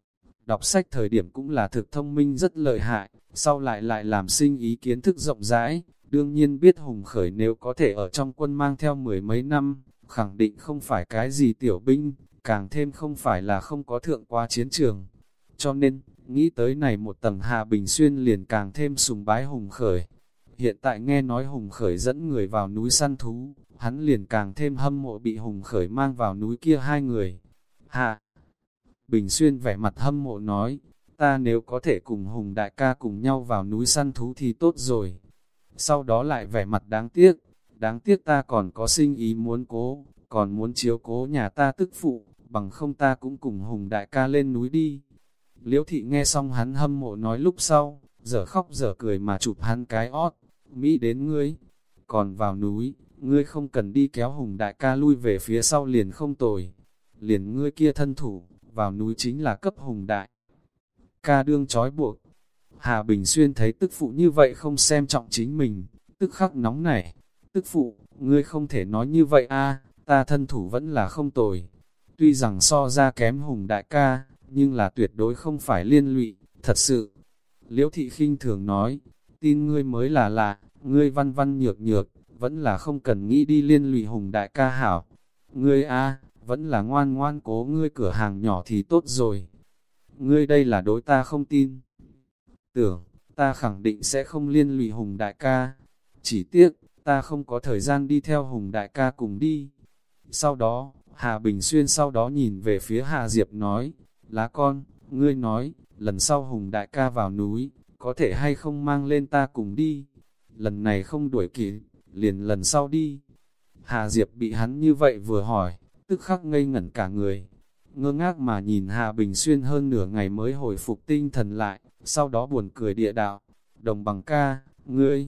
đọc sách thời điểm cũng là thực thông minh rất lợi hại, sau lại lại làm sinh ý kiến thức rộng rãi, đương nhiên biết Hùng Khởi nếu có thể ở trong quân mang theo mười mấy năm, khẳng định không phải cái gì tiểu binh, càng thêm không phải là không có thượng qua chiến trường. Cho nên, nghĩ tới này một tầng Hà Bình Xuyên liền càng thêm sùng bái Hùng Khởi. Hiện tại nghe nói Hùng Khởi dẫn người vào núi săn thú, hắn liền càng thêm hâm mộ bị Hùng Khởi mang vào núi kia hai người. Hà Bình Xuyên vẻ mặt hâm mộ nói, ta nếu có thể cùng Hùng đại ca cùng nhau vào núi săn thú thì tốt rồi. Sau đó lại vẻ mặt đáng tiếc, đáng tiếc ta còn có sinh ý muốn cố, còn muốn chiếu cố nhà ta tức phụ, bằng không ta cũng cùng Hùng đại ca lên núi đi. Liễu Thị nghe xong hắn hâm mộ nói lúc sau, giờ khóc giờ cười mà chụp hắn cái ót, Mỹ đến ngươi, còn vào núi, ngươi không cần đi kéo Hùng đại ca lui về phía sau liền không tồi, liền ngươi kia thân thủ, vào núi chính là cấp Hùng đại ca đương trói buộc. Hà Bình Xuyên thấy tức phụ như vậy không xem trọng chính mình, tức khắc nóng nảy, tức phụ, ngươi không thể nói như vậy a, ta thân thủ vẫn là không tồi, tuy rằng so ra kém Hùng đại ca, nhưng là tuyệt đối không phải liên lụy, thật sự. Liễu Thị khinh thường nói, tin ngươi mới là lạ, ngươi văn văn nhược nhược, vẫn là không cần nghĩ đi liên lụy Hùng đại ca hảo. Ngươi a, vẫn là ngoan ngoan cố ngươi cửa hàng nhỏ thì tốt rồi. Ngươi đây là đối ta không tin. Tưởng, ta khẳng định sẽ không liên lụy Hùng đại ca. Chỉ tiếc, ta không có thời gian đi theo Hùng đại ca cùng đi. Sau đó, Hà Bình Xuyên sau đó nhìn về phía Hà Diệp nói, lá con, ngươi nói, lần sau Hùng đại ca vào núi, có thể hay không mang lên ta cùng đi. Lần này không đuổi kịp, liền lần sau đi. Hà Diệp bị hắn như vậy vừa hỏi, tức khắc ngây ngẩn cả người. Ngơ ngác mà nhìn Hà Bình Xuyên hơn nửa ngày mới hồi phục tinh thần lại, sau đó buồn cười địa đạo, đồng bằng ca, ngươi.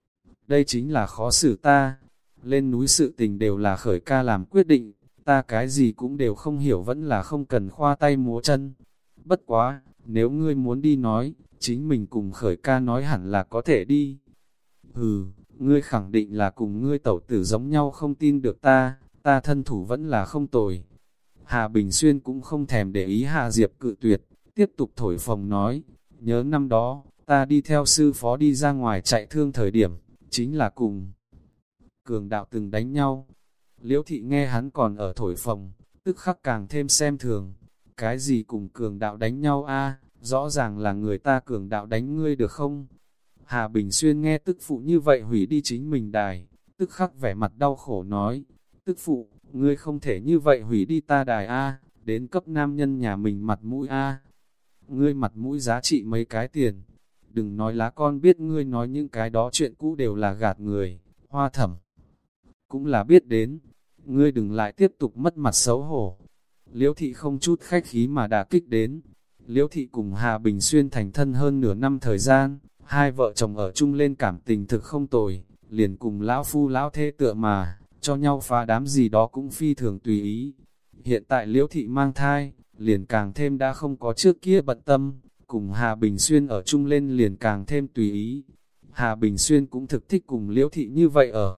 Đây chính là khó xử ta, lên núi sự tình đều là Khởi ca làm quyết định, ta cái gì cũng đều không hiểu vẫn là không cần khoa tay múa chân. Bất quá, nếu ngươi muốn đi nói, chính mình cùng Khởi ca nói hẳn là có thể đi. Hừ, ngươi khẳng định là cùng ngươi tẩu tử giống nhau không tin được ta, ta thân thủ vẫn là không tồi. Hà Bình Xuyên cũng không thèm để ý Hà Diệp cự tuyệt, tiếp tục thổi phồng nói, nhớ năm đó, ta đi theo sư phó đi ra ngoài chạy thương thời điểm, chính là cùng cường đạo từng đánh nhau. Liễu Thị nghe hắn còn ở thổi phồng, tức khắc càng thêm xem thường, cái gì cùng cường đạo đánh nhau a, rõ ràng là người ta cường đạo đánh ngươi được không? Hà Bình Xuyên nghe tức phụ như vậy hủy đi chính mình đài, tức khắc vẻ mặt đau khổ nói, tức phụ, ngươi không thể như vậy hủy đi ta đài a, đến cấp nam nhân nhà mình mặt mũi a. Ngươi mặt mũi giá trị mấy cái tiền. Đừng nói lá con biết ngươi nói những cái đó chuyện cũ đều là gạt người, Hoa Thẩm cũng là biết đến. Ngươi đừng lại tiếp tục mất mặt xấu hổ. Liễu Thị không chút khách khí mà đả kích đến. Liễu Thị cùng Hà Bình Xuyên thành thân hơn nửa năm thời gian, hai vợ chồng ở chung lên cảm tình thực không tồi, liền cùng lão phu lão thê tựa mà, cho nhau phá đám gì đó cũng phi thường tùy ý. Hiện tại Liễu thị mang thai, liền càng thêm đã không có trước kia bận tâm, cùng Hà Bình Xuyên ở chung lên liền càng thêm tùy ý. Hà Bình Xuyên cũng thực thích cùng Liễu thị như vậy ở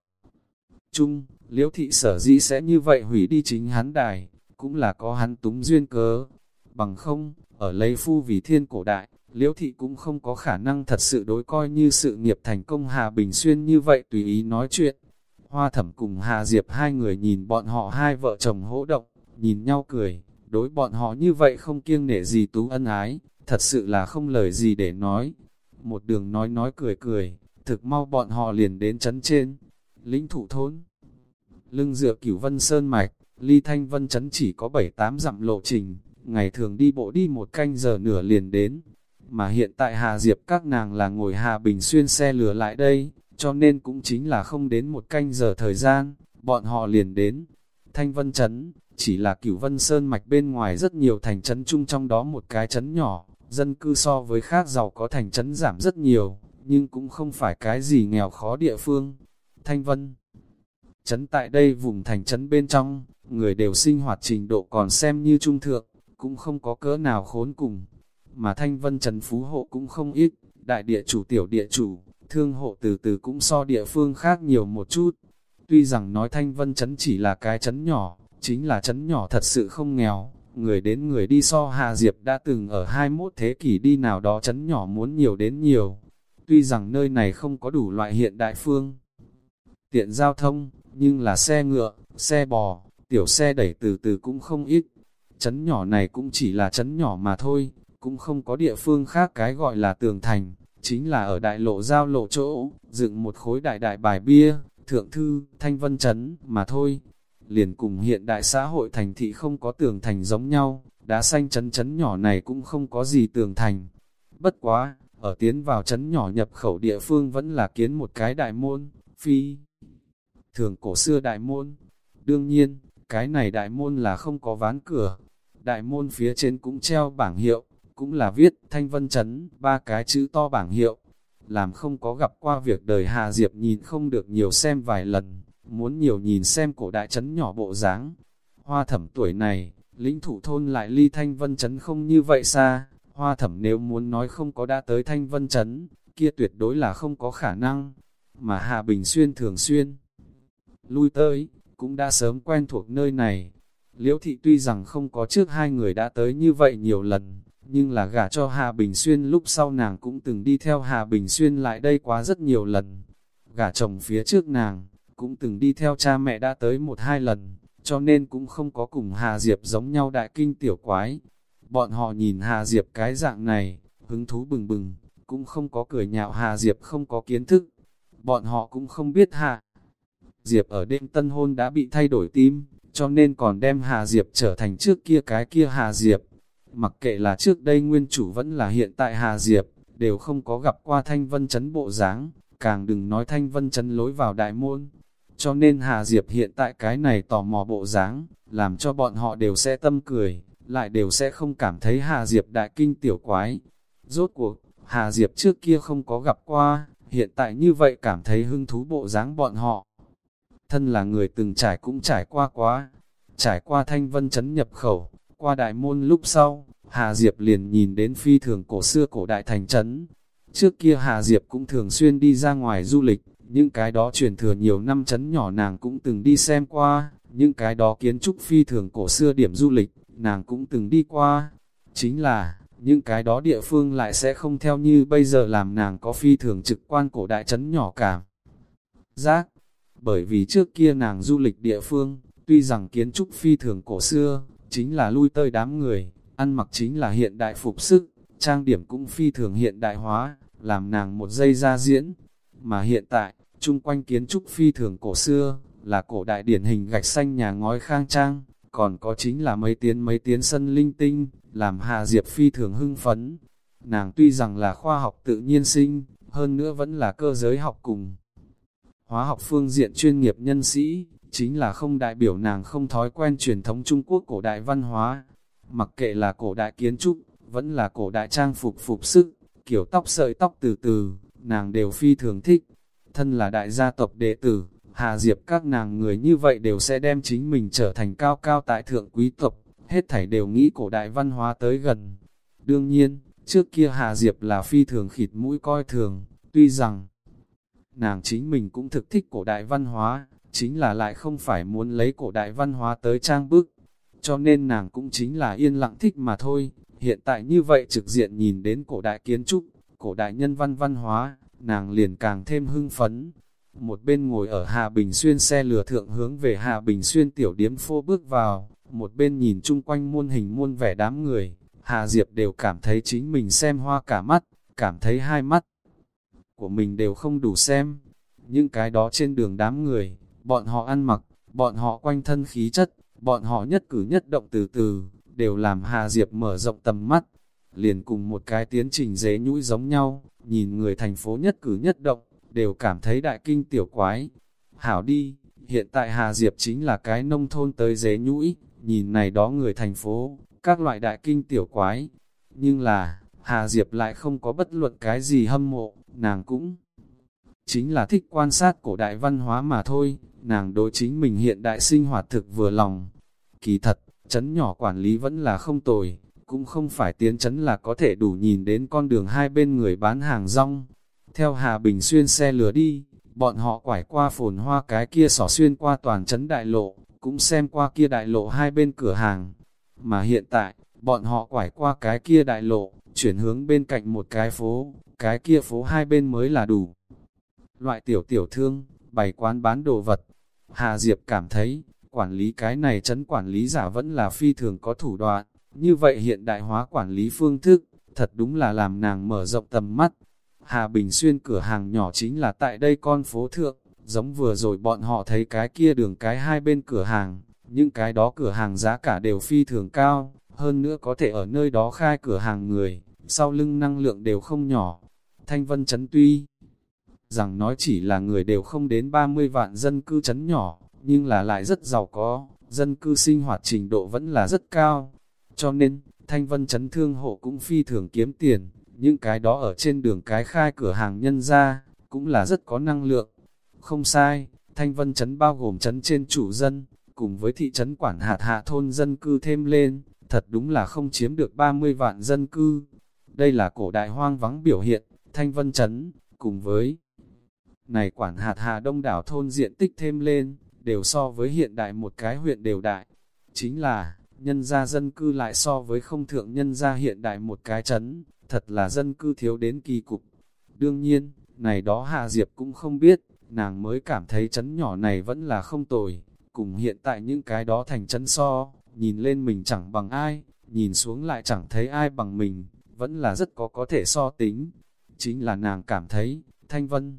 chung, Liễu thị sở dĩ sẽ như vậy hủy đi chính hắn đài, cũng là có hắn túng duyên cớ. Bằng không, ở lấy phu vì thiên cổ đại, Liễu thị cũng không có khả năng thật sự đối coi như sự nghiệp thành công Hà Bình Xuyên như vậy tùy ý nói chuyện. Hoa Thẩm cùng Hà Diệp hai người nhìn bọn họ hai vợ chồng hỗ động, nhìn nhau cười, đối bọn họ như vậy không kiêng nể gì tú ân ái, thật sự là không lời gì để nói. Một đường nói nói cười cười, thực mau bọn họ liền đến trấn trên, lĩnh Thụ thôn. Lưng dựa Cửu Vân Sơn mạch, ly Thanh Vân trấn chỉ có bảy tám dặm lộ trình, ngày thường đi bộ đi một canh giờ nửa liền đến. Mà hiện tại Hà Diệp các nàng là ngồi Hà Bình Xuyên xe lửa lại đây, cho nên cũng chính là không đến một canh giờ thời gian, bọn họ liền đến. Thanh Vân trấn chỉ là Cửu Vân Sơn mạch bên ngoài rất nhiều thành trấn chung, trong đó một cái trấn nhỏ, dân cư so với khác giàu có thành trấn giảm rất nhiều, nhưng cũng không phải cái gì nghèo khó địa phương. Thanh Vân trấn tại đây vùng thành trấn bên trong, người đều sinh hoạt trình độ còn xem như trung thượng, cũng không có cỡ nào khốn cùng. Mà Thanh Vân trấn phú hộ cũng không ít, đại địa chủ tiểu địa chủ, thương hộ từ từ cũng so địa phương khác nhiều một chút. Tuy rằng nói Thanh Vân trấn chỉ là cái trấn nhỏ, chính là trấn nhỏ thật sự không nghèo, người đến người đi so Hà Diệp đã từng ở hai mươi mốt thế kỷ đi nào đó trấn nhỏ muốn nhiều đến nhiều. Tuy rằng nơi này không có đủ loại hiện đại phương tiện giao thông, nhưng là xe ngựa, xe bò, tiểu xe đẩy từ từ cũng không ít. Trấn nhỏ này cũng chỉ là trấn nhỏ mà thôi, cũng không có địa phương khác cái gọi là tường thành, chính là ở đại lộ giao lộ chỗ, dựng một khối đại đại bài bia, thượng thư, Thanh Vân trấn mà thôi. Liền cùng hiện đại xã hội thành thị không có tường thành giống nhau, đá xanh trấn trấn nhỏ này cũng không có gì tường thành. Bất quá, ở tiến vào trấn nhỏ nhập khẩu địa phương vẫn là kiến một cái đại môn, phi thường cổ xưa đại môn. Đương nhiên, cái này đại môn là không có ván cửa. Đại môn phía trên cũng treo bảng hiệu, cũng là viết Thanh Vân trấn, ba cái chữ to bảng hiệu. Làm không có gặp qua việc đời Hà Diệp nhìn không được nhiều xem vài lần, muốn nhiều nhìn xem cổ đại trấn nhỏ bộ dáng. Hoa Thẩm tuổi này, lĩnh Thụ thôn lại ly Thanh Vân trấn không như vậy xa. Hoa Thẩm nếu muốn nói không có đã tới Thanh Vân trấn, kia tuyệt đối là không có khả năng. Mà Hà Bình Xuyên thường xuyên lui tới, cũng đã sớm quen thuộc nơi này. Liễu thị tuy rằng không có trước hai người đã tới như vậy nhiều lần, nhưng là gả cho Hà Bình Xuyên lúc sau nàng cũng từng đi theo Hà Bình Xuyên lại đây quá rất nhiều lần. Gả chồng phía trước nàng, cũng từng đi theo cha mẹ đã tới một hai lần, cho nên cũng không có cùng Hà Diệp giống nhau đại kinh tiểu quái. Bọn họ nhìn Hà Diệp cái dạng này, hứng thú bừng bừng, cũng không có cười nhạo Hà Diệp không có kiến thức. Bọn họ cũng không biết Hà Diệp ở đêm tân hôn đã bị thay đổi tim, cho nên còn đem Hà Diệp trở thành trước kia cái kia Hà Diệp. Mặc kệ là trước đây nguyên chủ vẫn là hiện tại Hà Diệp, đều không có gặp qua Thanh Vân trấn bộ dáng, càng đừng nói Thanh Vân trấn lối vào đại môn. Cho nên Hà Diệp hiện tại cái này tò mò bộ dáng, làm cho bọn họ đều sẽ tâm cười, lại đều sẽ không cảm thấy Hà Diệp đại kinh tiểu quái. Rốt cuộc, Hà Diệp trước kia không có gặp qua, hiện tại như vậy cảm thấy hứng thú bộ dáng bọn họ. Thân là người từng trải cũng trải qua quá, trải qua Thanh Vân trấn nhập khẩu, qua đại môn lúc sau, Hà Diệp liền nhìn đến phi thường cổ xưa cổ đại thành trấn. Trước kia Hà Diệp cũng thường xuyên đi ra ngoài du lịch, những cái đó truyền thừa nhiều năm trấn nhỏ nàng cũng từng đi xem qua, những cái đó kiến trúc phi thường cổ xưa điểm du lịch, nàng cũng từng đi qua. Chính là, những cái đó địa phương lại sẽ không theo như bây giờ làm nàng có phi thường trực quan cổ đại trấn nhỏ cảm giác. Bởi vì trước kia nàng du lịch địa phương, tuy rằng kiến trúc phi thường cổ xưa, chính là lui tới đám người, ăn mặc chính là hiện đại phục sức, trang điểm cũng phi thường hiện đại hóa, làm nàng một giây ra diễn. Mà hiện tại, chung quanh kiến trúc phi thường cổ xưa, là cổ đại điển hình gạch xanh nhà ngói khang trang, còn có chính là mấy tiến mấy tiến sân linh tinh, làm Hà Diệp phi thường hưng phấn. Nàng tuy rằng là khoa học tự nhiên sinh, hơn nữa vẫn là cơ giới học cùng hóa học phương diện chuyên nghiệp nhân sĩ, chính là không đại biểu nàng không thói quen truyền thống Trung Quốc cổ đại văn hóa. Mặc kệ là cổ đại kiến trúc, vẫn là cổ đại trang phục phục sức, kiểu tóc sợi tóc từ từ, nàng đều phi thường thích. Thân là đại gia tộc đệ tử, Hà Diệp các nàng người như vậy đều sẽ đem chính mình trở thành cao cao tại thượng quý tộc, hết thảy đều nghĩ cổ đại văn hóa tới gần. Đương nhiên, trước kia Hà Diệp là phi thường khịt mũi coi thường, tuy rằng nàng chính mình cũng thực thích cổ đại văn hóa, chính là lại không phải muốn lấy cổ đại văn hóa tới trang bức, cho nên nàng cũng chính là yên lặng thích mà thôi. Hiện tại như vậy trực diện nhìn đến cổ đại kiến trúc, cổ đại nhân văn văn hóa, nàng liền càng thêm hưng phấn. Một bên ngồi ở Hà Bình Xuyên xe lừa thượng hướng về Hà Bình Xuyên tiểu điếm phô bước vào, một bên nhìn chung quanh muôn hình muôn vẻ đám người, Hà Diệp đều cảm thấy chính mình xem hoa cả mắt, cảm thấy hai mắt của mình đều không đủ xem. Những cái đó trên đường đám người, bọn họ ăn mặc, bọn họ quanh thân khí chất, bọn họ nhất cử nhất động từ từ, đều làm Hà Diệp mở rộng tầm mắt. Liền cùng một cái tiến trình dế nhũi giống nhau, nhìn người thành phố nhất cử nhất động, đều cảm thấy đại kinh tiểu quái. Hảo đi, hiện tại Hà Diệp chính là cái nông thôn tới dế nhũi, nhìn này đó người thành phố, các loại đại kinh tiểu quái. Nhưng là, Hà Diệp lại không có bất luận cái gì hâm mộ, nàng cũng chính là thích quan sát cổ đại văn hóa mà thôi, nàng đối chính mình hiện đại sinh hoạt thực vừa lòng. Kỳ thật, trấn nhỏ quản lý vẫn là không tồi, cũng không phải tiến trấn là có thể đủ nhìn đến con đường hai bên người bán hàng rong. Theo Hà Bình Xuyên xe lửa đi, bọn họ quải qua phồn hoa cái kia xỏ xuyên qua toàn trấn đại lộ, cũng xem qua kia đại lộ hai bên cửa hàng. Mà hiện tại, bọn họ quải qua cái kia đại lộ, chuyển hướng bên cạnh một cái phố, cái kia phố hai bên mới là đủ. Loại tiểu tiểu thương, bày quán bán đồ vật. Hà Diệp cảm thấy, quản lý cái này trấn quản lý giả vẫn là phi thường có thủ đoạn. Như vậy hiện đại hóa quản lý phương thức, thật đúng là làm nàng mở rộng tầm mắt. Hà Bình Xuyên cửa hàng nhỏ chính là tại đây con phố thượng, giống vừa rồi bọn họ thấy cái kia đường cái hai bên cửa hàng, những cái đó cửa hàng giá cả đều phi thường cao, hơn nữa có thể ở nơi đó khai cửa hàng người, sau lưng năng lượng đều không nhỏ. Thanh Vân trấn tuy rằng nói chỉ là người đều không đến ba mươi vạn dân cư trấn nhỏ, nhưng là lại rất giàu có, dân cư sinh hoạt trình độ vẫn là rất cao. Cho nên, Thanh Vân trấn thương hộ cũng phi thường kiếm tiền, những cái đó ở trên đường cái khai cửa hàng nhân ra, cũng là rất có năng lượng. Không sai, Thanh Vân trấn bao gồm trấn trên chủ dân, cùng với thị trấn quản hạt hạ thôn dân cư thêm lên, thật đúng là không chiếm được ba mươi vạn dân cư. Đây là cổ đại hoang vắng biểu hiện, Thanh Vân trấn, cùng với này quản hạt hạ đông đảo thôn diện tích thêm lên, đều so với hiện đại một cái huyện đều đại. Chính là, nhân gia dân cư lại so với không thượng nhân gia hiện đại một cái trấn, thật là dân cư thiếu đến kỳ cục. Đương nhiên, này đó Hà Diệp cũng không biết, nàng mới cảm thấy trấn nhỏ này vẫn là không tồi, cùng hiện tại những cái đó thành trấn so, nhìn lên mình chẳng bằng ai, nhìn xuống lại chẳng thấy ai bằng mình, vẫn là rất có có thể so tính. Chính là nàng cảm thấy, Thanh Vân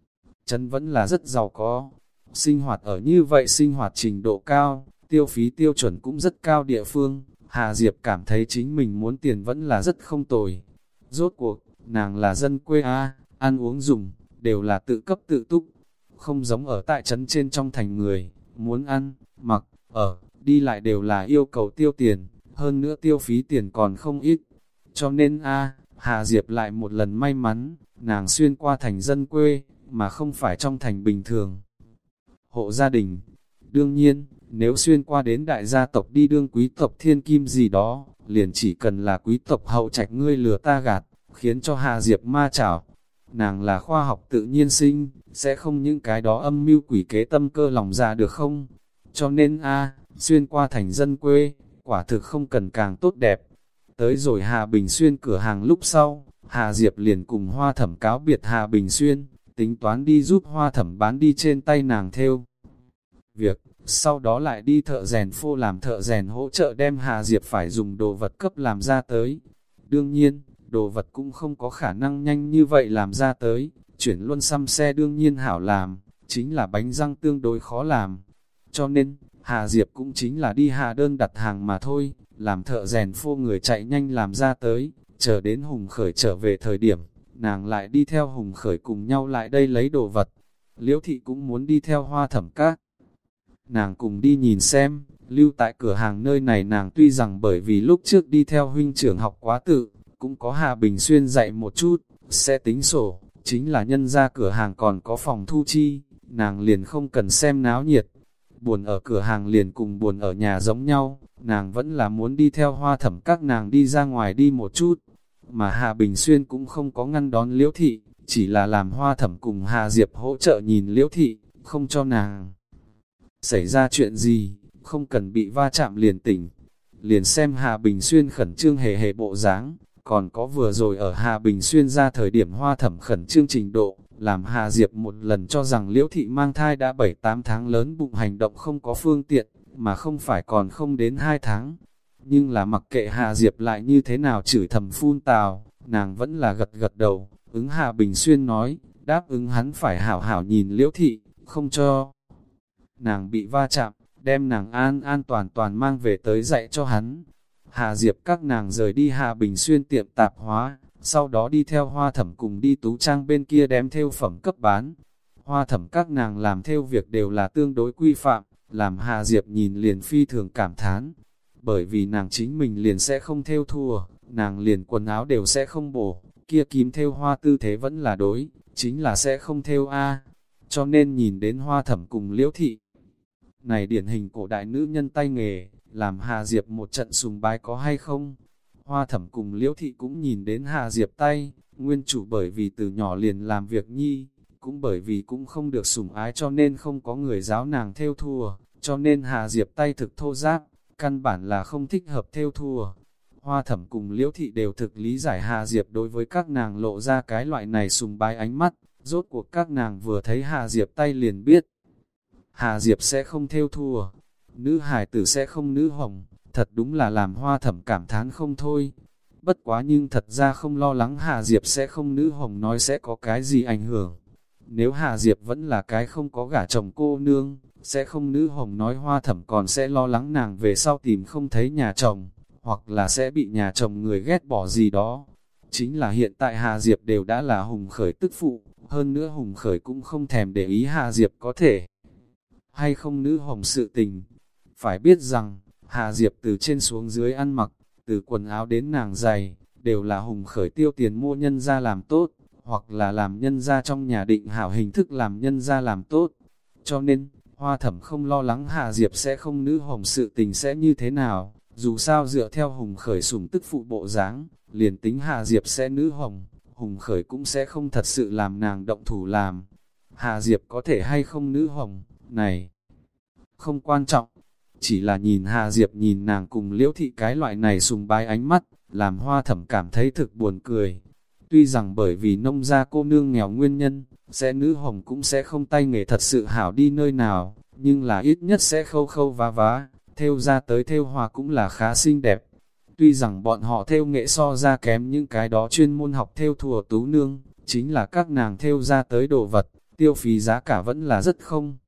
trấn vẫn là rất giàu có, sinh hoạt ở như vậy sinh hoạt trình độ cao, tiêu phí tiêu chuẩn cũng rất cao địa phương, Hà Diệp cảm thấy chính mình muốn tiền vẫn là rất không tồi. Rốt cuộc, nàng là dân quê A, ăn uống dùng, đều là tự cấp tự túc, không giống ở tại trấn trên trong thành người, muốn ăn, mặc, ở, đi lại đều là yêu cầu tiêu tiền, hơn nữa tiêu phí tiền còn không ít. Cho nên A, Hà Diệp lại một lần may mắn, nàng xuyên qua thành dân quê, mà không phải trong thành bình thường. Hộ gia đình, đương nhiên, nếu xuyên qua đến đại gia tộc đi đương quý tộc thiên kim gì đó, liền chỉ cần là quý tộc hậu trạch ngươi lừa ta gạt, khiến cho Hà Diệp ma chảo. Nàng là khoa học tự nhiên sinh, sẽ không những cái đó âm mưu quỷ kế tâm cơ lòng dạ được không? Cho nên a xuyên qua thành dân quê, quả thực không cần càng tốt đẹp. Tới rồi Hà Bình Xuyên cửa hàng lúc sau, Hà Diệp liền cùng Hoa Thẩm cáo biệt Hà Bình Xuyên, tính toán đi giúp Hoa Thẩm bán đi trên tay nàng thêu việc, sau đó lại đi thợ rèn phô làm thợ rèn hỗ trợ đem Hà Diệp phải dùng đồ vật cấp làm ra tới. Đương nhiên, đồ vật cũng không có khả năng nhanh như vậy làm ra tới, chuyển luân xăm xe đương nhiên hảo làm, chính là bánh răng tương đối khó làm. Cho nên, Hà Diệp cũng chính là đi hạ đơn đặt hàng mà thôi, làm thợ rèn phô người chạy nhanh làm ra tới, chờ đến Hùng Khởi trở về thời điểm, nàng lại đi theo Hùng Khởi cùng nhau lại đây lấy đồ vật. Liễu Thị cũng muốn đi theo Hoa Thẩm các nàng cùng đi nhìn xem, lưu tại cửa hàng nơi này nàng tuy rằng bởi vì lúc trước đi theo huynh trưởng học quá tự, cũng có Hà Bình Xuyên dạy một chút, sẽ tính sổ, chính là nhân ra cửa hàng còn có phòng thu chi, nàng liền không cần xem náo nhiệt. Buồn ở cửa hàng liền cùng buồn ở nhà giống nhau, nàng vẫn là muốn đi theo Hoa Thẩm các nàng đi ra ngoài đi một chút. Mà Hà Bình Xuyên cũng không có ngăn đón Liễu Thị, chỉ là làm Hoa Thẩm cùng Hà Diệp hỗ trợ nhìn Liễu Thị, không cho nàng xảy ra chuyện gì, không cần bị va chạm liền tỉnh. Liền xem Hà Bình Xuyên khẩn trương hề hề bộ dáng, còn có vừa rồi ở Hà Bình Xuyên ra thời điểm Hoa Thẩm khẩn trương trình độ, làm Hà Diệp một lần cho rằng Liễu Thị mang thai đã bảy tám tháng lớn bụng hành động không có phương tiện, mà không phải còn không đến hai tháng. Nhưng là mặc kệ Hà Diệp lại như thế nào chửi thầm phun tào, nàng vẫn là gật gật đầu, ứng Hà Bình Xuyên nói, đáp ứng hắn phải hảo hảo nhìn Liễu Thị, không cho nàng bị va chạm, đem nàng an an toàn toàn mang về tới dạy cho hắn. Hà Diệp các nàng rời đi Hà Bình Xuyên tiệm tạp hóa, sau đó đi theo Hoa Thẩm cùng đi Tú Trang bên kia đem thêu phẩm cấp bán. Hoa Thẩm các nàng làm thêu việc đều là tương đối quy phạm, làm Hà Diệp nhìn liền phi thường cảm thán. Bởi vì nàng chính mình liền sẽ không thêu thua, nàng liền quần áo đều sẽ không bổ, kia kiếm thêu hoa tư thế vẫn là đối, chính là sẽ không thêu a. Cho nên nhìn đến Hoa Thẩm cùng Liễu Thị này điển hình cổ đại nữ nhân tay nghề, làm Hà Diệp một trận sùng bái có hay không? Hoa Thẩm cùng Liễu Thị cũng nhìn đến Hà Diệp tay, nguyên chủ bởi vì từ nhỏ liền làm việc nhi, cũng bởi vì cũng không được sủng ái cho nên không có người giáo nàng thêu thùa, cho nên Hà Diệp tay thực thô ráp, căn bản là không thích hợp thêu thùa. Hoa Thẩm cùng Liễu Thị đều thực lý giải Hà Diệp đối với các nàng lộ ra cái loại này sùng bái ánh mắt, rốt cuộc các nàng vừa thấy Hà Diệp tay liền biết. Hà Diệp sẽ không thêu thùa, nữ hài tử sẽ không nữ hồng, thật đúng là làm Hoa Thẩm cảm thán không thôi. Bất quá nhưng thật ra không lo lắng Hà Diệp sẽ không nữ hồng nói sẽ có cái gì ảnh hưởng. Nếu Hà Diệp vẫn là cái không có gả chồng cô nương, sẽ không nữ hồng nói Hoa Thẩm còn sẽ lo lắng nàng về sau tìm không thấy nhà chồng, hoặc là sẽ bị nhà chồng người ghét bỏ gì đó. Chính là hiện tại Hà Diệp đều đã là Hùng Khởi tức phụ, hơn nữa Hùng Khởi cũng không thèm để ý Hà Diệp có thể hay không nữ hồng sự tình. Phải biết rằng, Hà Diệp từ trên xuống dưới ăn mặc, từ quần áo đến nàng giày, đều là Hùng Khởi tiêu tiền mua nhân ra làm tốt, hoặc là làm nhân ra trong nhà định hảo hình thức làm nhân ra làm tốt. Cho nên, Hoa Thẩm không lo lắng Hà Diệp sẽ không nữ hồng sự tình sẽ như thế nào, dù sao dựa theo Hùng Khởi sủng tức phụ bộ dáng, liền tính Hà Diệp sẽ nữ hồng, Hùng Khởi cũng sẽ không thật sự làm nàng động thủ làm. Hà Diệp có thể hay không nữ hồng, này không quan trọng, chỉ là nhìn Hà Diệp nhìn nàng cùng Liễu Thị cái loại này sùng bái ánh mắt, làm Hoa Thẩm cảm thấy thực buồn cười. Tuy rằng bởi vì nông gia cô nương nghèo nguyên nhân, sẽ nữ hồng cũng sẽ không tay nghề thật sự hảo đi nơi nào, nhưng là ít nhất sẽ khâu khâu vá vá, thêu ra tới thêu hoa cũng là khá xinh đẹp. Tuy rằng bọn họ thêu nghệ so ra kém những cái đó chuyên môn học thêu thùa tú nương, chính là các nàng thêu ra tới đồ vật, tiêu phí giá cả vẫn là rất không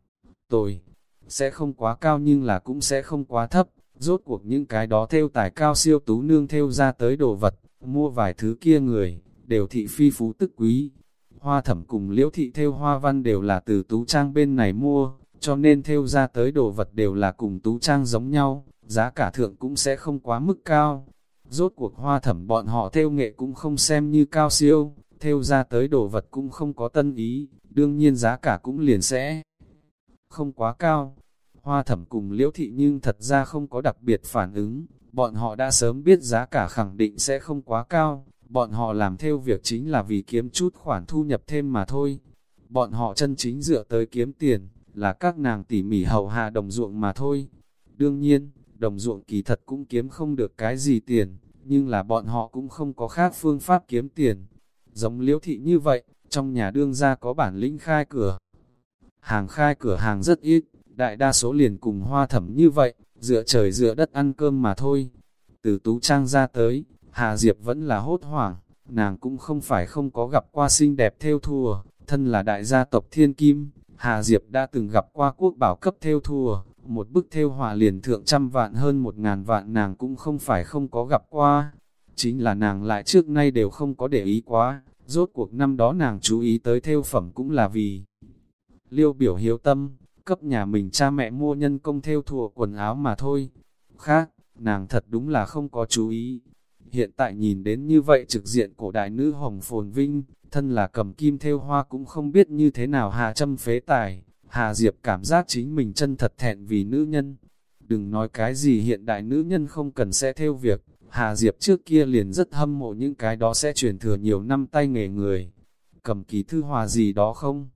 tồi. Sẽ không quá cao nhưng là cũng sẽ không quá thấp, rốt cuộc những cái đó thêu tài cao siêu tú nương thêu ra tới đồ vật, mua vài thứ kia người, đều thị phi phú tức quý. Hoa Thẩm cùng Liễu Thị thêu hoa văn đều là từ Tú Trang bên này mua, cho nên thêu ra tới đồ vật đều là cùng Tú Trang giống nhau, giá cả thượng cũng sẽ không quá mức cao. Rốt cuộc Hoa Thẩm bọn họ thêu nghệ cũng không xem như cao siêu, thêu ra tới đồ vật cũng không có tân ý, đương nhiên giá cả cũng liền sẽ không quá cao. Hoa Thẩm cùng Liễu Thị nhưng thật ra không có đặc biệt phản ứng, bọn họ đã sớm biết giá cả khẳng định sẽ không quá cao, bọn họ làm theo việc chính là vì kiếm chút khoản thu nhập thêm mà thôi. Bọn họ chân chính dựa tới kiếm tiền, là các nàng tỉ mỉ hầu hạ đồng ruộng mà thôi. Đương nhiên, đồng ruộng kỳ thật cũng kiếm không được cái gì tiền, nhưng là bọn họ cũng không có khác phương pháp kiếm tiền. Giống Liễu Thị như vậy, trong nhà đương gia có bản lĩnh khai cửa hàng khai cửa hàng rất ít, đại đa số liền cùng Hoa Thẩm như vậy, dựa trời dựa đất ăn cơm mà thôi. Từ Tú Trang ra tới, Hà Diệp vẫn là hốt hoảng, nàng cũng không phải không có gặp qua xinh đẹp thêu thùa, thân là đại gia tộc Thiên Kim, Hà Diệp đã từng gặp qua quốc bảo cấp thêu thùa, một bức thêu họa liền thượng trăm vạn hơn một ngàn vạn nàng cũng không phải không có gặp qua, chính là nàng lại trước nay đều không có để ý quá, rốt cuộc năm đó nàng chú ý tới thêu phẩm cũng là vì Liêu biểu hiếu tâm, cấp nhà mình cha mẹ mua nhân công thêu thùa quần áo mà thôi. Khác, nàng thật đúng là không có chú ý. Hiện tại nhìn đến như vậy trực diện cổ đại nữ hồng phồn vinh, Thân là cầm kim thêu hoa cũng không biết như thế nào hạ châm phế tài, Hà Diệp cảm giác chính mình chân thật thẹn vì nữ nhân. Đừng nói cái gì hiện đại nữ nhân không cần sẽ thêu việc, Hà Diệp trước kia liền rất hâm mộ những cái đó sẽ truyền thừa nhiều năm tay nghề người. Cầm ký thư hòa gì đó không?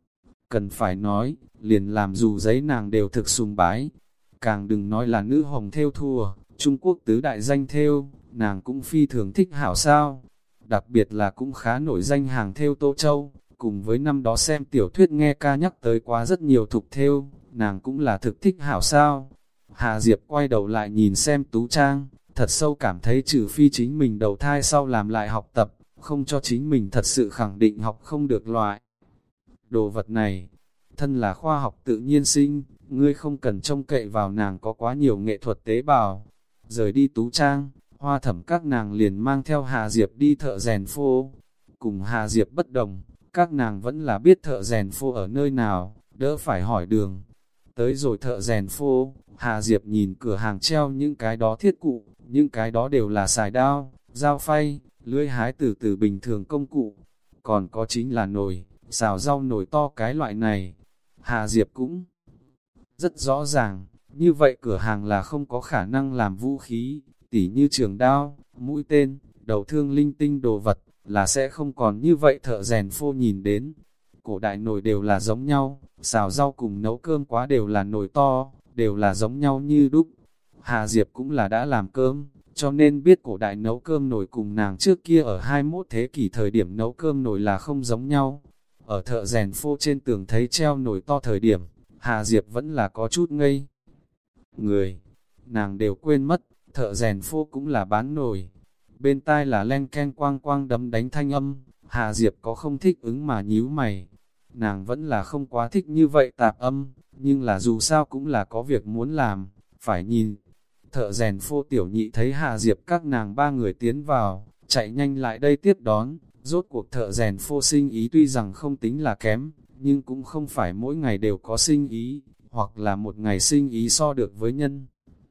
Cần phải nói, liền làm dù giấy nàng đều thực sùng bái. Càng đừng nói là nữ hồng thêu thùa, Trung Quốc tứ đại danh thêu, nàng cũng phi thường thích hảo sao. Đặc biệt là cũng khá nổi danh hàng thêu Tô Châu, cùng với năm đó xem tiểu thuyết nghe ca nhắc tới quá rất nhiều thục thêu, nàng cũng là thực thích hảo sao. Hà Diệp quay đầu lại nhìn xem Tú Trang, thật sâu cảm thấy trừ phi chính mình đầu thai sau làm lại học tập, không cho chính mình thật sự khẳng định học không được loại đồ vật này. Thân là khoa học tự nhiên sinh, ngươi không cần trông cậy vào nàng có quá nhiều nghệ thuật tế bào. Rời đi Tú Trang, Hoa Thẩm các nàng liền mang theo Hà Diệp đi thợ rèn phô. Cùng Hà Diệp bất đồng, các nàng vẫn là biết thợ rèn phô ở nơi nào, đỡ phải hỏi đường. Tới rồi thợ rèn phô, Hà Diệp nhìn cửa hàng treo những cái đó thiết cụ, những cái đó đều là xài đao, dao phay, lưỡi hái từ từ bình thường công cụ. Còn có chính là nồi, xào rau nồi to cái loại này. Hà Diệp cũng rất rõ ràng, như vậy cửa hàng là không có khả năng làm vũ khí, tỉ như trường đao, mũi tên, đầu thương linh tinh đồ vật, là sẽ không còn như vậy thợ rèn phô nhìn đến. Cổ đại nồi đều là giống nhau, xào rau cùng nấu cơm quá đều là nồi to, đều là giống nhau như đúc. Hà Diệp cũng là đã làm cơm, cho nên biết cổ đại nấu cơm nồi cùng nàng trước kia ở hai mươi mốt thế kỷ thời điểm nấu cơm nồi là không giống nhau. Ở thợ rèn phô trên tường thấy treo nồi to thời điểm, Hà Diệp vẫn là có chút ngây người. Nàng đều quên mất, thợ rèn phô cũng là bán nồi. Bên tai là len ken quang quang đấm đánh thanh âm, Hà Diệp có không thích ứng mà nhíu mày. Nàng vẫn là không quá thích như vậy tạp âm, nhưng là dù sao cũng là có việc muốn làm, phải nhìn. Thợ rèn phô tiểu nhị thấy Hà Diệp các nàng ba người tiến vào, chạy nhanh lại đây tiếp đón. Rốt cuộc thợ rèn phô sinh ý tuy rằng không tính là kém, nhưng cũng không phải mỗi ngày đều có sinh ý, hoặc là một ngày sinh ý so được với nhân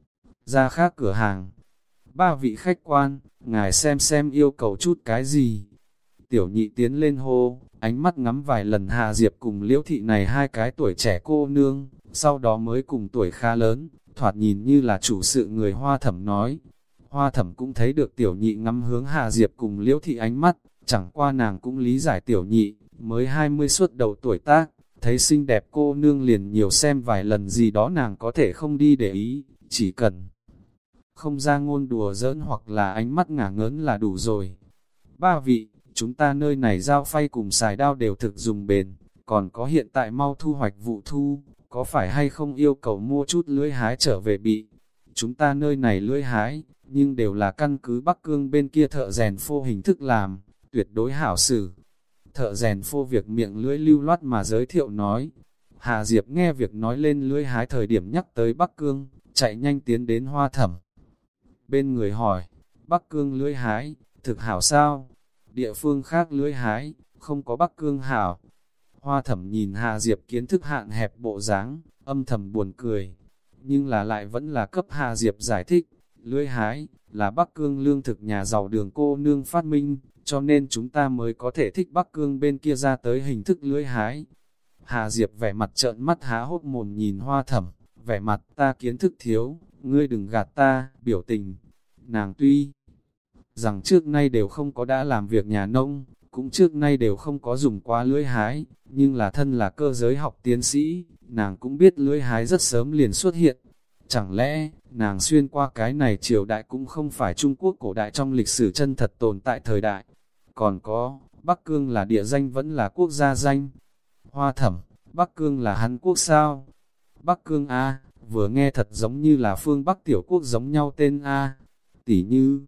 ra khác cửa hàng. Ba vị khách quan, ngài xem xem yêu cầu chút cái gì. Tiểu nhị tiến lên hô, ánh mắt ngắm vài lần Hà Diệp cùng Liễu Thị này hai cái tuổi trẻ cô nương, sau đó mới cùng tuổi khá lớn, thoạt nhìn như là chủ sự người Hoa Thẩm nói. Hoa Thẩm cũng thấy được tiểu nhị ngắm hướng Hà Diệp cùng Liễu Thị ánh mắt, chẳng qua nàng cũng lý giải tiểu nhị, mới hai mươi suốt đầu tuổi tác, thấy xinh đẹp cô nương liền nhiều xem vài lần gì đó nàng có thể không đi để ý, chỉ cần không ra ngôn đùa giỡn hoặc là ánh mắt ngả ngớn là đủ rồi. Ba vị, chúng ta nơi này dao phay cùng xài đao đều thực dùng bền, còn có hiện tại mau thu hoạch vụ thu, có phải hay không yêu cầu mua chút lưỡi hái trở về bị? Chúng ta nơi này lưỡi hái, nhưng đều là căn cứ Bắc Cương bên kia thợ rèn phô hình thức làm, tuyệt đối hảo xử. Thợ rèn phô việc miệng lưỡi lưu loát mà giới thiệu nói. Hà Diệp nghe việc nói lên lưỡi hái thời điểm nhắc tới Bắc Cương, chạy nhanh tiến đến Hoa Thẩm. Bên người hỏi, Bắc Cương lưỡi hái, thực hảo sao? Địa phương khác lưỡi hái, không có Bắc Cương hảo. Hoa Thẩm nhìn Hà Diệp kiến thức hạn hẹp bộ dáng, âm thầm buồn cười. Nhưng là lại vẫn là cấp Hà Diệp giải thích, lưỡi hái, là Bắc Cương lương thực nhà giàu đường cô nương phát minh, cho nên chúng ta mới có thể thích Bắc Cương bên kia ra tới hình thức lưỡi hái. Hà Diệp vẻ mặt trợn mắt há hốc mồm nhìn Hoa Thẩm, vẻ mặt ta kiến thức thiếu, ngươi đừng gạt ta, biểu tình. Nàng tuy rằng trước nay đều không có đã làm việc nhà nông, cũng trước nay đều không có dùng qua lưỡi hái, nhưng là thân là cơ giới học tiến sĩ, nàng cũng biết lưỡi hái rất sớm liền xuất hiện. Chẳng lẽ, nàng xuyên qua cái này triều đại cũng không phải Trung Quốc cổ đại trong lịch sử chân thật tồn tại thời đại. Còn có, Bắc Cương là địa danh vẫn là quốc gia danh. Hoa Thẩm, Bắc Cương là Hàn Quốc sao? Bắc Cương A, vừa nghe thật giống như là phương Bắc tiểu quốc giống nhau tên A. Tỉ như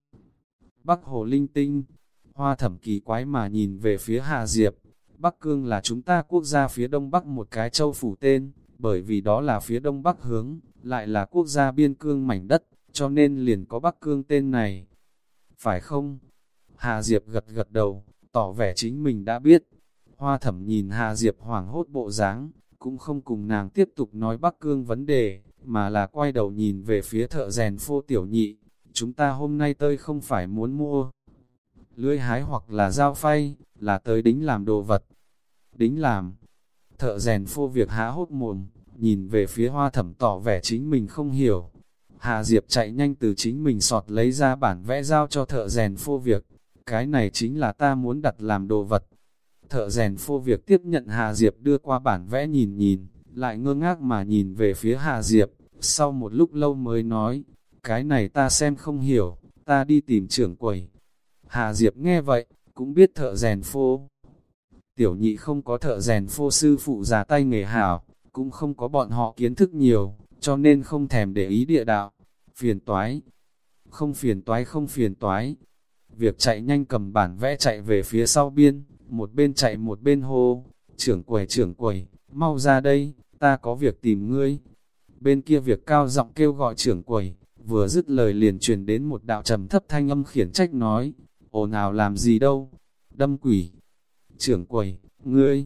Bắc Hồ Linh Tinh. Hoa Thẩm kỳ quái mà nhìn về phía Hà Diệp. Bắc Cương là chúng ta quốc gia phía đông bắc một cái châu phủ tên, bởi vì đó là phía đông bắc hướng, lại là quốc gia biên cương mảnh đất, cho nên liền có Bắc Cương tên này. Phải không? Hà Diệp gật gật đầu, tỏ vẻ chính mình đã biết. Hoa Thẩm nhìn Hà Diệp hoảng hốt bộ dáng, cũng không cùng nàng tiếp tục nói Bắc Cương vấn đề, mà là quay đầu nhìn về phía thợ rèn phô tiểu nhị. Chúng ta hôm nay tơi không phải muốn mua lưỡi hái hoặc là dao phay, là tới đính làm đồ vật. Đính làm, thợ rèn phô việc há hốt mồm, nhìn về phía Hoa Thẩm tỏ vẻ chính mình không hiểu. Hà Diệp chạy nhanh từ chính mình sọt lấy ra bản vẽ giao cho thợ rèn phô việc. Cái này chính là ta muốn đặt làm đồ vật. Thợ rèn phô việc tiếp nhận Hà Diệp đưa qua bản vẽ nhìn nhìn, lại ngơ ngác mà nhìn về phía Hà Diệp. Sau một lúc lâu mới nói, cái này ta xem không hiểu, ta đi tìm trưởng quầy. Hà Diệp nghe vậy, cũng biết thợ rèn phô. Tiểu nhị không có thợ rèn phô sư phụ già tay nghề hảo, cũng không có bọn họ kiến thức nhiều, cho nên không thèm để ý địa đạo. Phiền toái, không phiền toái không phiền toái. Việc chạy nhanh cầm bản vẽ chạy về phía sau biên, một bên chạy một bên hô, trưởng quầy trưởng quầy, mau ra đây, ta có việc tìm ngươi. Bên kia việc cao giọng kêu gọi trưởng quầy, vừa dứt lời liền truyền đến một đạo trầm thấp thanh âm khiển trách nói, ồn ào làm gì đâu, đâm quỷ. Trưởng quầy, ngươi,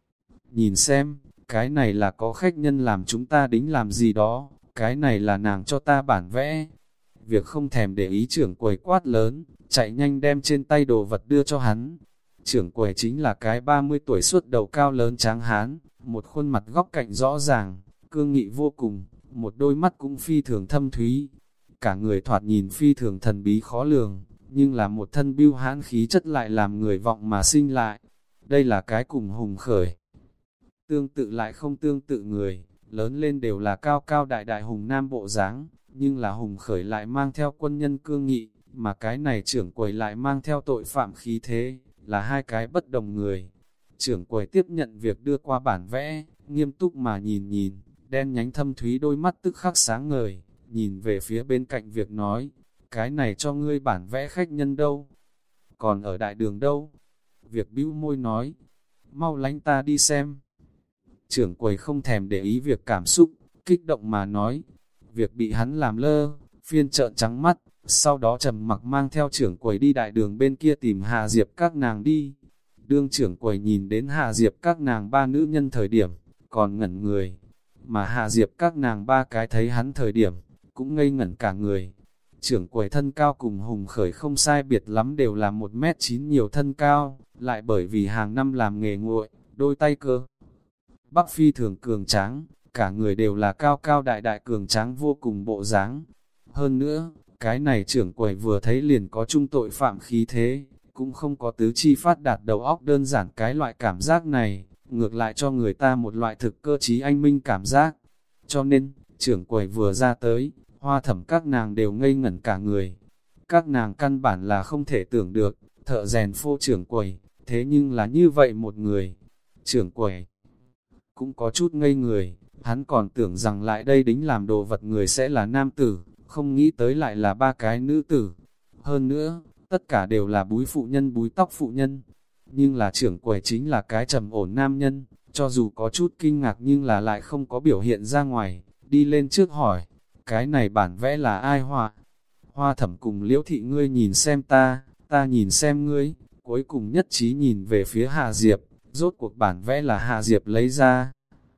nhìn xem, cái này là có khách nhân làm chúng ta đính làm gì đó, cái này là nàng cho ta bản vẽ. Việc không thèm để ý trưởng quầy quát lớn, chạy nhanh đem trên tay đồ vật đưa cho hắn. Trưởng quầy chính là cái ba mươi tuổi suốt đầu cao lớn tráng hán, một khuôn mặt góc cạnh rõ ràng, cương nghị vô cùng, một đôi mắt cũng phi thường thâm thúy. Cả người thoạt nhìn phi thường thần bí khó lường, nhưng là một thân bưu hãn khí chất lại làm người vọng mà sinh lại. Đây là cái cùng Hùng Khởi. Tương tự lại không tương tự người, lớn lên đều là cao cao đại đại Hùng Nam bộ dáng, nhưng là Hùng Khởi lại mang theo quân nhân cương nghị, mà cái này trưởng quầy lại mang theo tội phạm khí thế, là hai cái bất đồng người. Trưởng quầy tiếp nhận việc đưa qua bản vẽ, nghiêm túc mà nhìn nhìn, đen nhánh thâm thúy đôi mắt tức khắc sáng ngời, nhìn về phía bên cạnh việc nói, cái này cho ngươi bản vẽ khách nhân đâu? Còn ở đại đường đâu? Việc bĩu môi nói, mau lánh ta đi xem. Trưởng quầy không thèm để ý việc cảm xúc, kích động mà nói, việc bị hắn làm lơ, phiên trợn trắng mắt, sau đó trầm mặc mang theo trưởng quầy đi đại đường bên kia tìm Hà Diệp các nàng đi. Đương trưởng quầy nhìn đến Hà Diệp các nàng ba nữ nhân thời điểm, còn ngẩn người, mà Hà Diệp các nàng ba cái thấy hắn thời điểm, cũng ngây ngẩn cả người. Trưởng quầy thân cao cùng Hùng Khởi không sai biệt lắm đều là một mét chín nhiều thân cao, lại bởi vì hàng năm làm nghề nguội, đôi tay cơ. Bắc phi thường cường tráng, cả người đều là cao cao đại đại cường tráng vô cùng bộ dáng. Hơn nữa, cái này trưởng quầy vừa thấy liền có chung tội phạm khí thế, cũng không có tứ chi phát đạt đầu óc đơn giản cái loại cảm giác này, ngược lại cho người ta một loại thực cơ trí anh minh cảm giác. Cho nên, trưởng quầy vừa ra tới, Hoa Thẩm các nàng đều ngây ngẩn cả người. Các nàng căn bản là không thể tưởng được, thợ rèn phô trưởng quầy, thế nhưng là như vậy một người. Trưởng quầy cũng có chút ngây người, hắn còn tưởng rằng lại đây đính làm đồ vật người sẽ là nam tử, không nghĩ tới lại là ba cái nữ tử. Hơn nữa, tất cả đều là búi phụ nhân búi tóc phụ nhân. Nhưng là trưởng quầy chính là cái trầm ổn nam nhân, cho dù có chút kinh ngạc nhưng là lại không có biểu hiện ra ngoài, đi lên trước hỏi, cái này bản vẽ là ai họa? Hoa Thẩm cùng Liễu thị ngươi nhìn xem ta, ta nhìn xem ngươi, cuối cùng nhất trí nhìn về phía Hà Diệp, rốt cuộc bản vẽ là Hà Diệp lấy ra.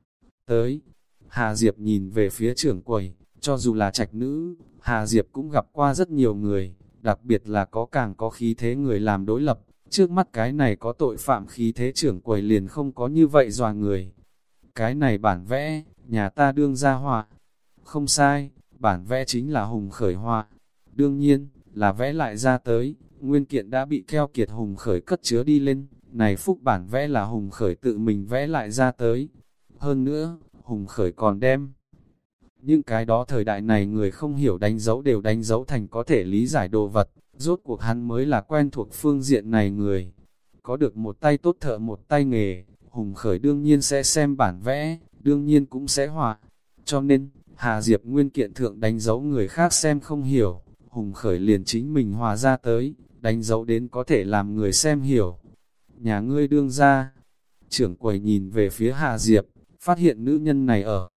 Tới, Hà Diệp nhìn về phía trưởng quầy, cho dù là trạch nữ, Hà Diệp cũng gặp qua rất nhiều người, đặc biệt là có càng có khí thế người làm đối lập, trước mắt cái này có tội phạm khí thế trưởng quầy liền không có như vậy dọa người. Cái này bản vẽ, nhà ta đương ra họa. Không sai, bản vẽ chính là Hùng Khởi họa. Đương nhiên, là vẽ lại ra tới, nguyên kiện đã bị keo kiệt Hùng Khởi cất chứa đi lên, này phúc bản vẽ là Hùng Khởi tự mình vẽ lại ra tới. Hơn nữa, Hùng Khởi còn đem những cái đó thời đại này người không hiểu đánh dấu đều đánh dấu thành có thể lý giải đồ vật, rốt cuộc hắn mới là quen thuộc phương diện này người. Có được một tay tốt thợ một tay nghề, Hùng Khởi đương nhiên sẽ xem bản vẽ, đương nhiên cũng sẽ họa. Cho nên, Hà Diệp nguyên kiện thượng đánh dấu người khác xem không hiểu, Hùng Khởi liền chính mình hòa ra tới, đánh dấu đến có thể làm người xem hiểu. Nhà ngươi đương ra, trưởng quầy nhìn về phía Hà Diệp, phát hiện nữ nhân này ở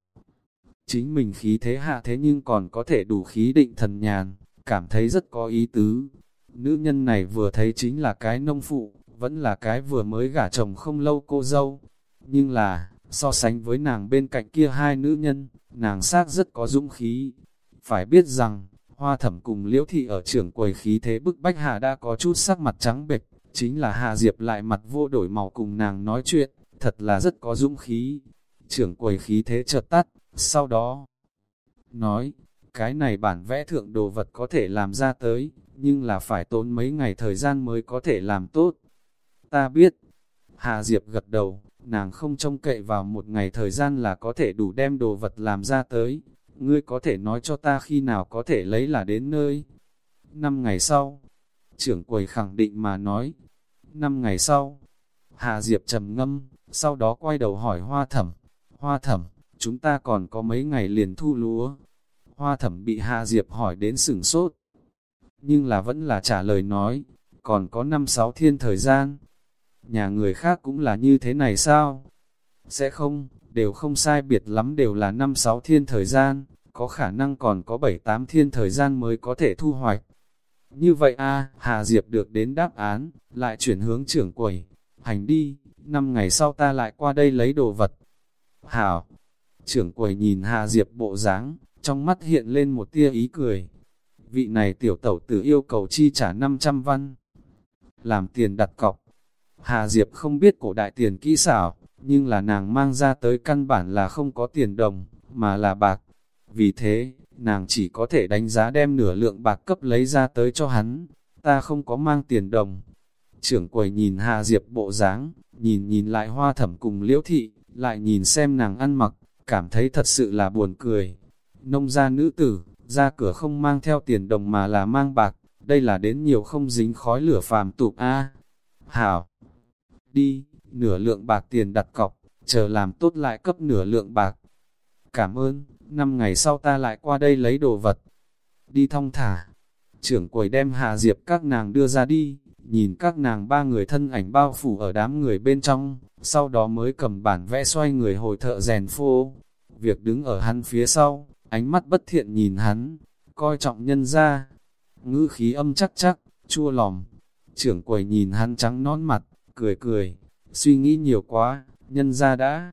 chính mình khí thế hạ thế nhưng còn có thể đủ khí định thần nhàn, cảm thấy rất có ý tứ. Nữ nhân này vừa thấy chính là cái nông phụ, vẫn là cái vừa mới gả chồng không lâu cô dâu. Nhưng là, so sánh với nàng bên cạnh kia hai nữ nhân, nàng xác rất có dũng khí. Phải biết rằng, Hoa Thẩm cùng Liễu Thị ở trưởng quầy khí thế bức bách hạ đã có chút sắc mặt trắng bệch, chính là Hà Diệp lại mặt vô đổi màu cùng nàng nói chuyện, thật là rất có dũng khí. Trưởng quầy khí thế chợt tắt, sau đó nói, cái này bản vẽ thượng đồ vật có thể làm ra tới, nhưng là phải tốn mấy ngày thời gian mới có thể làm tốt. Ta biết. Hà Diệp gật đầu, nàng không trông cậy vào một ngày thời gian là có thể đủ đem đồ vật làm ra tới. Ngươi có thể nói cho ta khi nào có thể lấy là đến nơi. Năm ngày sau. Trưởng quầy khẳng định mà nói. Năm ngày sau. Hà Diệp trầm ngâm, sau đó quay đầu hỏi Hoa Thẩm. Hoa Thẩm, chúng ta còn có mấy ngày liền thu lúa. Hoa Thẩm bị Hà Diệp hỏi đến sửng sốt. Nhưng là vẫn là trả lời nói, còn có năm sáu thiên thời gian. Nhà người khác cũng là như thế này sao? Sẽ không, đều không sai biệt lắm đều là năm sáu thiên thời gian, có khả năng còn có bảy tám thiên thời gian mới có thể thu hoạch. Như vậy a Hà Diệp được đến đáp án, lại chuyển hướng trưởng quầy. Hành đi, năm ngày sau ta lại qua đây lấy đồ vật. Hảo! Trưởng quầy nhìn Hà Diệp bộ dáng, trong mắt hiện lên một tia ý cười. Vị này tiểu tẩu tử yêu cầu chi trả năm trăm văn. Làm tiền đặt cọc. Hà Diệp không biết cổ đại tiền kỹ xảo, nhưng là nàng mang ra tới căn bản là không có tiền đồng, mà là bạc. Vì thế, nàng chỉ có thể đánh giá đem nửa lượng bạc cấp lấy ra tới cho hắn. Ta không có mang tiền đồng. Trưởng quầy nhìn Hà Diệp bộ dáng, nhìn nhìn lại Hoa Thẩm cùng Liễu Thị, lại nhìn xem nàng ăn mặc, cảm thấy thật sự là buồn cười. Nông gia nữ tử, ra cửa không mang theo tiền đồng mà là mang bạc, đây là đến nhiều không dính khói lửa phàm tục a. Hảo! Đi, nửa lượng bạc tiền đặt cọc, chờ làm tốt lại cấp nửa lượng bạc. Cảm ơn, năm ngày sau ta lại qua đây lấy đồ vật. Đi thong thả. Trưởng quầy đem Hà Diệp các nàng đưa ra đi, nhìn các nàng ba người thân ảnh bao phủ ở đám người bên trong, sau đó mới cầm bản vẽ xoay người hồi thợ rèn phô. Việc đứng ở hắn phía sau, ánh mắt bất thiện nhìn hắn, coi trọng nhân ra. Ngữ khí âm chắc chắc, chua lòng. Trưởng quầy nhìn hắn trắng nón mặt, cười cười, suy nghĩ nhiều quá, nhân ra đã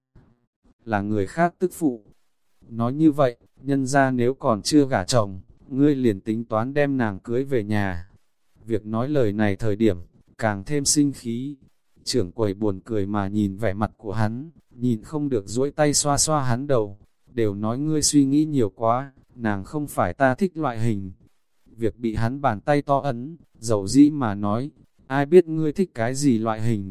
là người khác tức phụ. Nói như vậy, nhân ra nếu còn chưa gả chồng, ngươi liền tính toán đem nàng cưới về nhà. Việc nói lời này thời điểm, càng thêm sinh khí. Trưởng quầy buồn cười mà nhìn vẻ mặt của hắn, nhìn không được duỗi tay xoa xoa hắn đầu. Đều nói ngươi suy nghĩ nhiều quá, nàng không phải ta thích loại hình. Việc bị hắn bàn tay to ấn, dầu dĩ mà nói, ai biết ngươi thích cái gì loại hình.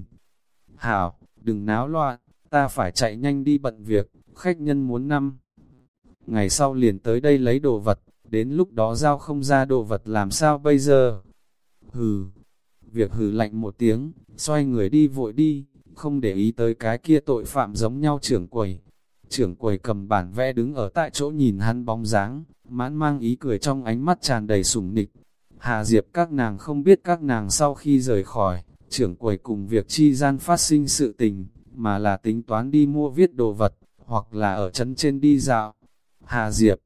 Hảo, đừng náo loạn, ta phải chạy nhanh đi bận việc, khách nhân muốn năm. Ngày sau liền tới đây lấy đồ vật, đến lúc đó giao không ra đồ vật làm sao bây giờ? Hừ, việc hừ lạnh một tiếng, xoay người đi vội đi, không để ý tới cái kia tội phạm giống nhau trưởng quầy. Trưởng quầy cầm bản vẽ đứng ở tại chỗ nhìn hắn bóng dáng, mãn mang ý cười trong ánh mắt tràn đầy sủng nịch. Hà Diệp các nàng không biết các nàng sau khi rời khỏi, trưởng quầy cùng việc chi gian phát sinh sự tình, mà là tính toán đi mua viết đồ vật, hoặc là ở trấn trên đi dạo. Hà Diệp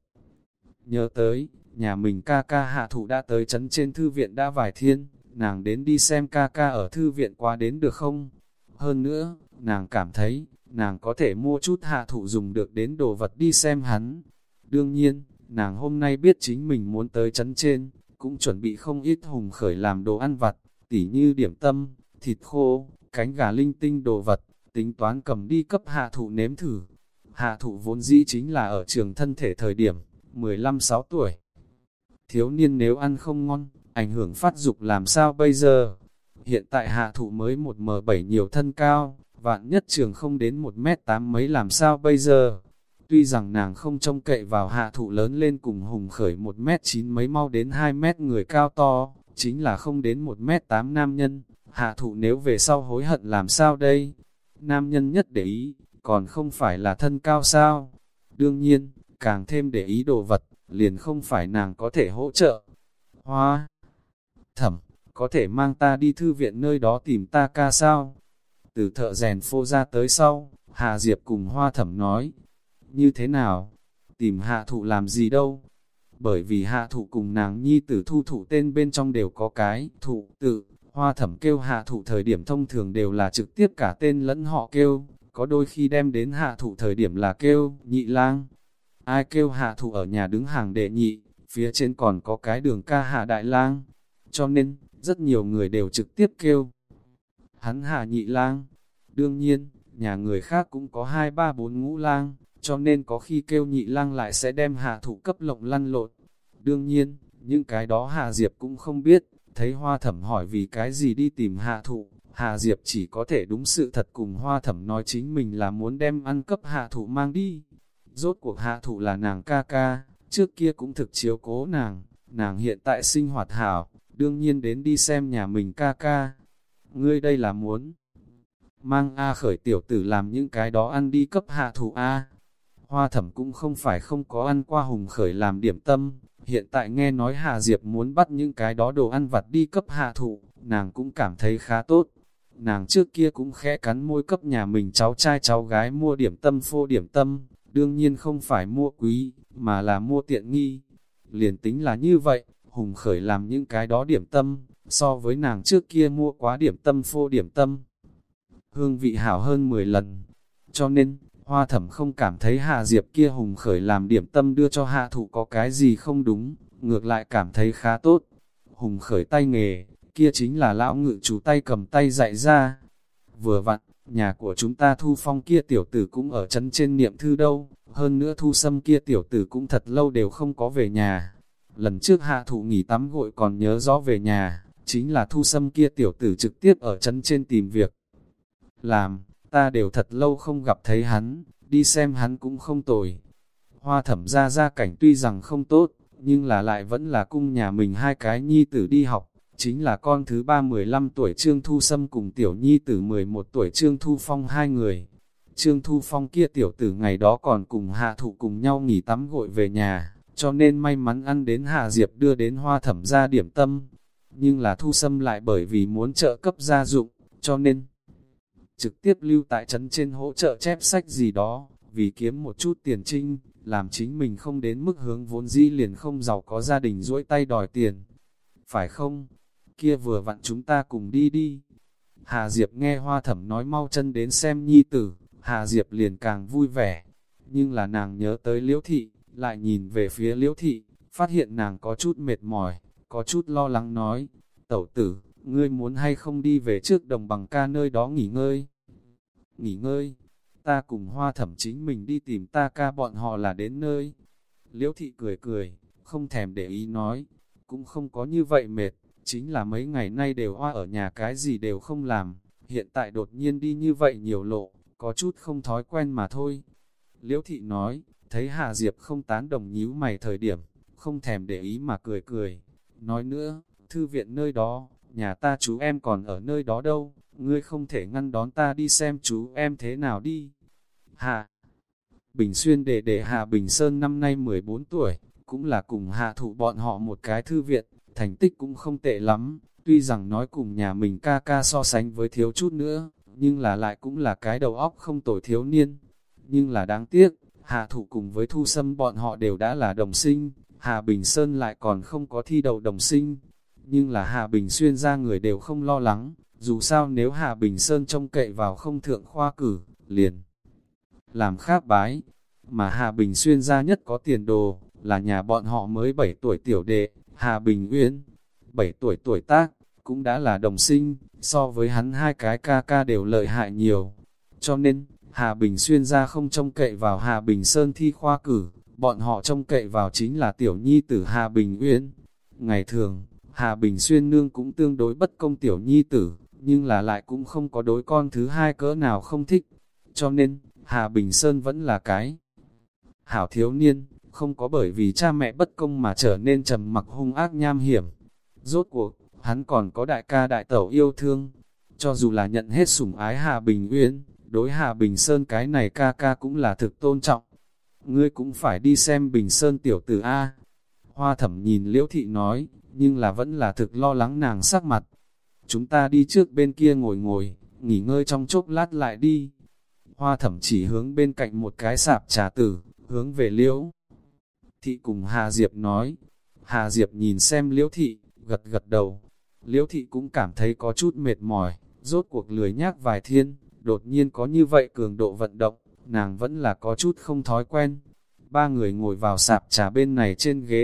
nhớ tới, nhà mình ca ca Hạ Thụ đã tới trấn trên thư viện đã vài thiên, nàng đến đi xem ca ca ở thư viện qua đến được không? Hơn nữa, nàng cảm thấy, nàng có thể mua chút Hạ Thụ dùng được đến đồ vật đi xem hắn. Đương nhiên, nàng hôm nay biết chính mình muốn tới trấn trên, cũng chuẩn bị không ít hùng khởi làm đồ ăn vặt, tỉ như điểm tâm, thịt khô, cánh gà linh tinh đồ vật, tính toán cầm đi cấp Hạ Thụ nếm thử. Hạ Thụ vốn dĩ chính là ở trường thân thể thời điểm, mười lăm sáu tuổi. Thiếu niên nếu ăn không ngon, ảnh hưởng phát dục làm sao bây giờ? Hiện tại Hạ Thụ mới một mét bảy nhiều thân cao, vạn nhất trường không đến một mét tám mấy làm sao bây giờ? Tuy rằng nàng không trông cậy vào Hạ Thụ lớn lên cùng hùng khởi một mét chín mấy mau đến hai mét người cao to, chính là không đến một mét tám nam nhân. Hạ Thụ nếu về sau hối hận làm sao đây? Nam nhân nhất để ý, còn không phải là thân cao sao? Đương nhiên, càng thêm để ý đồ vật, liền không phải nàng có thể hỗ trợ. Hoa Thẩm, có thể mang ta đi thư viện nơi đó tìm ta ca sao? Từ thợ rèn phô ra tới sau, Hà Diệp cùng Hoa Thẩm nói, như thế nào? Tìm Hạ Thụ làm gì đâu? Bởi vì Hạ Thụ cùng nàng nhi tử Thu Thụ tên bên trong đều có cái Thụ tự, Hoa Thẩm kêu Hạ Thụ thời điểm thông thường đều là trực tiếp cả tên lẫn họ kêu, có đôi khi đem đến Hạ Thụ thời điểm là kêu nhị lang. Ai kêu Hạ Thụ ở nhà đứng hàng đệ nhị, phía trên còn có cái đường ca Hà Đại Lang, cho nên, rất nhiều người đều trực tiếp kêu. Hắn Hà Nhị Lang, đương nhiên, nhà người khác cũng có hai ba bốn ngũ lang, cho nên có khi kêu Nhị Lang lại sẽ đem Hạ Thụ cấp lộng lăn lộn. Đương nhiên, những cái đó Hà Diệp cũng không biết, thấy Hoa Thẩm hỏi vì cái gì đi tìm Hạ Thụ, Hà Diệp chỉ có thể đúng sự thật cùng Hoa Thẩm nói chính mình là muốn đem ăn cấp Hạ Thụ mang đi. Rốt cuộc Hạ Thụ là nàng ca ca, trước kia cũng thực chiếu cố nàng, nàng hiện tại sinh hoạt hảo, đương nhiên đến đi xem nhà mình ca ca. Ngươi đây là muốn mang A Khởi tiểu tử làm những cái đó ăn đi cấp Hạ Thụ A. Hoa Thẩm cũng không phải không có ăn qua Hùng Khởi làm điểm tâm, hiện tại nghe nói Hà Diệp muốn bắt những cái đó đồ ăn vặt đi cấp Hạ Thụ, nàng cũng cảm thấy khá tốt. Nàng trước kia cũng khẽ cắn môi cấp nhà mình cháu trai cháu gái mua điểm tâm phô điểm tâm, đương nhiên không phải mua quý, mà là mua tiện nghi. Liền tính là như vậy, Hùng Khởi làm những cái đó điểm tâm, so với nàng trước kia mua quá điểm tâm phô điểm tâm, hương vị hảo hơn mười lần. Cho nên, Hoa Thẩm không cảm thấy Hà Diệp kia Hùng Khởi làm điểm tâm đưa cho Hạ Thụ có cái gì không đúng, ngược lại cảm thấy khá tốt. Hùng Khởi tay nghề, kia chính là lão ngự chú tay cầm tay dạy ra. Vừa vặn, nhà của chúng ta Thu Phong kia tiểu tử cũng ở trấn trên niệm thư đâu, hơn nữa Thu Sâm kia tiểu tử cũng thật lâu đều không có về nhà. Lần trước Hạ Thụ nghỉ tắm gội còn nhớ rõ về nhà, chính là Thu Sâm kia tiểu tử trực tiếp ở trấn trên tìm việc làm, ta đều thật lâu không gặp thấy hắn, đi xem hắn cũng không tồi. Hoa Thẩm ra gia cảnh tuy rằng không tốt, nhưng là lại vẫn là cung nhà mình hai cái nhi tử đi học, chính là con thứ ba mười lăm tuổi Trương Thu Sâm cùng tiểu nhi tử mười một tuổi Trương Thu Phong hai người. Trương Thu Phong kia tiểu tử ngày đó còn cùng Hạ Thụ cùng nhau nghỉ tắm gội về nhà, cho nên may mắn ăn đến Hạ Diệp đưa đến Hoa Thẩm ra điểm tâm. Nhưng là Thu Sâm lại bởi vì muốn trợ cấp gia dụng, cho nên trực tiếp lưu tại trấn trên hỗ trợ chép sách gì đó, vì kiếm một chút tiền trinh, làm chính mình không đến mức hướng vốn dĩ liền không giàu có gia đình duỗi tay đòi tiền. Phải không? Kia vừa vặn chúng ta cùng đi đi. Hà Diệp nghe Hoa Thẩm nói mau chân đến xem nhi tử, Hà Diệp liền càng vui vẻ. Nhưng là nàng nhớ tới Liễu Thị, lại nhìn về phía Liễu Thị, phát hiện nàng có chút mệt mỏi, có chút lo lắng nói, tẩu tử, ngươi muốn hay không đi về trước đồng bằng ca nơi đó nghỉ ngơi? Nghỉ ngơi, ta cùng Hoa Thẩm chính mình đi tìm ta ca bọn họ là đến nơi. Liễu Thị cười cười, không thèm để ý nói, cũng không có như vậy mệt, chính là mấy ngày nay đều hoa ở nhà cái gì đều không làm, hiện tại đột nhiên đi như vậy nhiều lộ, có chút không thói quen mà thôi. Liễu Thị nói, thấy Hà Diệp không tán đồng nhíu mày thời điểm, không thèm để ý mà cười cười, nói nữa, thư viện nơi đó, nhà ta chú em còn ở nơi đó đâu, ngươi không thể ngăn đón ta đi xem chú em thế nào đi. Hà Bình Xuyên đệ đệ Hà Bình Sơn năm nay mười bốn tuổi, cũng là cùng Hạ Thụ bọn họ một cái thư viện, thành tích cũng không tệ lắm, tuy rằng nói cùng nhà mình ca ca so sánh với thiếu chút nữa, nhưng là lại cũng là cái đầu óc không tồi thiếu niên. Nhưng là đáng tiếc, Hạ Thụ cùng với Thu Sâm bọn họ đều đã là đồng sinh, Hà Bình Sơn lại còn không có thi đậu đồng sinh. Nhưng là Hà Bình Xuyên ra người đều không lo lắng, dù sao nếu Hà Bình Sơn trông cậy vào không thượng khoa cử, liền làm khác bái. Mà Hà Bình Xuyên ra nhất có tiền đồ, là nhà bọn họ mới bảy tuổi tiểu đệ, Hà Bình Uyên. bảy tuổi tuổi tác, cũng đã là đồng sinh, so với hắn hai cái ca ca đều lợi hại nhiều. Cho nên, Hà Bình Xuyên ra không trông cậy vào Hà Bình Sơn thi khoa cử, bọn họ trông cậy vào chính là tiểu nhi tử Hà Bình Uyên. Ngày thường, Hà Bình Xuyên nương cũng tương đối bất công tiểu nhi tử, nhưng là lại cũng không có đối con thứ hai cỡ nào không thích. Cho nên, Hà Bình Sơn vẫn là cái hảo thiếu niên, không có bởi vì cha mẹ bất công mà trở nên trầm mặc hung ác nham hiểm. Rốt cuộc, hắn còn có đại ca đại tẩu yêu thương. Cho dù là nhận hết sủng ái Hà Bình Uyên, đối Hà Bình Sơn cái này ca ca cũng là thực tôn trọng. Ngươi cũng phải đi xem Bình Sơn tiểu tử A. Hoa Thẩm nhìn Liễu Thị nói, nhưng là vẫn là thực lo lắng nàng sắc mặt. Chúng ta đi trước bên kia ngồi ngồi, nghỉ ngơi trong chốc lát lại đi. Hoa Thẩm chỉ hướng bên cạnh một cái sạp trà tử, hướng về Liễu Thị cùng Hà Diệp nói. Hà Diệp nhìn xem Liễu Thị, gật gật đầu. Liễu Thị cũng cảm thấy có chút mệt mỏi, rốt cuộc lười nhác vài thiên, đột nhiên có như vậy cường độ vận động, nàng vẫn là có chút không thói quen. Ba người ngồi vào sạp trà bên này trên ghế,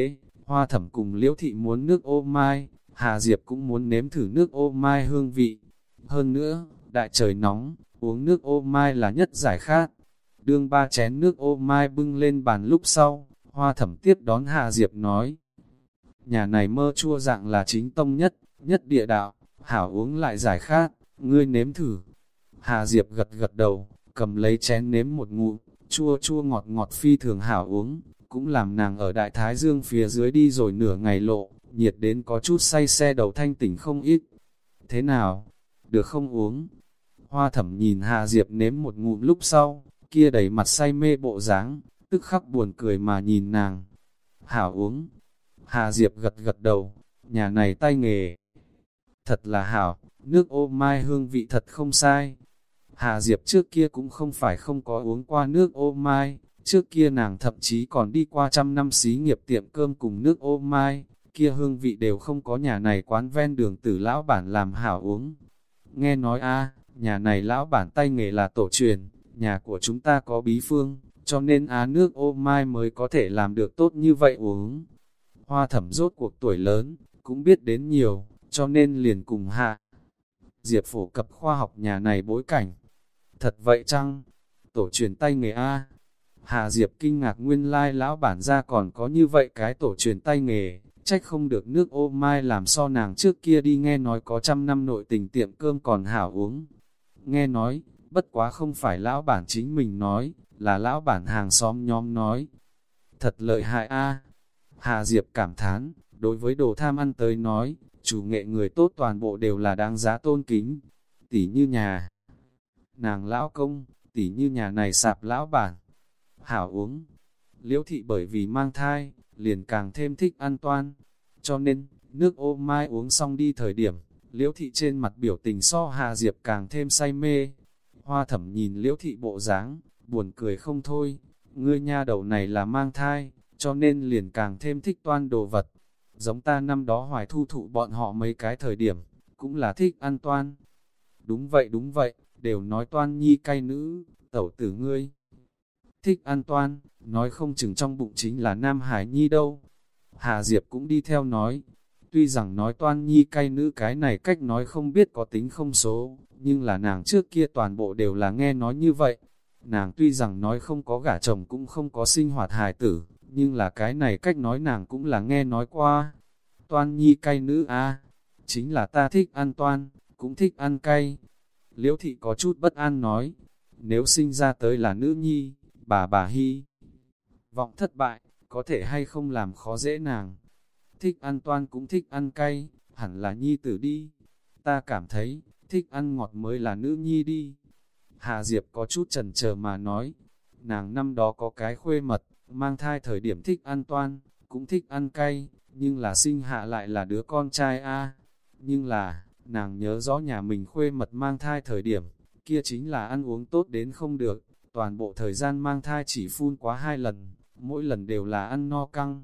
Hoa Thẩm cùng Liễu Thị muốn nước ô mai, Hà Diệp cũng muốn nếm thử nước ô mai hương vị. Hơn nữa, đại trời nóng, uống nước ô mai là nhất giải khát. Đương ba chén nước ô mai bưng lên bàn lúc sau, Hoa Thẩm tiếp đón Hà Diệp nói. Nhà này mơ chua dạng là chính tông nhất, nhất địa đạo, hảo uống lại giải khát, ngươi nếm thử. Hà Diệp gật gật đầu, cầm lấy chén nếm một ngụm, chua chua ngọt ngọt phi thường hảo uống, cũng làm nàng ở Đại Thái Dương phía dưới đi rồi nửa ngày lộ, nhiệt đến có chút say xe đầu thanh tỉnh không ít. Thế nào? Được không uống? Hoa Thẩm nhìn Hà Diệp nếm một ngụm lúc sau, kia đầy mặt say mê bộ dáng, tức khắc buồn cười mà nhìn nàng. Hảo uống. Hà Diệp gật gật đầu, nhà này tay nghề. Thật là hảo, nước ô mai hương vị thật không sai. Hà Diệp trước kia cũng không phải không có uống qua nước ô mai, trước kia nàng thậm chí còn đi qua trăm năm xí nghiệp tiệm cơm cùng nước ô mai, kia hương vị đều không có nhà này quán ven đường Tử lão bản làm hảo uống. Nghe nói a, nhà này lão bản tay nghề là tổ truyền, nhà của chúng ta có bí phương, cho nên á nước ô mai mới có thể làm được tốt như vậy uống. Hoa Thẩm rốt cuộc tuổi lớn, cũng biết đến nhiều, cho nên liền cùng hạ. Diệp phổ cập khoa học nhà này bối cảnh. Thật vậy chăng? Tổ truyền tay nghề A. Hà Diệp kinh ngạc nguyên lai lão bản gia còn có như vậy cái tổ truyền tay nghề, trách không được nước ô mai làm so nàng trước kia đi nghe nói có trăm năm nội tình tiệm cơm còn hảo uống. Nghe nói, bất quá không phải lão bản chính mình nói, là lão bản hàng xóm nhóm nói. Thật lợi hại A. Hà Diệp cảm thán, đối với đồ tham ăn tới nói, chủ nghệ người tốt toàn bộ đều là đáng giá tôn kính. Tỉ như nhà nàng lão công, tỉ như nhà này sạp lão bản. Hảo uống. Liễu Thị bởi vì mang thai, liền càng thêm thích ăn toan. Cho nên, nước ô mai uống xong đi thời điểm, Liễu Thị trên mặt biểu tình so Hà Diệp càng thêm say mê. Hoa Thẩm nhìn Liễu Thị bộ dáng, buồn cười không thôi. Ngươi nha đầu này là mang thai, cho nên liền càng thêm thích toan đồ vật. Giống ta năm đó Hoài Thu thụ bọn họ mấy cái thời điểm, cũng là thích ăn toan. Đúng vậy đúng vậy, đều nói toan nhi cay nữ, tẩu tử ngươi. Thích ăn toan, nói không chừng trong bụng chính là Nam Hải Nhi đâu. Hà Diệp cũng đi theo nói, tuy rằng nói toan nhi cay nữ cái này cách nói không biết có tính không số, nhưng là nàng trước kia toàn bộ đều là nghe nói như vậy. Nàng tuy rằng nói không có gả chồng cũng không có sinh hoạt hài tử, nhưng là cái này cách nói nàng cũng là nghe nói qua. Toan nhi cay nữ a, chính là ta thích ăn toan, cũng thích ăn cay. Liễu Thị có chút bất an nói, nếu sinh ra tới là nữ nhi, bà bà hy vọng thất bại, có thể hay không làm khó dễ nàng. Thích ăn toan cũng thích ăn cay, hẳn là nhi tử đi. Ta cảm thấy, thích ăn ngọt mới là nữ nhi đi. Hà Diệp có chút chần chờ mà nói, nàng năm đó có cái khuê mật, mang thai thời điểm thích ăn toan, cũng thích ăn cay, nhưng là sinh hạ lại là đứa con trai a. Nhưng là, nàng nhớ rõ nhà mình khuê mật mang thai thời điểm, kia chính là ăn uống tốt đến không được, toàn bộ thời gian mang thai chỉ phun quá hai lần, mỗi lần đều là ăn no căng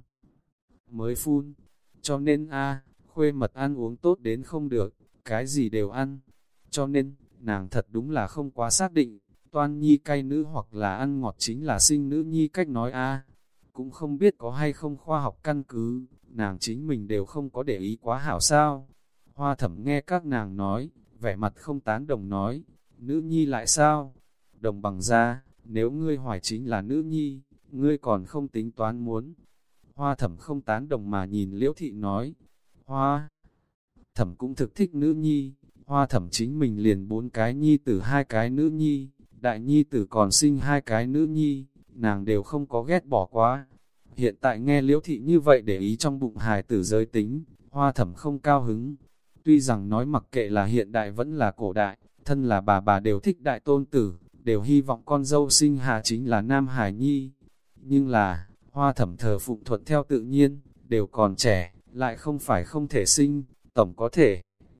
mới phun. Cho nên a, khuê mật ăn uống tốt đến không được, cái gì đều ăn. Cho nên, nàng thật đúng là không quá xác định, toan nhi cay nữ hoặc là ăn ngọt chính là sinh nữ nhi cách nói a. Cũng không biết có hay không khoa học căn cứ, nàng chính mình đều không có để ý quá hảo sao. Hoa Thẩm nghe các nàng nói, vẻ mặt không tán đồng nói, nữ nhi lại sao? Đồng bằng ra, nếu ngươi hoài chính là nữ nhi, ngươi còn không tính toán muốn. Hoa Thẩm không tán đồng mà nhìn Liễu Thị nói, Hoa Thẩm cũng thực thích nữ nhi, Hoa Thẩm chính mình liền bốn cái nhi tử hai cái nữ nhi, đại nhi tử còn sinh hai cái nữ nhi, nàng đều không có ghét bỏ quá. Hiện tại nghe Liễu Thị như vậy để ý trong bụng hài tử giới tính, Hoa Thẩm không cao hứng. Tuy rằng nói mặc kệ là hiện đại vẫn là cổ đại, thân là bà bà đều thích đại tôn tử, đều hy vọng con dâu sinh hạ chính là Nam Hải Nhi. Nhưng là, Hoa Thẩm thờ phụng thuận theo tự nhiên, đều còn trẻ, lại không phải không thể sinh, tổng có thể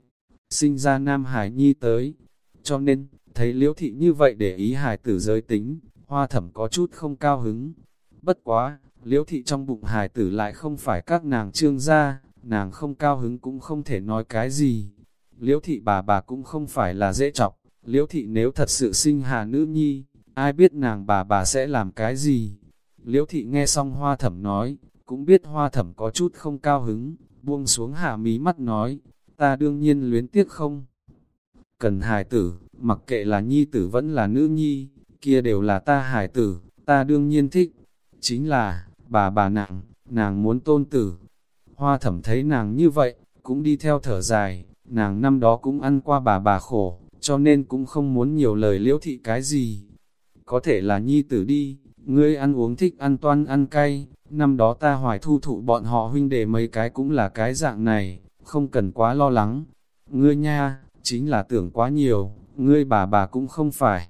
sinh ra Nam Hải Nhi tới. Cho nên, thấy Liễu Thị như vậy để ý hài tử giới tính, Hoa Thẩm có chút không cao hứng. Bất quá, Liễu Thị trong bụng hài tử lại không phải các nàng Trương gia, nàng không cao hứng cũng không thể nói cái gì. Liễu Thị bà bà cũng không phải là dễ chọc, Liễu Thị nếu thật sự sinh hạ nữ nhi, ai biết nàng bà bà sẽ làm cái gì. Liễu Thị nghe xong Hoa Thẩm nói, cũng biết Hoa Thẩm có chút không cao hứng, buông xuống hạ mí mắt nói, ta đương nhiên luyến tiếc không cần hài tử, mặc kệ là nhi tử vẫn là nữ nhi, kia đều là ta hài tử, ta đương nhiên thích. Chính là, bà bà nàng, nàng muốn tôn tử. Hoa Thẩm thấy nàng như vậy, cũng đi theo thở dài, nàng năm đó cũng ăn qua bà bà khổ, cho nên cũng không muốn nhiều lời Liễu thị cái gì. Có thể là nhi tử đi, ngươi ăn uống thích ăn toan ăn cay, năm đó ta Hoài Thu thụ bọn họ huynh đệ mấy cái cũng là cái dạng này, không cần quá lo lắng. Ngươi nha, chính là tưởng quá nhiều, ngươi bà bà cũng không phải.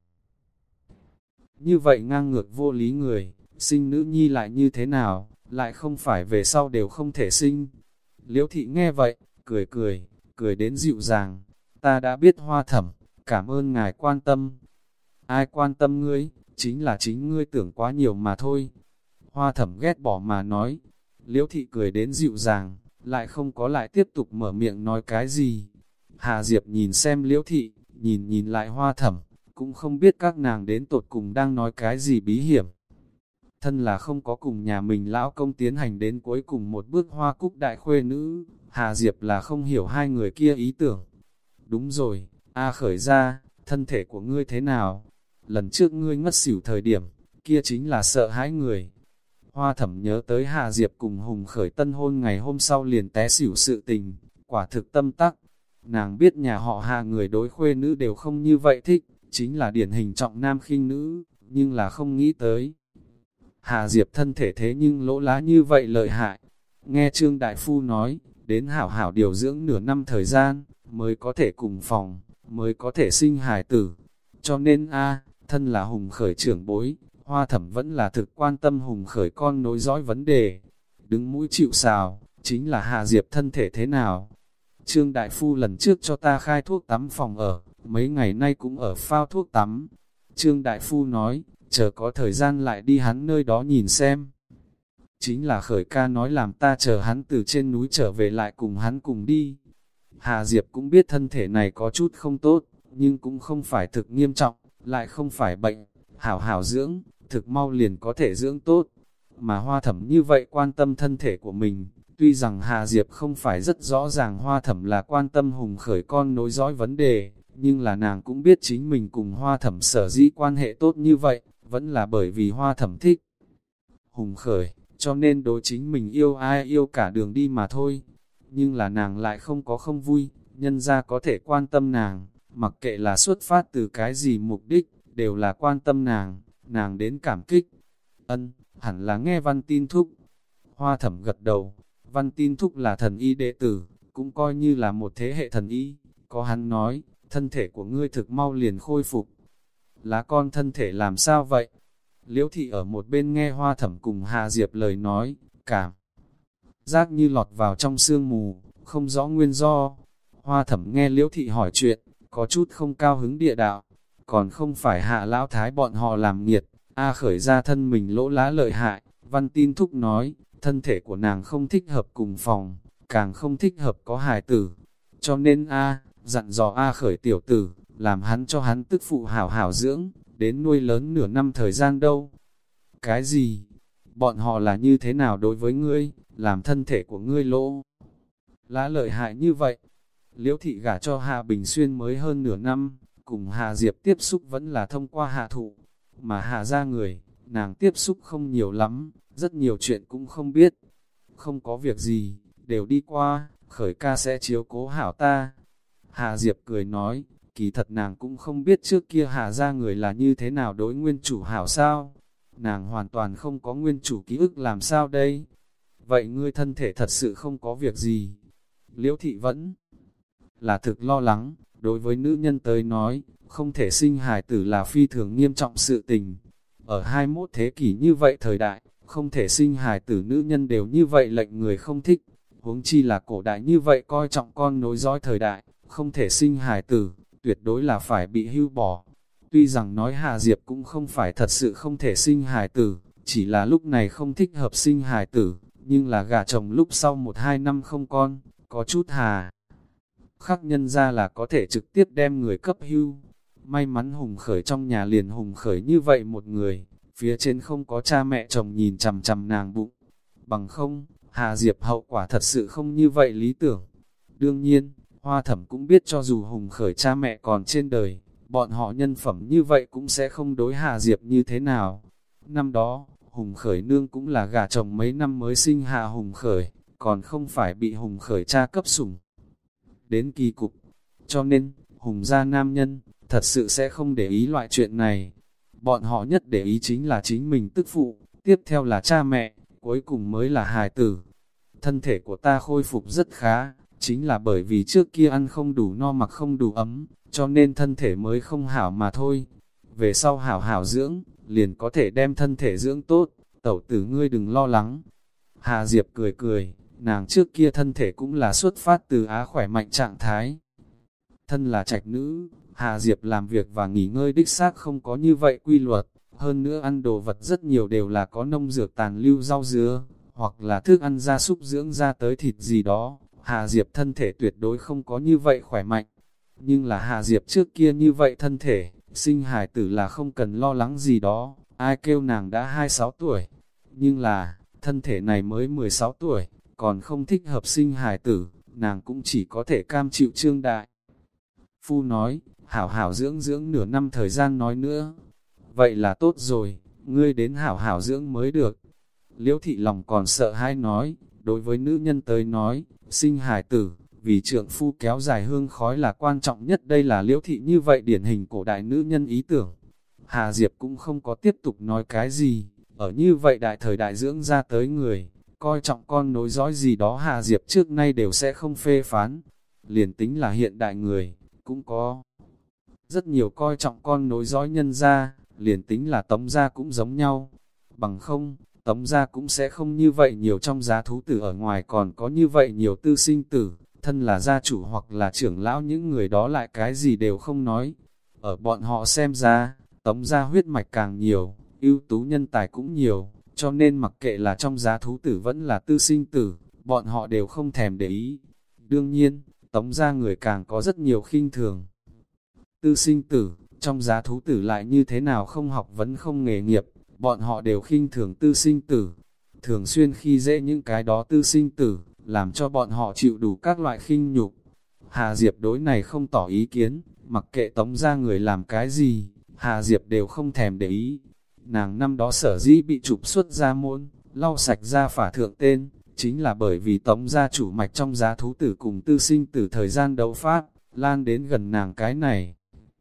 Như vậy ngang ngược vô lý người, sinh nữ nhi lại như thế nào, lại không phải về sau đều không thể sinh. Liễu thị nghe vậy, cười cười, cười đến dịu dàng, ta đã biết Hoa Thẩm, cảm ơn ngài quan tâm. Ai quan tâm ngươi, chính là chính ngươi tưởng quá nhiều mà thôi. Hoa Thẩm ghét bỏ mà nói, Liễu thị cười đến dịu dàng, lại không có lại tiếp tục mở miệng nói cái gì. Hà Diệp nhìn xem Liễu thị, nhìn nhìn lại Hoa Thẩm, cũng không biết các nàng đến tột cùng đang nói cái gì bí hiểm. Thân là không có cùng nhà mình lão công tiến hành đến cuối cùng một bước hoa cúc đại khuê nữ, Hà Diệp là không hiểu hai người kia ý tưởng. Đúng rồi, A Khởi ra, thân thể của ngươi thế nào? Lần trước ngươi ngất xỉu thời điểm, kia chính là sợ hãi người. Hoa Thẩm nhớ tới Hà Diệp cùng Hùng Khởi tân hôn ngày hôm sau liền té xỉu sự tình, quả thực tâm tắc. Nàng biết nhà họ Hà người đối khuê nữ đều không như vậy thích, chính là điển hình trọng nam khinh nữ, nhưng là không nghĩ tới. Hà Diệp thân thể thế nhưng lỗ lá như vậy lợi hại. Nghe Trương Đại Phu nói, đến hảo hảo điều dưỡng nửa năm thời gian, mới có thể cùng phòng, mới có thể sinh hài tử. Cho nên a thân là Hùng Khởi trưởng bối, Hoa Thẩm vẫn là thực quan tâm Hùng Khởi con nối dõi vấn đề. Đứng mũi chịu sào, chính là Hà Diệp thân thể thế nào. Trương Đại Phu lần trước cho ta khai thuốc tắm phòng ở, mấy ngày nay cũng ở phao thuốc tắm. Trương Đại Phu nói, chờ có thời gian lại đi hắn nơi đó nhìn xem. Chính là Khởi ca nói làm ta chờ hắn từ trên núi trở về lại cùng hắn cùng đi. Hà Diệp cũng biết thân thể này có chút không tốt, nhưng cũng không phải thực nghiêm trọng, lại không phải bệnh, hảo hảo dưỡng, thực mau liền có thể dưỡng tốt. Mà Hoa Thẩm như vậy quan tâm thân thể của mình, tuy rằng Hà Diệp không phải rất rõ ràng Hoa Thẩm là quan tâm Hùng Khởi con nối dõi vấn đề, nhưng là nàng cũng biết chính mình cùng Hoa Thẩm sở dĩ quan hệ tốt như vậy, vẫn là bởi vì Hoa Thẩm thích Hùng Khởi, cho nên đối chính mình yêu ai yêu cả đường đi mà thôi. Nhưng là nàng lại không có không vui, nhân ra có thể quan tâm nàng, mặc kệ là xuất phát từ cái gì mục đích, đều là quan tâm nàng, nàng đến cảm kích. Ân, hẳn là nghe Văn Tin Thúc. Hoa Thẩm gật đầu, Văn Tin Thúc là thần y đệ tử, cũng coi như là một thế hệ thần y, có hắn nói, thân thể của ngươi thực mau liền khôi phục. Lá con thân thể làm sao vậy? Liễu thị ở một bên nghe Hoa Thẩm cùng Hà Diệp lời nói, cảm giác như lọt vào trong sương mù, không rõ nguyên do. Hoa Thẩm nghe Liễu thị hỏi chuyện, có chút không cao hứng địa đạo, còn không phải Hạ lão thái bọn họ làm nghiệt, A Khởi ra thân mình lỗ lá lợi hại. Văn Tin Thúc nói, thân thể của nàng không thích hợp cùng phòng, càng không thích hợp có hài tử, cho nên A, dặn dò A Khởi tiểu tử, làm hắn cho hắn tức phụ hảo hảo dưỡng, đến nuôi lớn nửa năm thời gian đâu. Cái gì? Bọn họ là như thế nào đối với ngươi, làm thân thể của ngươi lỗ lá lợi hại như vậy? Liễu thị gả cho Hà Bình Xuyên mới hơn nửa năm, cùng Hà Diệp tiếp xúc vẫn là thông qua Hà Thụ, mà Hà ra người, nàng tiếp xúc không nhiều lắm, rất nhiều chuyện cũng không biết. Không có việc gì, đều đi qua, Khởi ca sẽ chiếu cố hảo ta. Hà Diệp cười nói, kỳ thật nàng cũng không biết trước kia Hà ra người là như thế nào đối nguyên chủ hảo sao. Nàng hoàn toàn không có nguyên chủ ký ức làm sao đây. Vậy ngươi thân thể thật sự không có việc gì? Liễu thị vẫn là thực lo lắng, đối với nữ nhân tới nói, không thể sinh hài tử là phi thường nghiêm trọng sự tình. Ở hai mươi mốt thế kỷ như vậy thời đại, không thể sinh hài tử nữ nhân đều như vậy lệnh người không thích. Huống chi là cổ đại như vậy coi trọng con nối dõi thời đại, không thể sinh hài tử, tuyệt đối là phải bị hưu bỏ. Tuy rằng nói Hà Diệp cũng không phải thật sự không thể sinh hài tử, chỉ là lúc này không thích hợp sinh hài tử, nhưng là gả chồng lúc sau một hai năm không con, có chút hà khắc nhân ra là có thể trực tiếp đem người cấp hưu. May mắn Hùng Khởi trong nhà liền Hùng Khởi như vậy một người, phía trên không có cha mẹ chồng nhìn chằm chằm nàng bụng. bằng không, Hà Diệp hậu quả thật sự không như vậy lý tưởng. Đương nhiên, Hoa Thẩm cũng biết cho dù Hùng Khởi cha mẹ còn trên đời, bọn họ nhân phẩm như vậy cũng sẽ không đối Hà Diệp như thế nào. Năm đó, Hùng Khởi nương cũng là gả chồng mấy năm mới sinh hạ Hùng Khởi, còn không phải bị Hùng Khởi cha cấp sủng đến kỳ cục. Cho nên, Hùng gia nam nhân, thật sự sẽ không để ý loại chuyện này. Bọn họ nhất để ý chính là chính mình tức phụ, tiếp theo là cha mẹ, cuối cùng mới là hài tử. Thân thể của ta khôi phục rất khá, chính là bởi vì trước kia ăn không đủ no mặc không đủ ấm, cho nên thân thể mới không hảo mà thôi. Về sau hảo hảo dưỡng, liền có thể đem thân thể dưỡng tốt, tẩu tử ngươi đừng lo lắng. Hà Diệp cười cười, nàng trước kia thân thể cũng là xuất phát từ á khỏe mạnh trạng thái. Thân là trạch nữ, Hà Diệp làm việc và nghỉ ngơi đích xác không có như vậy quy luật, hơn nữa ăn đồ vật rất nhiều đều là có nông dược tàn lưu rau dứa, hoặc là thức ăn gia súc dưỡng ra tới thịt gì đó. Hà Diệp thân thể tuyệt đối không có như vậy khỏe mạnh. Nhưng là Hà Diệp trước kia như vậy thân thể, sinh hài tử là không cần lo lắng gì đó, ai kêu nàng đã hai mươi sáu tuổi. Nhưng là, thân thể này mới mười sáu tuổi, còn không thích hợp sinh hài tử, nàng cũng chỉ có thể cam chịu Trương đại phu nói, hảo hảo dưỡng dưỡng nửa năm thời gian nói nữa. Vậy là tốt rồi, ngươi đến hảo hảo dưỡng mới được. Liễu thị lòng còn sợ hãi nói, đối với nữ nhân tới nói, sinh hài tử, vì trượng phu kéo dài hương khói là quan trọng nhất, đây là Liễu thị như vậy điển hình cổ đại nữ nhân ý tưởng. Hà Diệp cũng không có tiếp tục nói cái gì, ở như vậy đại thời đại dưỡng ra tới người, coi trọng con nối dõi gì đó Hà Diệp trước nay đều sẽ không phê phán. Liền tính là hiện đại người, cũng có rất nhiều coi trọng con nối dõi nhân gia, liền tính là Tống gia cũng giống nhau. Bằng không, Tống gia cũng sẽ không như vậy nhiều trong giá thú tử, ở ngoài còn có như vậy nhiều tư sinh tử, thân là gia chủ hoặc là trưởng lão, những người đó lại cái gì đều không nói. Ở bọn họ xem ra, Tống gia huyết mạch càng nhiều, ưu tú nhân tài cũng nhiều, cho nên mặc kệ là trong giá thú tử vẫn là tư sinh tử, bọn họ đều không thèm để ý. Đương nhiên, Tống gia người càng có rất nhiều khinh thường tư sinh tử, trong giá thú tử lại như thế nào không học vấn không nghề nghiệp, bọn họ đều khinh thường tư sinh tử, thường xuyên khi dễ những cái đó tư sinh tử, làm cho bọn họ chịu đủ các loại khinh nhục. Hà Diệp đối này không tỏ ý kiến, mặc kệ Tống gia người làm cái gì, Hà Diệp đều không thèm để ý. Nàng năm đó sở dĩ bị trục xuất gia môn, lau sạch ra phả thượng tên, chính là bởi vì Tống gia chủ mạch trong giá thú tử cùng tư sinh tử thời gian đấu pháp, lan đến gần nàng cái này.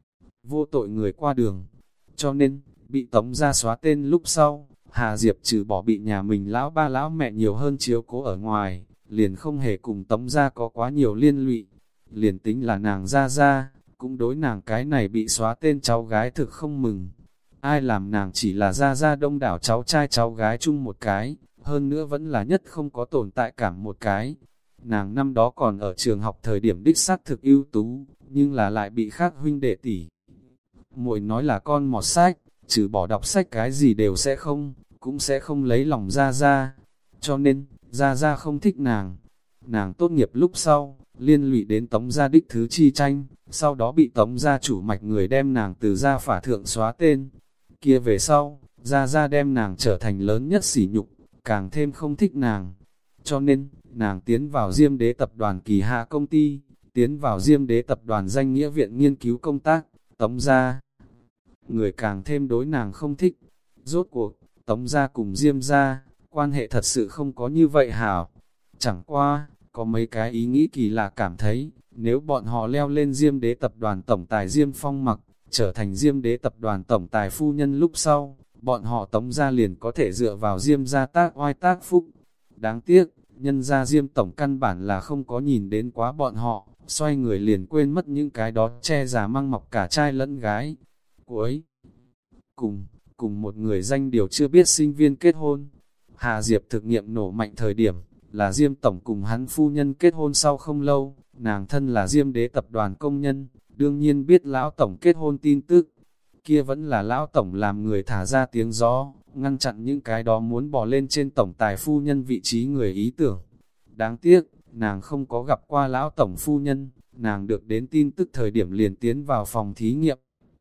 Vô tội người qua đường, cho nên, bị Tống gia xóa tên lúc sau, Hà Diệp trừ bỏ bị nhà mình lão ba lão mẹ nhiều hơn chiếu cố ở ngoài, liền không hề cùng Tống gia có quá nhiều liên lụy. Liền tính là nàng ra ra, cũng đối nàng cái này bị xóa tên cháu gái thực không mừng. Ai làm nàng chỉ là ra ra đông đảo cháu trai cháu gái chung một cái, hơn nữa vẫn là nhất không có tồn tại cảm một cái. Nàng năm đó còn ở trường học thời điểm đích xác thực ưu tú, nhưng là lại bị khác huynh đệ tỷ muội nói là con mọt sách, trừ bỏ đọc sách cái gì đều sẽ không, cũng sẽ không lấy lòng ra ra. Cho nên, ra ra không thích nàng. Nàng tốt nghiệp lúc sau, liên lụy đến Tống gia đích thứ chi tranh, sau đó bị Tống gia chủ mạch người đem nàng từ gia phả thượng xóa tên. Kia về sau, ra ra đem nàng trở thành lớn nhất sỉ nhục, càng thêm không thích nàng. Cho nên, nàng tiến vào Diêm Đế tập đoàn kỳ hạ công ty, tiến vào Diêm Đế tập đoàn danh nghĩa viện nghiên cứu công tác. Tống gia người càng thêm đối nàng không thích. Rốt cuộc, Tống gia cùng Diêm gia, quan hệ thật sự không có như vậy hảo. Chẳng qua, có mấy cái ý nghĩ kỳ lạ cảm thấy, nếu bọn họ leo lên Diêm Đế tập đoàn tổng tài Diêm Phong Mặc, trở thành Diêm Đế tập đoàn tổng tài phu nhân lúc sau, bọn họ Tống gia liền có thể dựa vào Diêm gia tác oai tác phúc. Đáng tiếc, nhân gia Diêm tổng căn bản là không có nhìn đến quá bọn họ, xoay người liền quên mất những cái đó che giả mang mọc cả trai lẫn gái. Cuối cùng, cùng một người danh điều chưa biết sinh viên kết hôn. Hà Diệp thực nghiệm nổ mạnh thời điểm, là Diêm tổng cùng hắn phu nhân kết hôn sau không lâu, nàng thân là Diêm Đế tập đoàn công nhân, đương nhiên biết lão tổng kết hôn tin tức. Kia vẫn là lão tổng làm người thả ra tiếng gió, ngăn chặn những cái đó muốn bỏ lên trên tổng tài phu nhân vị trí người ý tưởng. Đáng tiếc, nàng không có gặp qua lão tổng phu nhân, nàng được đến tin tức thời điểm liền tiến vào phòng thí nghiệm.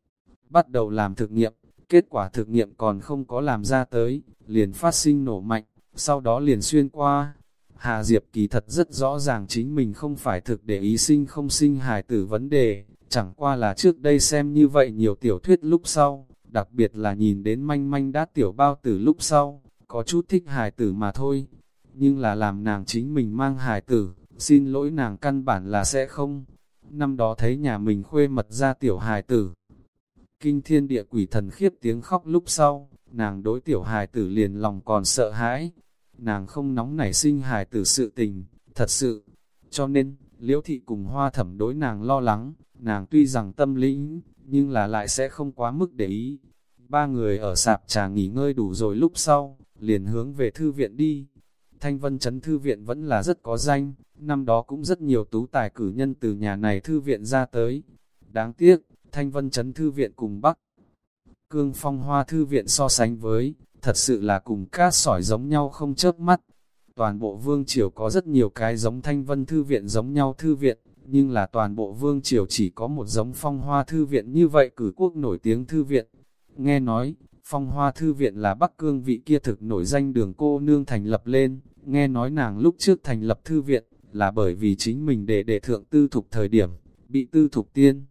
Bắt đầu làm thực nghiệm, kết quả thực nghiệm còn không có làm ra tới, liền phát sinh nổ mạnh, sau đó liền xuyên qua. Hà Diệp kỳ thật rất rõ ràng chính mình không phải thực để ý sinh không sinh hài tử vấn đề, chẳng qua là trước đây xem như vậy nhiều tiểu thuyết lúc sau, đặc biệt là nhìn đến manh manh đát tiểu bao tử lúc sau, có chút thích hài tử mà thôi. Nhưng là làm nàng chính mình mang hài tử, xin lỗi nàng căn bản là sẽ không. Năm đó thấy nhà mình khuê mật ra tiểu hài tử, kinh thiên địa quỷ thần khiếp tiếng khóc lúc sau, nàng đối tiểu hài tử liền lòng còn sợ hãi. Nàng không nóng nảy sinh hài tử sự tình, thật sự. Cho nên, Liễu Thị cùng Hoa Thẩm đối nàng lo lắng, nàng tuy rằng tâm lĩnh, nhưng là lại sẽ không quá mức để ý. Ba người ở sạp trà nghỉ ngơi đủ rồi lúc sau, liền hướng về thư viện đi. Thanh Vân Trấn thư viện vẫn là rất có danh, năm đó cũng rất nhiều tú tài cử nhân từ nhà này thư viện ra tới. Đáng tiếc, Thanh Vân Trấn thư viện cùng Bắc Cương Phong Hoa thư viện so sánh với, thật sự là cùng cát sỏi giống nhau không chớp mắt. Toàn bộ vương triều có rất nhiều cái giống Thanh Vân thư viện giống nhau thư viện, nhưng là toàn bộ vương triều chỉ có một giống Phong Hoa thư viện như vậy cử quốc nổi tiếng thư viện. Nghe nói, Phong Hoa thư viện là Bắc Cương vị kia thực nổi danh Đường cô nương thành lập lên, nghe nói nàng lúc trước thành lập thư viện, là bởi vì chính mình để để thượng tư thục thời điểm, bị tư thục tiên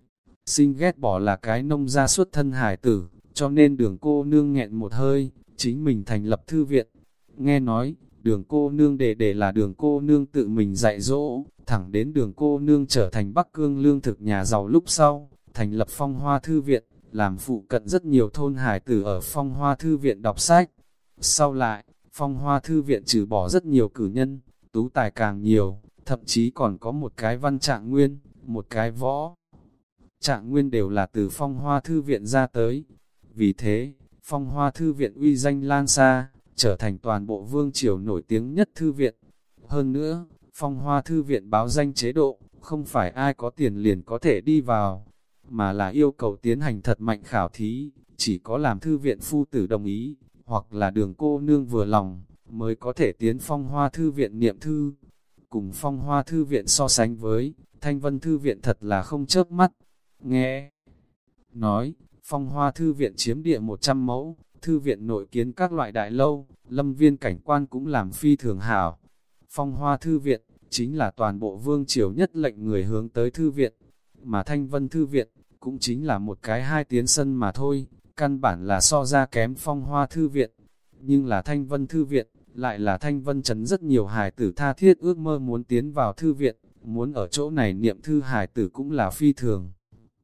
sinh ghét bỏ là cái nông gia xuất thân hải tử, cho nên Đường cô nương nghẹn một hơi, chính mình thành lập thư viện. Nghe nói, Đường cô nương để để là Đường cô nương tự mình dạy dỗ, thẳng đến Đường cô nương trở thành Bắc Cương lương thực nhà giàu lúc sau, thành lập Phong Hoa thư viện, làm phụ cận rất nhiều thôn hải tử ở Phong Hoa thư viện đọc sách. Sau lại, Phong Hoa thư viện trừ bỏ rất nhiều cử nhân, tú tài càng nhiều, thậm chí còn có một cái văn trạng nguyên, một cái võ trạng nguyên đều là từ Phong Hoa thư viện ra tới. Vì thế, Phong Hoa thư viện uy danh lan xa, trở thành toàn bộ vương triều nổi tiếng nhất thư viện. Hơn nữa, Phong Hoa thư viện báo danh chế độ, không phải ai có tiền liền có thể đi vào, mà là yêu cầu tiến hành thật mạnh khảo thí, chỉ có làm thư viện phu tử đồng ý, hoặc là Đường cô nương vừa lòng, mới có thể tiến Phong Hoa thư viện niệm thư. Cùng Phong Hoa thư viện so sánh với, Thanh Vân thư viện thật là không chớp mắt. Nghe nói, Phong Hoa thư viện chiếm địa một trăm mẫu, thư viện nội kiến các loại đại lâu, lâm viên cảnh quan cũng làm phi thường hảo. Phong Hoa thư viện, chính là toàn bộ vương triều nhất lệnh người hướng tới thư viện, mà Thanh Vân thư viện, cũng chính là một cái hai tiến sân mà thôi, căn bản là so ra kém Phong Hoa thư viện. Nhưng là Thanh Vân thư viện, lại là Thanh Vân trấn rất nhiều hài tử tha thiết ước mơ muốn tiến vào thư viện, muốn ở chỗ này niệm thư hài tử cũng là phi thường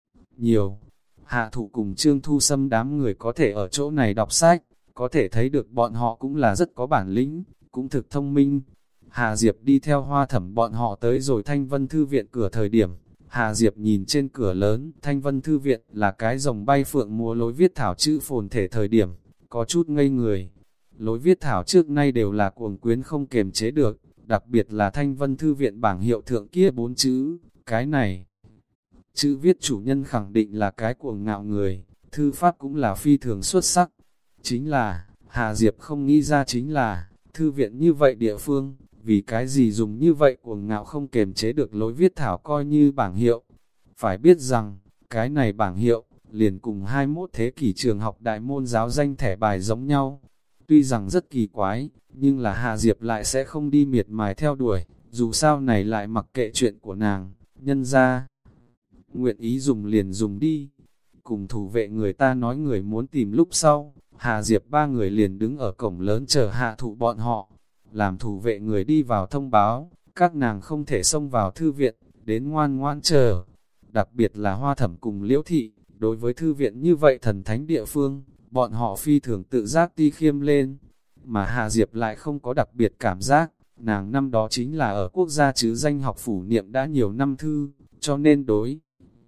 nhiều. Hạ Thụ cùng Trương Thu Sâm đám người có thể ở chỗ này đọc sách, có thể thấy được bọn họ cũng là rất có bản lĩnh, cũng thực thông minh. Hà Diệp đi theo Hoa Thẩm bọn họ tới rồi Thanh Vân thư viện cửa thời điểm, Hà Diệp nhìn trên cửa lớn, Thanh Vân thư viện là cái rồng bay phượng múa lối viết thảo chữ phồn thể thời điểm, có chút ngây người. Lối viết thảo trước nay đều là cuồng quyến không kềm chế được, đặc biệt là Thanh Vân thư viện bảng hiệu thượng kia bốn chữ, cái này. Chữ viết chủ nhân khẳng định là cái cuồng ngạo người, thư pháp cũng là phi thường xuất sắc. Chính là, Hà Diệp không nghĩ ra chính là, thư viện như vậy địa phương, vì cái gì dùng như vậy cuồng ngạo không kềm chế được lối viết thảo coi như bảng hiệu. Phải biết rằng, cái này bảng hiệu, liền cùng hai mươi mốt thế kỷ trường học đại môn giáo danh thẻ bài giống nhau. Tuy rằng rất kỳ quái, nhưng là Hà Diệp lại sẽ không đi miệt mài theo đuổi, dù sao này lại mặc kệ chuyện của nàng, nhân ra. Nguyện ý dùng liền dùng đi. Cùng thủ vệ người ta nói người muốn tìm lúc sau, Hà Diệp ba người liền đứng ở cổng lớn chờ Hạ Thụ bọn họ. Làm thủ vệ người đi vào thông báo, các nàng không thể xông vào thư viện, đến ngoan ngoan chờ. Đặc biệt là Hoa Thẩm cùng Liễu Thị, đối với thư viện như vậy thần thánh địa phương, bọn họ phi thường tự giác ti khiêm lên. Mà Hà Diệp lại không có đặc biệt cảm giác, nàng năm đó chính là ở quốc gia chứ danh học phủ niệm đã nhiều năm thư, cho nên đối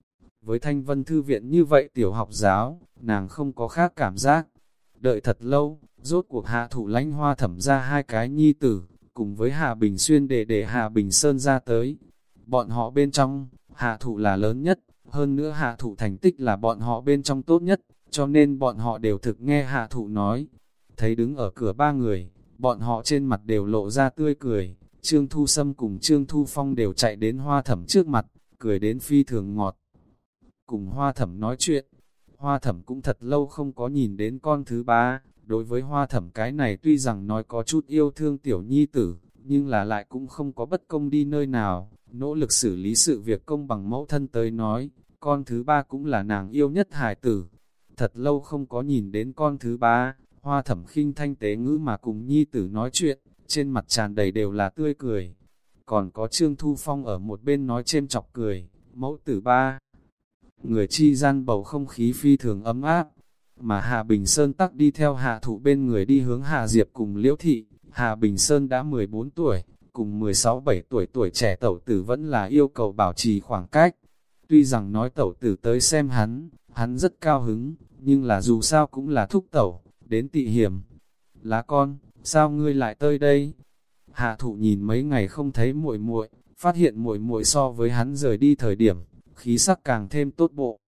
với Thanh Vân thư viện như vậy tiểu học giáo, nàng không có khác cảm giác. Đợi thật lâu, rốt cuộc Hạ Thụ lãnh Hoa Thẩm ra hai cái nhi tử, cùng với Hà Bình Xuyên để để Hà Bình Sơn ra tới. Bọn họ bên trong, Hạ Thụ là lớn nhất, hơn nữa Hạ Thụ thành tích là bọn họ bên trong tốt nhất, cho nên bọn họ đều thực nghe Hạ Thụ nói. Thấy đứng ở cửa ba người, bọn họ trên mặt đều lộ ra tươi cười. Trương Thu Sâm cùng Trương Thu Phong đều chạy đến Hoa Thẩm trước mặt, cười đến phi thường ngọt. Cùng Hoa Thẩm nói chuyện, Hoa Thẩm cũng thật lâu không có nhìn đến con thứ ba, Đối với Hoa Thẩm cái này tuy rằng nói có chút yêu thương tiểu nhi tử, nhưng là lại cũng không có bất công đi nơi nào, nỗ lực xử lý sự việc công bằng mẫu thân tới nói, con thứ ba cũng là nàng yêu nhất hài tử. Thật lâu không có nhìn đến con thứ ba, Hoa Thẩm khinh thanh tế ngữ mà cùng nhi tử nói chuyện, trên mặt tràn đầy đều là tươi cười. Còn có Trương Thu Phong ở một bên nói chêm chọc cười, mẫu tử ba. Người chi gian bầu không khí phi thường ấm áp, mà Hà Bình Sơn tắc đi theo Hạ Thụ bên người đi hướng Hà Diệp cùng Liễu Thị. Hà Bình Sơn đã mười bốn tuổi, cùng mười sáu bảy tuổi tuổi trẻ tẩu tử vẫn là yêu cầu bảo trì khoảng cách. Tuy rằng nói tẩu tử tới xem hắn, hắn rất cao hứng, nhưng là dù sao cũng là thúc tẩu, đến tị hiểm. Lá con, sao ngươi lại tới đây? Hạ Thụ nhìn mấy ngày không thấy muội muội, phát hiện muội muội so với hắn rời đi thời điểm, khí sắc càng thêm tốt bộ.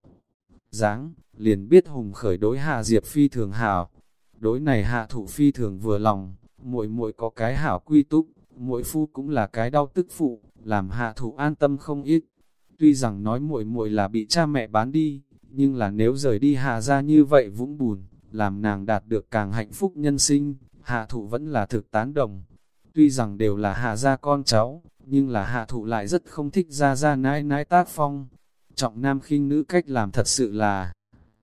Dáng, liền biết Hùng Khởi đối Hà Diệp phi thường hảo. Đối này Hạ Thụ phi thường vừa lòng, muội muội có cái hảo quy túc, muội phu cũng là cái đau tức phụ, làm Hạ Thụ an tâm không ít. Tuy rằng nói muội muội là bị cha mẹ bán đi, nhưng là nếu rời đi Hà ra như vậy vũng bùn, làm nàng đạt được càng hạnh phúc nhân sinh, Hạ Thụ vẫn là thực tán đồng. Tuy rằng đều là Hà gia con cháu, nhưng là Hạ Thụ lại rất không thích ra ra nãi nãi tác phong. Trọng nam khinh nữ cách làm thật sự là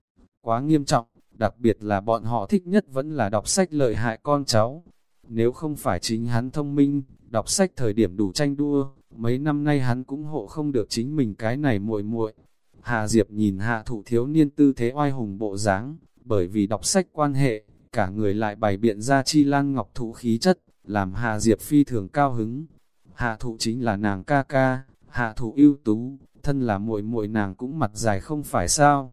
quá nghiêm trọng, đặc biệt là bọn họ thích nhất vẫn là đọc sách lợi hại con cháu. Nếu không phải chính hắn thông minh, đọc sách thời điểm đủ tranh đua, mấy năm nay hắn cũng hộ không được chính mình cái này muội muội. Hà Diệp nhìn Hạ Thụ thiếu niên tư thế oai hùng bộ dáng, bởi vì đọc sách quan hệ, cả người lại bày biện ra chi lan ngọc thụ khí chất, làm Hà Diệp phi thường cao hứng. Hạ Thụ chính là nàng ca ca, Hạ Thụ ưu tú, thân là muội muội nàng cũng mặt dài không phải sao.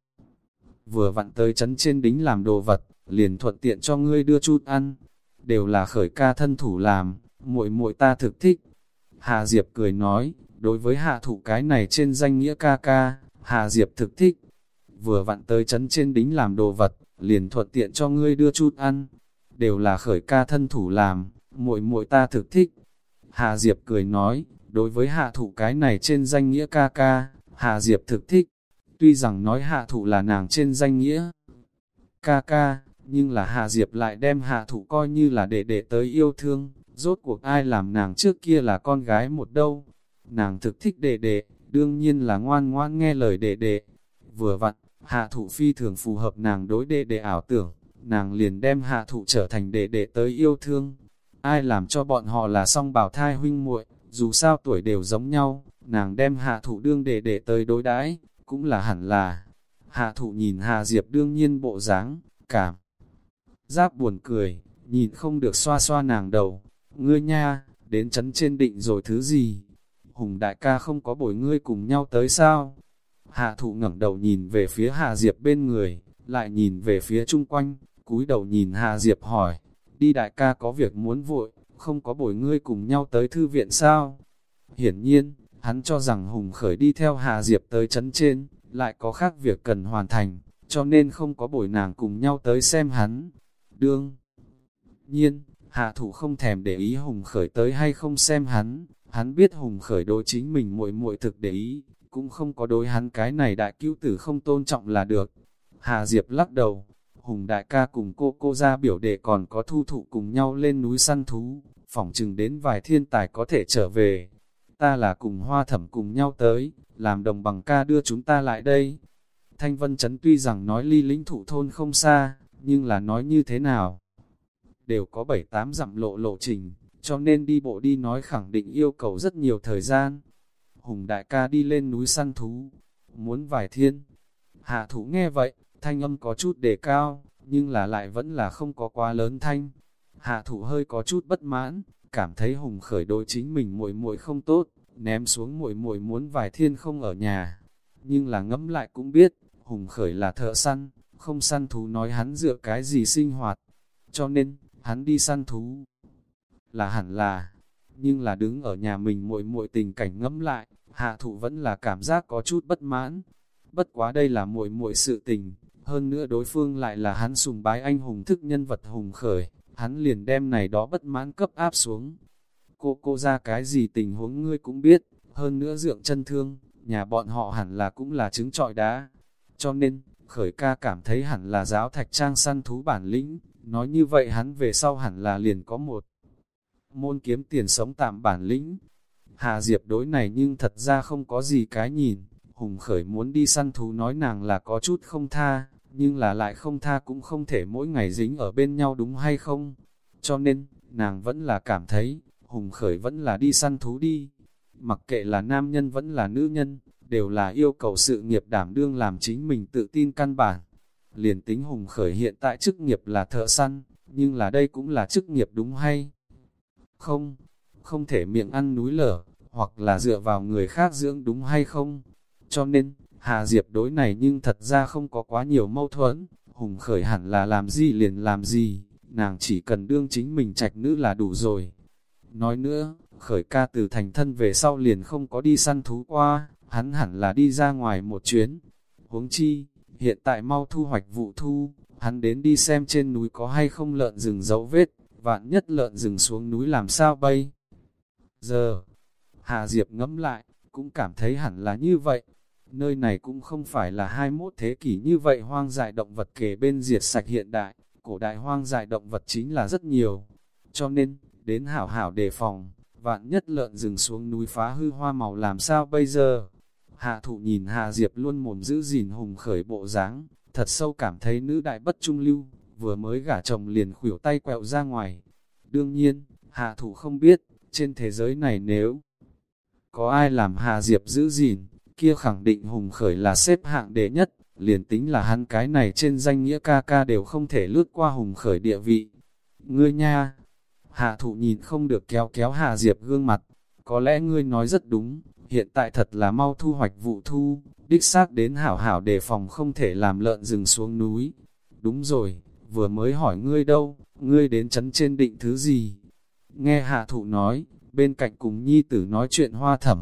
Vừa vặn tới trấn trên đính làm đồ vật, liền thuận tiện cho ngươi đưa chút ăn. Đều là Khởi ca thân thủ làm, muội muội ta thực thích. Hà Diệp cười nói, đối với Hạ Thụ cái này trên danh nghĩa ca ca, Hà Diệp thực thích. Vừa vặn tới trấn trên đính làm đồ vật, liền thuận tiện cho ngươi đưa chút ăn. Đều là Khởi ca thân thủ làm, muội muội ta thực thích. Hà Diệp cười nói, đối với Hạ Thụ cái này trên danh nghĩa ca ca, Hà Diệp thực thích. Tuy rằng nói Hạ Thụ là nàng trên danh nghĩa ca ca, nhưng là Hà Diệp lại đem Hạ Thụ coi như là đệ đệ tới yêu thương. Rốt cuộc ai làm nàng trước kia là con gái một đâu. Nàng thực thích đệ đệ, đương nhiên là ngoan ngoan nghe lời đệ đệ. Vừa vặn, Hạ Thụ phi thường phù hợp nàng đối đệ đệ ảo tưởng, nàng liền đem Hạ Thụ trở thành đệ đệ tới yêu thương. Ai làm cho bọn họ là song bào thai huynh muội, dù sao tuổi đều giống nhau, nàng đem Hạ Thụ đương đệ đệ tới đối đãi, cũng là hẳn là. Hạ Thụ nhìn Hà Diệp đương nhiên bộ dáng, cảm giác buồn cười, nhìn không được xoa xoa nàng đầu. Ngươi nha, đến trấn trên định rồi thứ gì? Hùng đại ca không có bồi ngươi cùng nhau tới sao? Hạ Thụ ngẩng đầu nhìn về phía Hà Diệp bên người, lại nhìn về phía chung quanh, cúi đầu nhìn Hà Diệp hỏi, đi đại ca có việc muốn vội, không có bồi ngươi cùng nhau tới thư viện sao? Hiển nhiên, hắn cho rằng Hùng Khởi đi theo Hà Diệp tới trấn trên, lại có khác việc cần hoàn thành, cho nên không có bồi nàng cùng nhau tới xem hắn. Đương nhiên, Hạ Thụ không thèm để ý Hùng Khởi tới hay không xem hắn, hắn biết Hùng Khởi đối chính mình muội muội thực để ý, cũng không có đối hắn cái này đại cứu tử không tôn trọng là được. Hà Diệp lắc đầu, Hùng đại ca cùng cô cô ra biểu đệ còn có Thu Thụ cùng nhau lên núi săn thú, phỏng chừng đến vài thiên tài có thể trở về. Ta là cùng Hoa Thẩm cùng nhau tới, làm đồng bằng ca đưa chúng ta lại đây. Thanh Vân Trấn tuy rằng nói ly lĩnh Thụ thôn không xa, nhưng là nói như thế nào? Đều có bảy tám dặm lộ lộ trình, cho nên đi bộ đi nói khẳng định yêu cầu rất nhiều thời gian. Hùng đại ca đi lên núi săn thú, muốn vài thiên. Hạ Thụ nghe vậy, thanh âm có chút đề cao, nhưng là lại vẫn là không có quá lớn thanh. Hạ Thụ hơi có chút bất mãn, cảm thấy Hùng Khởi đối chính mình muội muội không tốt, ném xuống muội muội muốn vài thiên không ở nhà. Nhưng là ngẫm lại cũng biết, Hùng Khởi là thợ săn, không săn thú nói hắn dựa cái gì sinh hoạt. Cho nên, hắn đi săn thú là hẳn là, nhưng là đứng ở nhà mình muội muội tình cảnh ngẫm lại, Hạ Thụ vẫn là cảm giác có chút bất mãn. Bất quá đây là muội muội sự tình, hơn nữa đối phương lại là hắn sùng bái anh hùng thức nhân vật Hùng Khởi, hắn liền đem này đó bất mãn cấp áp xuống. Cô cô ra cái gì tình huống ngươi cũng biết, hơn nữa dượng chân thương, nhà bọn họ hẳn là cũng là trứng trọi đá. Cho nên, Khởi ca cảm thấy hẳn là giáo thạch trang săn thú bản lĩnh, Nói như vậy hắn về sau hẳn là liền có một môn kiếm tiền sống tạm bản lĩnh. Hà Diệp đối này nhưng thật ra không có gì cái nhìn, Hùng Khởi muốn đi săn thú nói nàng là có chút không tha, nhưng là lại không tha cũng không thể mỗi ngày dính ở bên nhau đúng hay không. Cho nên, nàng vẫn là cảm thấy, Hùng Khởi vẫn là đi săn thú đi. Mặc kệ là nam nhân vẫn là nữ nhân, đều là yêu cầu sự nghiệp đảm đương làm chính mình tự tin căn bản. Liền tính Hùng Khởi hiện tại chức nghiệp là thợ săn, nhưng là đây cũng là chức nghiệp đúng hay không? Không thể miệng ăn núi lở, hoặc là dựa vào người khác dưỡng đúng hay không? Cho nên, Hà Diệp đối này nhưng thật ra không có quá nhiều mâu thuẫn, Hùng Khởi hẳn là làm gì liền làm gì, nàng chỉ cần đương chính mình trạch nữ là đủ rồi. Nói nữa, Khởi ca từ thành thân về sau liền không có đi săn thú qua, hắn hẳn là đi ra ngoài một chuyến. Huống chi, hiện tại mau thu hoạch vụ thu, hắn đến đi xem trên núi có hay không lợn rừng dấu vết, vạn nhất lợn rừng xuống núi làm sao bây giờ. Hà Diệp ngẫm lại, cũng cảm thấy hẳn là như vậy. Nơi này cũng không phải là hai mươi mốt thế kỷ như vậy hoang dại động vật kề bên diệt sạch hiện đại, cổ đại hoang dại động vật chính là rất nhiều. Cho nên, đến hảo hảo đề phòng, vạn nhất lợn rừng xuống núi phá hư hoa màu làm sao bây giờ. Hạ thụ nhìn Hà Diệp luôn mồm giữ gìn Hùng Khởi bộ dáng, thật sâu cảm thấy nữ đại bất trung lưu, vừa mới gả chồng liền khuỷu tay quẹo ra ngoài. Đương nhiên, Hạ thụ không biết, trên thế giới này nếu có ai làm Hà Diệp giữ gìn, kia khẳng định Hùng Khởi là xếp hạng đệ nhất, liền tính là hắn cái này trên danh nghĩa ca ca đều không thể lướt qua Hùng Khởi địa vị. Ngươi nha! Hạ thụ nhìn không được kéo kéo Hà Diệp gương mặt, có lẽ ngươi nói rất đúng, hiện tại thật là mau thu hoạch vụ thu, đích xác đến hảo hảo đề phòng không thể làm lợn rừng xuống núi. Đúng rồi, vừa mới hỏi ngươi đâu, ngươi đến trấn trên định thứ gì? Nghe Hạ thụ nói, bên cạnh cùng nhi tử nói chuyện Hoa Thẩm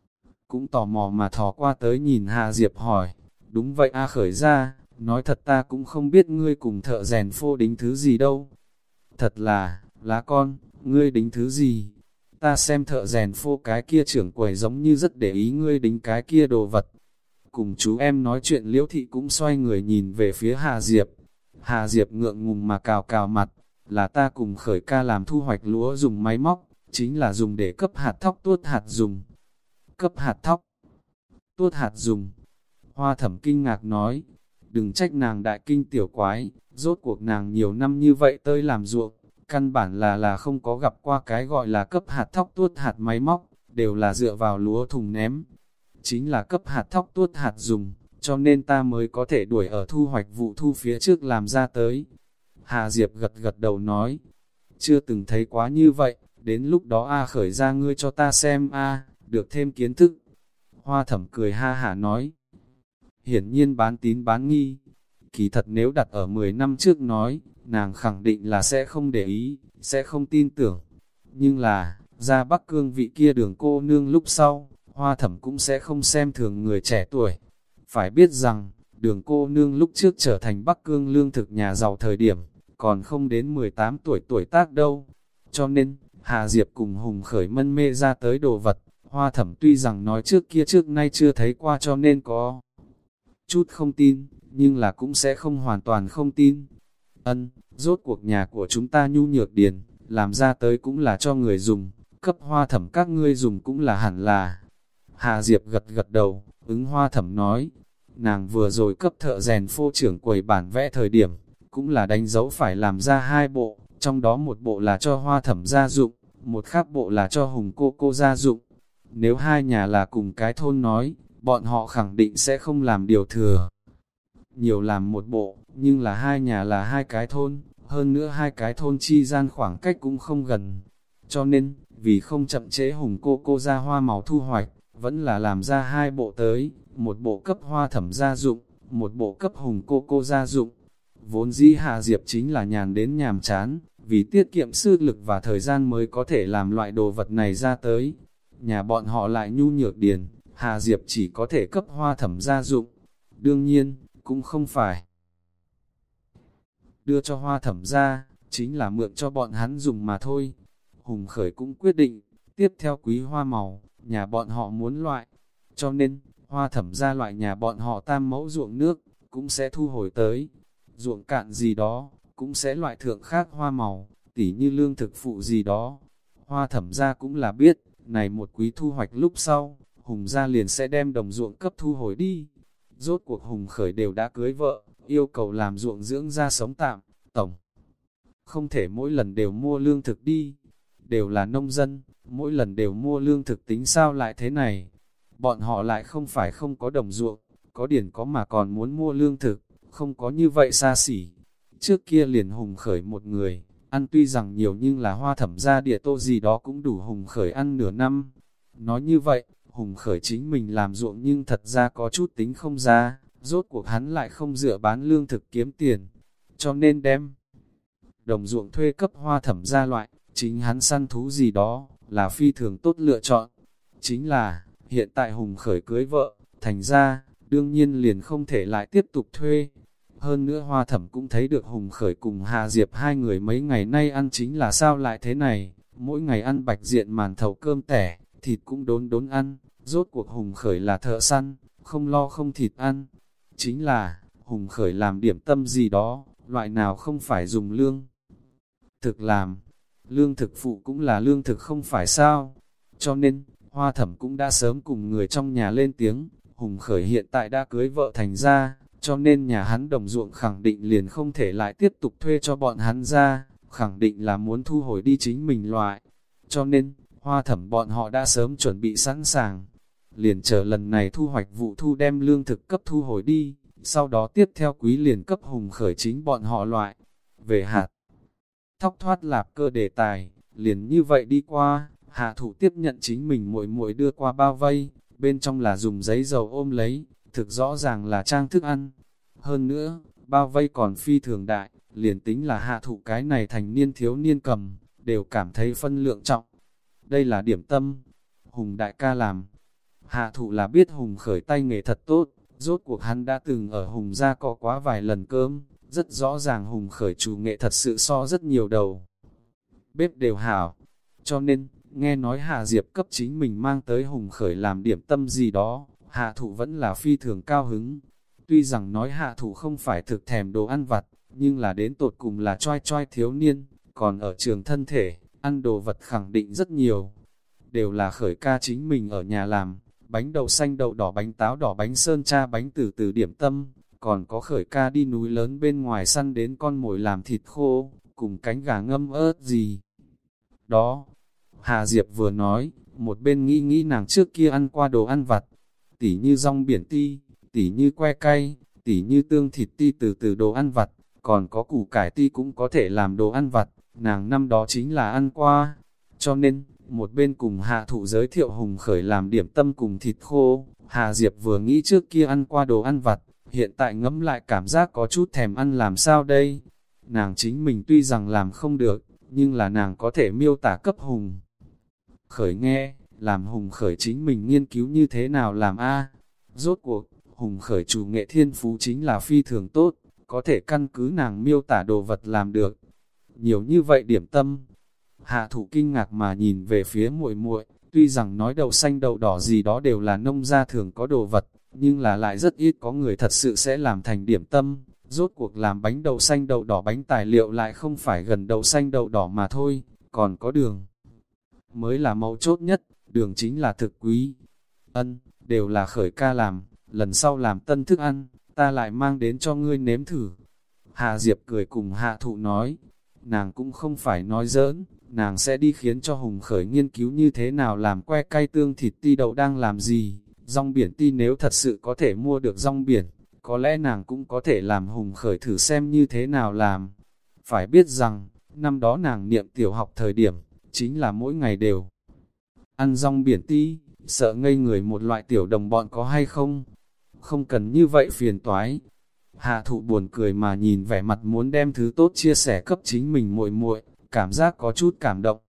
cũng tò mò mà thò qua tới nhìn Hà Diệp hỏi, đúng vậy a Khởi ra, nói thật ta cũng không biết ngươi cùng thợ rèn phô đính thứ gì đâu. Thật là, lá con, ngươi đính thứ gì? Ta xem thợ rèn phô cái kia trưởng quầy giống như rất để ý ngươi đính cái kia đồ vật. Cùng chú em nói chuyện Liễu Thị cũng xoay người nhìn về phía Hà Diệp. Hà Diệp ngượng ngùng mà cào cào mặt, là ta cùng Khởi ca làm thu hoạch lúa dùng máy móc, chính là dùng để cấp hạt thóc tuốt hạt dùng. Cấp hạt thóc, tuốt hạt dùng. Hoa Thẩm kinh ngạc nói, đừng trách nàng đại kinh tiểu quái, rốt cuộc nàng nhiều năm như vậy tới làm ruộng, căn bản là là không có gặp qua cái gọi là cấp hạt thóc tuốt hạt máy móc, đều là dựa vào lúa thùng ném. Chính là cấp hạt thóc tuốt hạt dùng, cho nên ta mới có thể đuổi ở thu hoạch vụ thu phía trước làm ra tới. Hà Diệp gật gật đầu nói, chưa từng thấy quá như vậy, đến lúc đó A Khởi ra ngươi cho ta xem A, được thêm kiến thức. Hoa Thẩm cười ha hả nói, hiển nhiên bán tín bán nghi. Kỳ thật nếu đặt ở mười năm trước nói, nàng khẳng định là sẽ không để ý, sẽ không tin tưởng. Nhưng là, ra Bắc Cương vị kia đường cô nương lúc sau, Hoa Thẩm cũng sẽ không xem thường người trẻ tuổi. Phải biết rằng, đường cô nương lúc trước trở thành Bắc Cương lương thực nhà giàu thời điểm, còn không đến mười tám tuổi tuổi tác đâu. Cho nên, Hà Diệp cùng Hùng Khởi mân mê ra tới đồ vật, Hoa Thẩm tuy rằng nói trước kia trước nay chưa thấy qua cho nên có chút không tin, nhưng là cũng sẽ không hoàn toàn không tin. Ân, rốt cuộc nhà của chúng ta nhu nhược điền, làm ra tới cũng là cho người dùng, cấp Hoa Thẩm các ngươi dùng cũng là hẳn là. Hà Diệp gật gật đầu, ứng Hoa Thẩm nói, nàng vừa rồi cấp thợ rèn phô trưởng quầy bản vẽ thời điểm, cũng là đánh dấu phải làm ra hai bộ, trong đó một bộ là cho Hoa Thẩm gia dụng, một khác bộ là cho Hùng cô cô gia dụng. Nếu hai nhà là cùng cái thôn nói, bọn họ khẳng định sẽ không làm điều thừa. Nhiều làm một bộ, nhưng là hai nhà là hai cái thôn, hơn nữa hai cái thôn chi gian khoảng cách cũng không gần. Cho nên, vì không chậm trễ Hùng cô cô ra hoa màu thu hoạch, vẫn là làm ra hai bộ tới, một bộ cấp Hoa Thẩm gia dụng, một bộ cấp Hùng cô cô gia dụng. Vốn dĩ Hà Diệp chính là nhàn đến nhàm chán, vì tiết kiệm sức lực và thời gian mới có thể làm loại đồ vật này ra tới. Nhà bọn họ lại nhu nhược điền, Hà Diệp chỉ có thể cấp Hoa Thẩm gia dụng. Đương nhiên, cũng không phải đưa cho Hoa Thẩm ra, chính là mượn cho bọn hắn dùng mà thôi. Hùng Khởi cũng quyết định, tiếp theo quý hoa màu, nhà bọn họ muốn loại. Cho nên, Hoa Thẩm ra loại nhà bọn họ tam mẫu ruộng nước, cũng sẽ thu hồi tới. Ruộng cạn gì đó, cũng sẽ loại thượng khác hoa màu, tỉ như lương thực phụ gì đó. Hoa thẩm gia cũng là biết, này một quý thu hoạch lúc sau, Hùng gia liền sẽ đem đồng ruộng cấp thu hồi đi. Rốt cuộc Hùng Khởi đều đã cưới vợ, yêu cầu làm ruộng dưỡng ra sống tạm, tổng. Không thể mỗi lần đều mua lương thực đi, đều là nông dân, mỗi lần đều mua lương thực tính sao lại thế này. Bọn họ lại không phải không có đồng ruộng, có điển có mà còn muốn mua lương thực, không có như vậy xa xỉ. Trước kia liền Hùng Khởi một người, ăn tuy rằng nhiều nhưng là hoa thẩm gia địa tô gì đó cũng đủ Hùng Khởi ăn nửa năm. Nói như vậy, Hùng Khởi chính mình làm ruộng nhưng thật ra có chút tính không ra, rốt cuộc hắn lại không dựa bán lương thực kiếm tiền, cho nên đem đồng ruộng thuê cấp hoa thẩm gia loại, chính hắn săn thú gì đó, là phi thường tốt lựa chọn. Chính là, hiện tại Hùng Khởi cưới vợ, thành ra, đương nhiên liền không thể lại tiếp tục thuê. Hơn nữa hoa thẩm cũng thấy được Hùng Khởi cùng Hà Diệp hai người mấy ngày nay ăn chính là sao lại thế này, mỗi ngày ăn bạch diện màn thầu cơm tẻ, thịt cũng đốn đốn ăn, rốt cuộc Hùng Khởi là thợ săn, không lo không thịt ăn. Chính là, Hùng Khởi làm điểm tâm gì đó, loại nào không phải dùng lương thực làm, lương thực phụ cũng là lương thực không phải sao. Cho nên, hoa thẩm cũng đã sớm cùng người trong nhà lên tiếng, Hùng Khởi hiện tại đã cưới vợ thành ra, cho nên nhà hắn đồng ruộng khẳng định liền không thể lại tiếp tục thuê cho bọn hắn ra, khẳng định là muốn thu hồi đi chính mình loại. Cho nên, hoa thẩm bọn họ đã sớm chuẩn bị sẵn sàng, liền chờ lần này thu hoạch vụ thu đem lương thực cấp thu hồi đi, sau đó tiếp theo quý liền cấp Hùng Khởi chính bọn họ loại. Về hạt thóc thoát lạp cơ đề tài, liền như vậy đi qua, Hạ Thụ tiếp nhận chính mình muội muội đưa qua bao vây, bên trong là dùng giấy dầu ôm lấy, thực rõ ràng là trang thức ăn. Hơn nữa, bao vây còn phi thường đại, liền tính là Hạ Thụ cái này thành niên thiếu niên cầm, đều cảm thấy phân lượng trọng. Đây là điểm tâm, Hùng đại ca làm. Hạ Thụ là biết Hùng Khởi tay nghề thật tốt, rốt cuộc hắn đã từng ở Hùng gia có quá vài lần cơm, rất rõ ràng Hùng Khởi chủ nghệ thật sự so rất nhiều đầu. Bếp đều hảo, cho nên, nghe nói Hạ Diệp cấp chính mình mang tới Hùng Khởi làm điểm tâm gì đó, Hạ Thụ vẫn là phi thường cao hứng. Tuy rằng nói Hạ Thụ không phải thực thèm đồ ăn vặt, nhưng là đến tột cùng là choai choai thiếu niên, còn ở trường thân thể, ăn đồ vật khẳng định rất nhiều. Đều là Khởi ca chính mình ở nhà làm, bánh đậu xanh đậu đỏ bánh táo đỏ bánh sơn cha bánh từ từ điểm tâm, còn có Khởi ca đi núi lớn bên ngoài săn đến con mồi làm thịt khô, cùng cánh gà ngâm ớt gì. Đó, Hà Diệp vừa nói, một bên nghĩ nghĩ nàng trước kia ăn qua đồ ăn vặt, tỉ như rong biển ti, tỉ như que cay, tỉ như tương thịt ti từ từ đồ ăn vặt, còn có củ cải ti cũng có thể làm đồ ăn vặt, nàng năm đó chính là ăn qua. Cho nên, một bên cùng Hạ Thụ giới thiệu Hùng Khởi làm điểm tâm cùng thịt khô, Hà Diệp vừa nghĩ trước kia ăn qua đồ ăn vặt, hiện tại ngẫm lại cảm giác có chút thèm ăn làm sao đây. Nàng chính mình tuy rằng làm không được, nhưng là nàng có thể miêu tả cấp Hùng Khởi nghe, làm Hùng Khởi chính mình nghiên cứu như thế nào làm a. Rốt cuộc, Hùng Khởi chủ nghệ thiên phú chính là phi thường tốt, có thể căn cứ nàng miêu tả đồ vật làm được. Nhiều như vậy điểm tâm. Hạ Thụ kinh ngạc mà nhìn về phía muội muội, tuy rằng nói đậu xanh đậu đỏ gì đó đều là nông gia thường có đồ vật, nhưng là lại rất ít có người thật sự sẽ làm thành điểm tâm. Rốt cuộc làm bánh đậu xanh đậu đỏ bánh tài liệu lại không phải gần đậu xanh đậu đỏ mà thôi, còn có đường. Mới là mấu chốt nhất, đường chính là thực quý. Ân, đều là Khởi ca làm, lần sau làm tân thức ăn, ta lại mang đến cho ngươi nếm thử. Hạ Diệp cười cùng Hạ Thụ nói, nàng cũng không phải nói giỡn, nàng sẽ đi khiến cho Hùng Khởi nghiên cứu như thế nào làm que cay tương thịt ti đậu đang làm gì. Rong biển ti nếu thật sự có thể mua được rong biển, có lẽ nàng cũng có thể làm Hùng Khởi thử xem như thế nào làm. Phải biết rằng, năm đó nàng niệm tiểu học thời điểm, chính là mỗi ngày đều ăn rong biển ti, sợ ngây người một loại tiểu đồng bọn có hay không. Không cần như vậy phiền toái. Hạ Thụ buồn cười mà nhìn vẻ mặt muốn đem thứ tốt chia sẻ cấp chính mình muội muội, cảm giác có chút cảm động.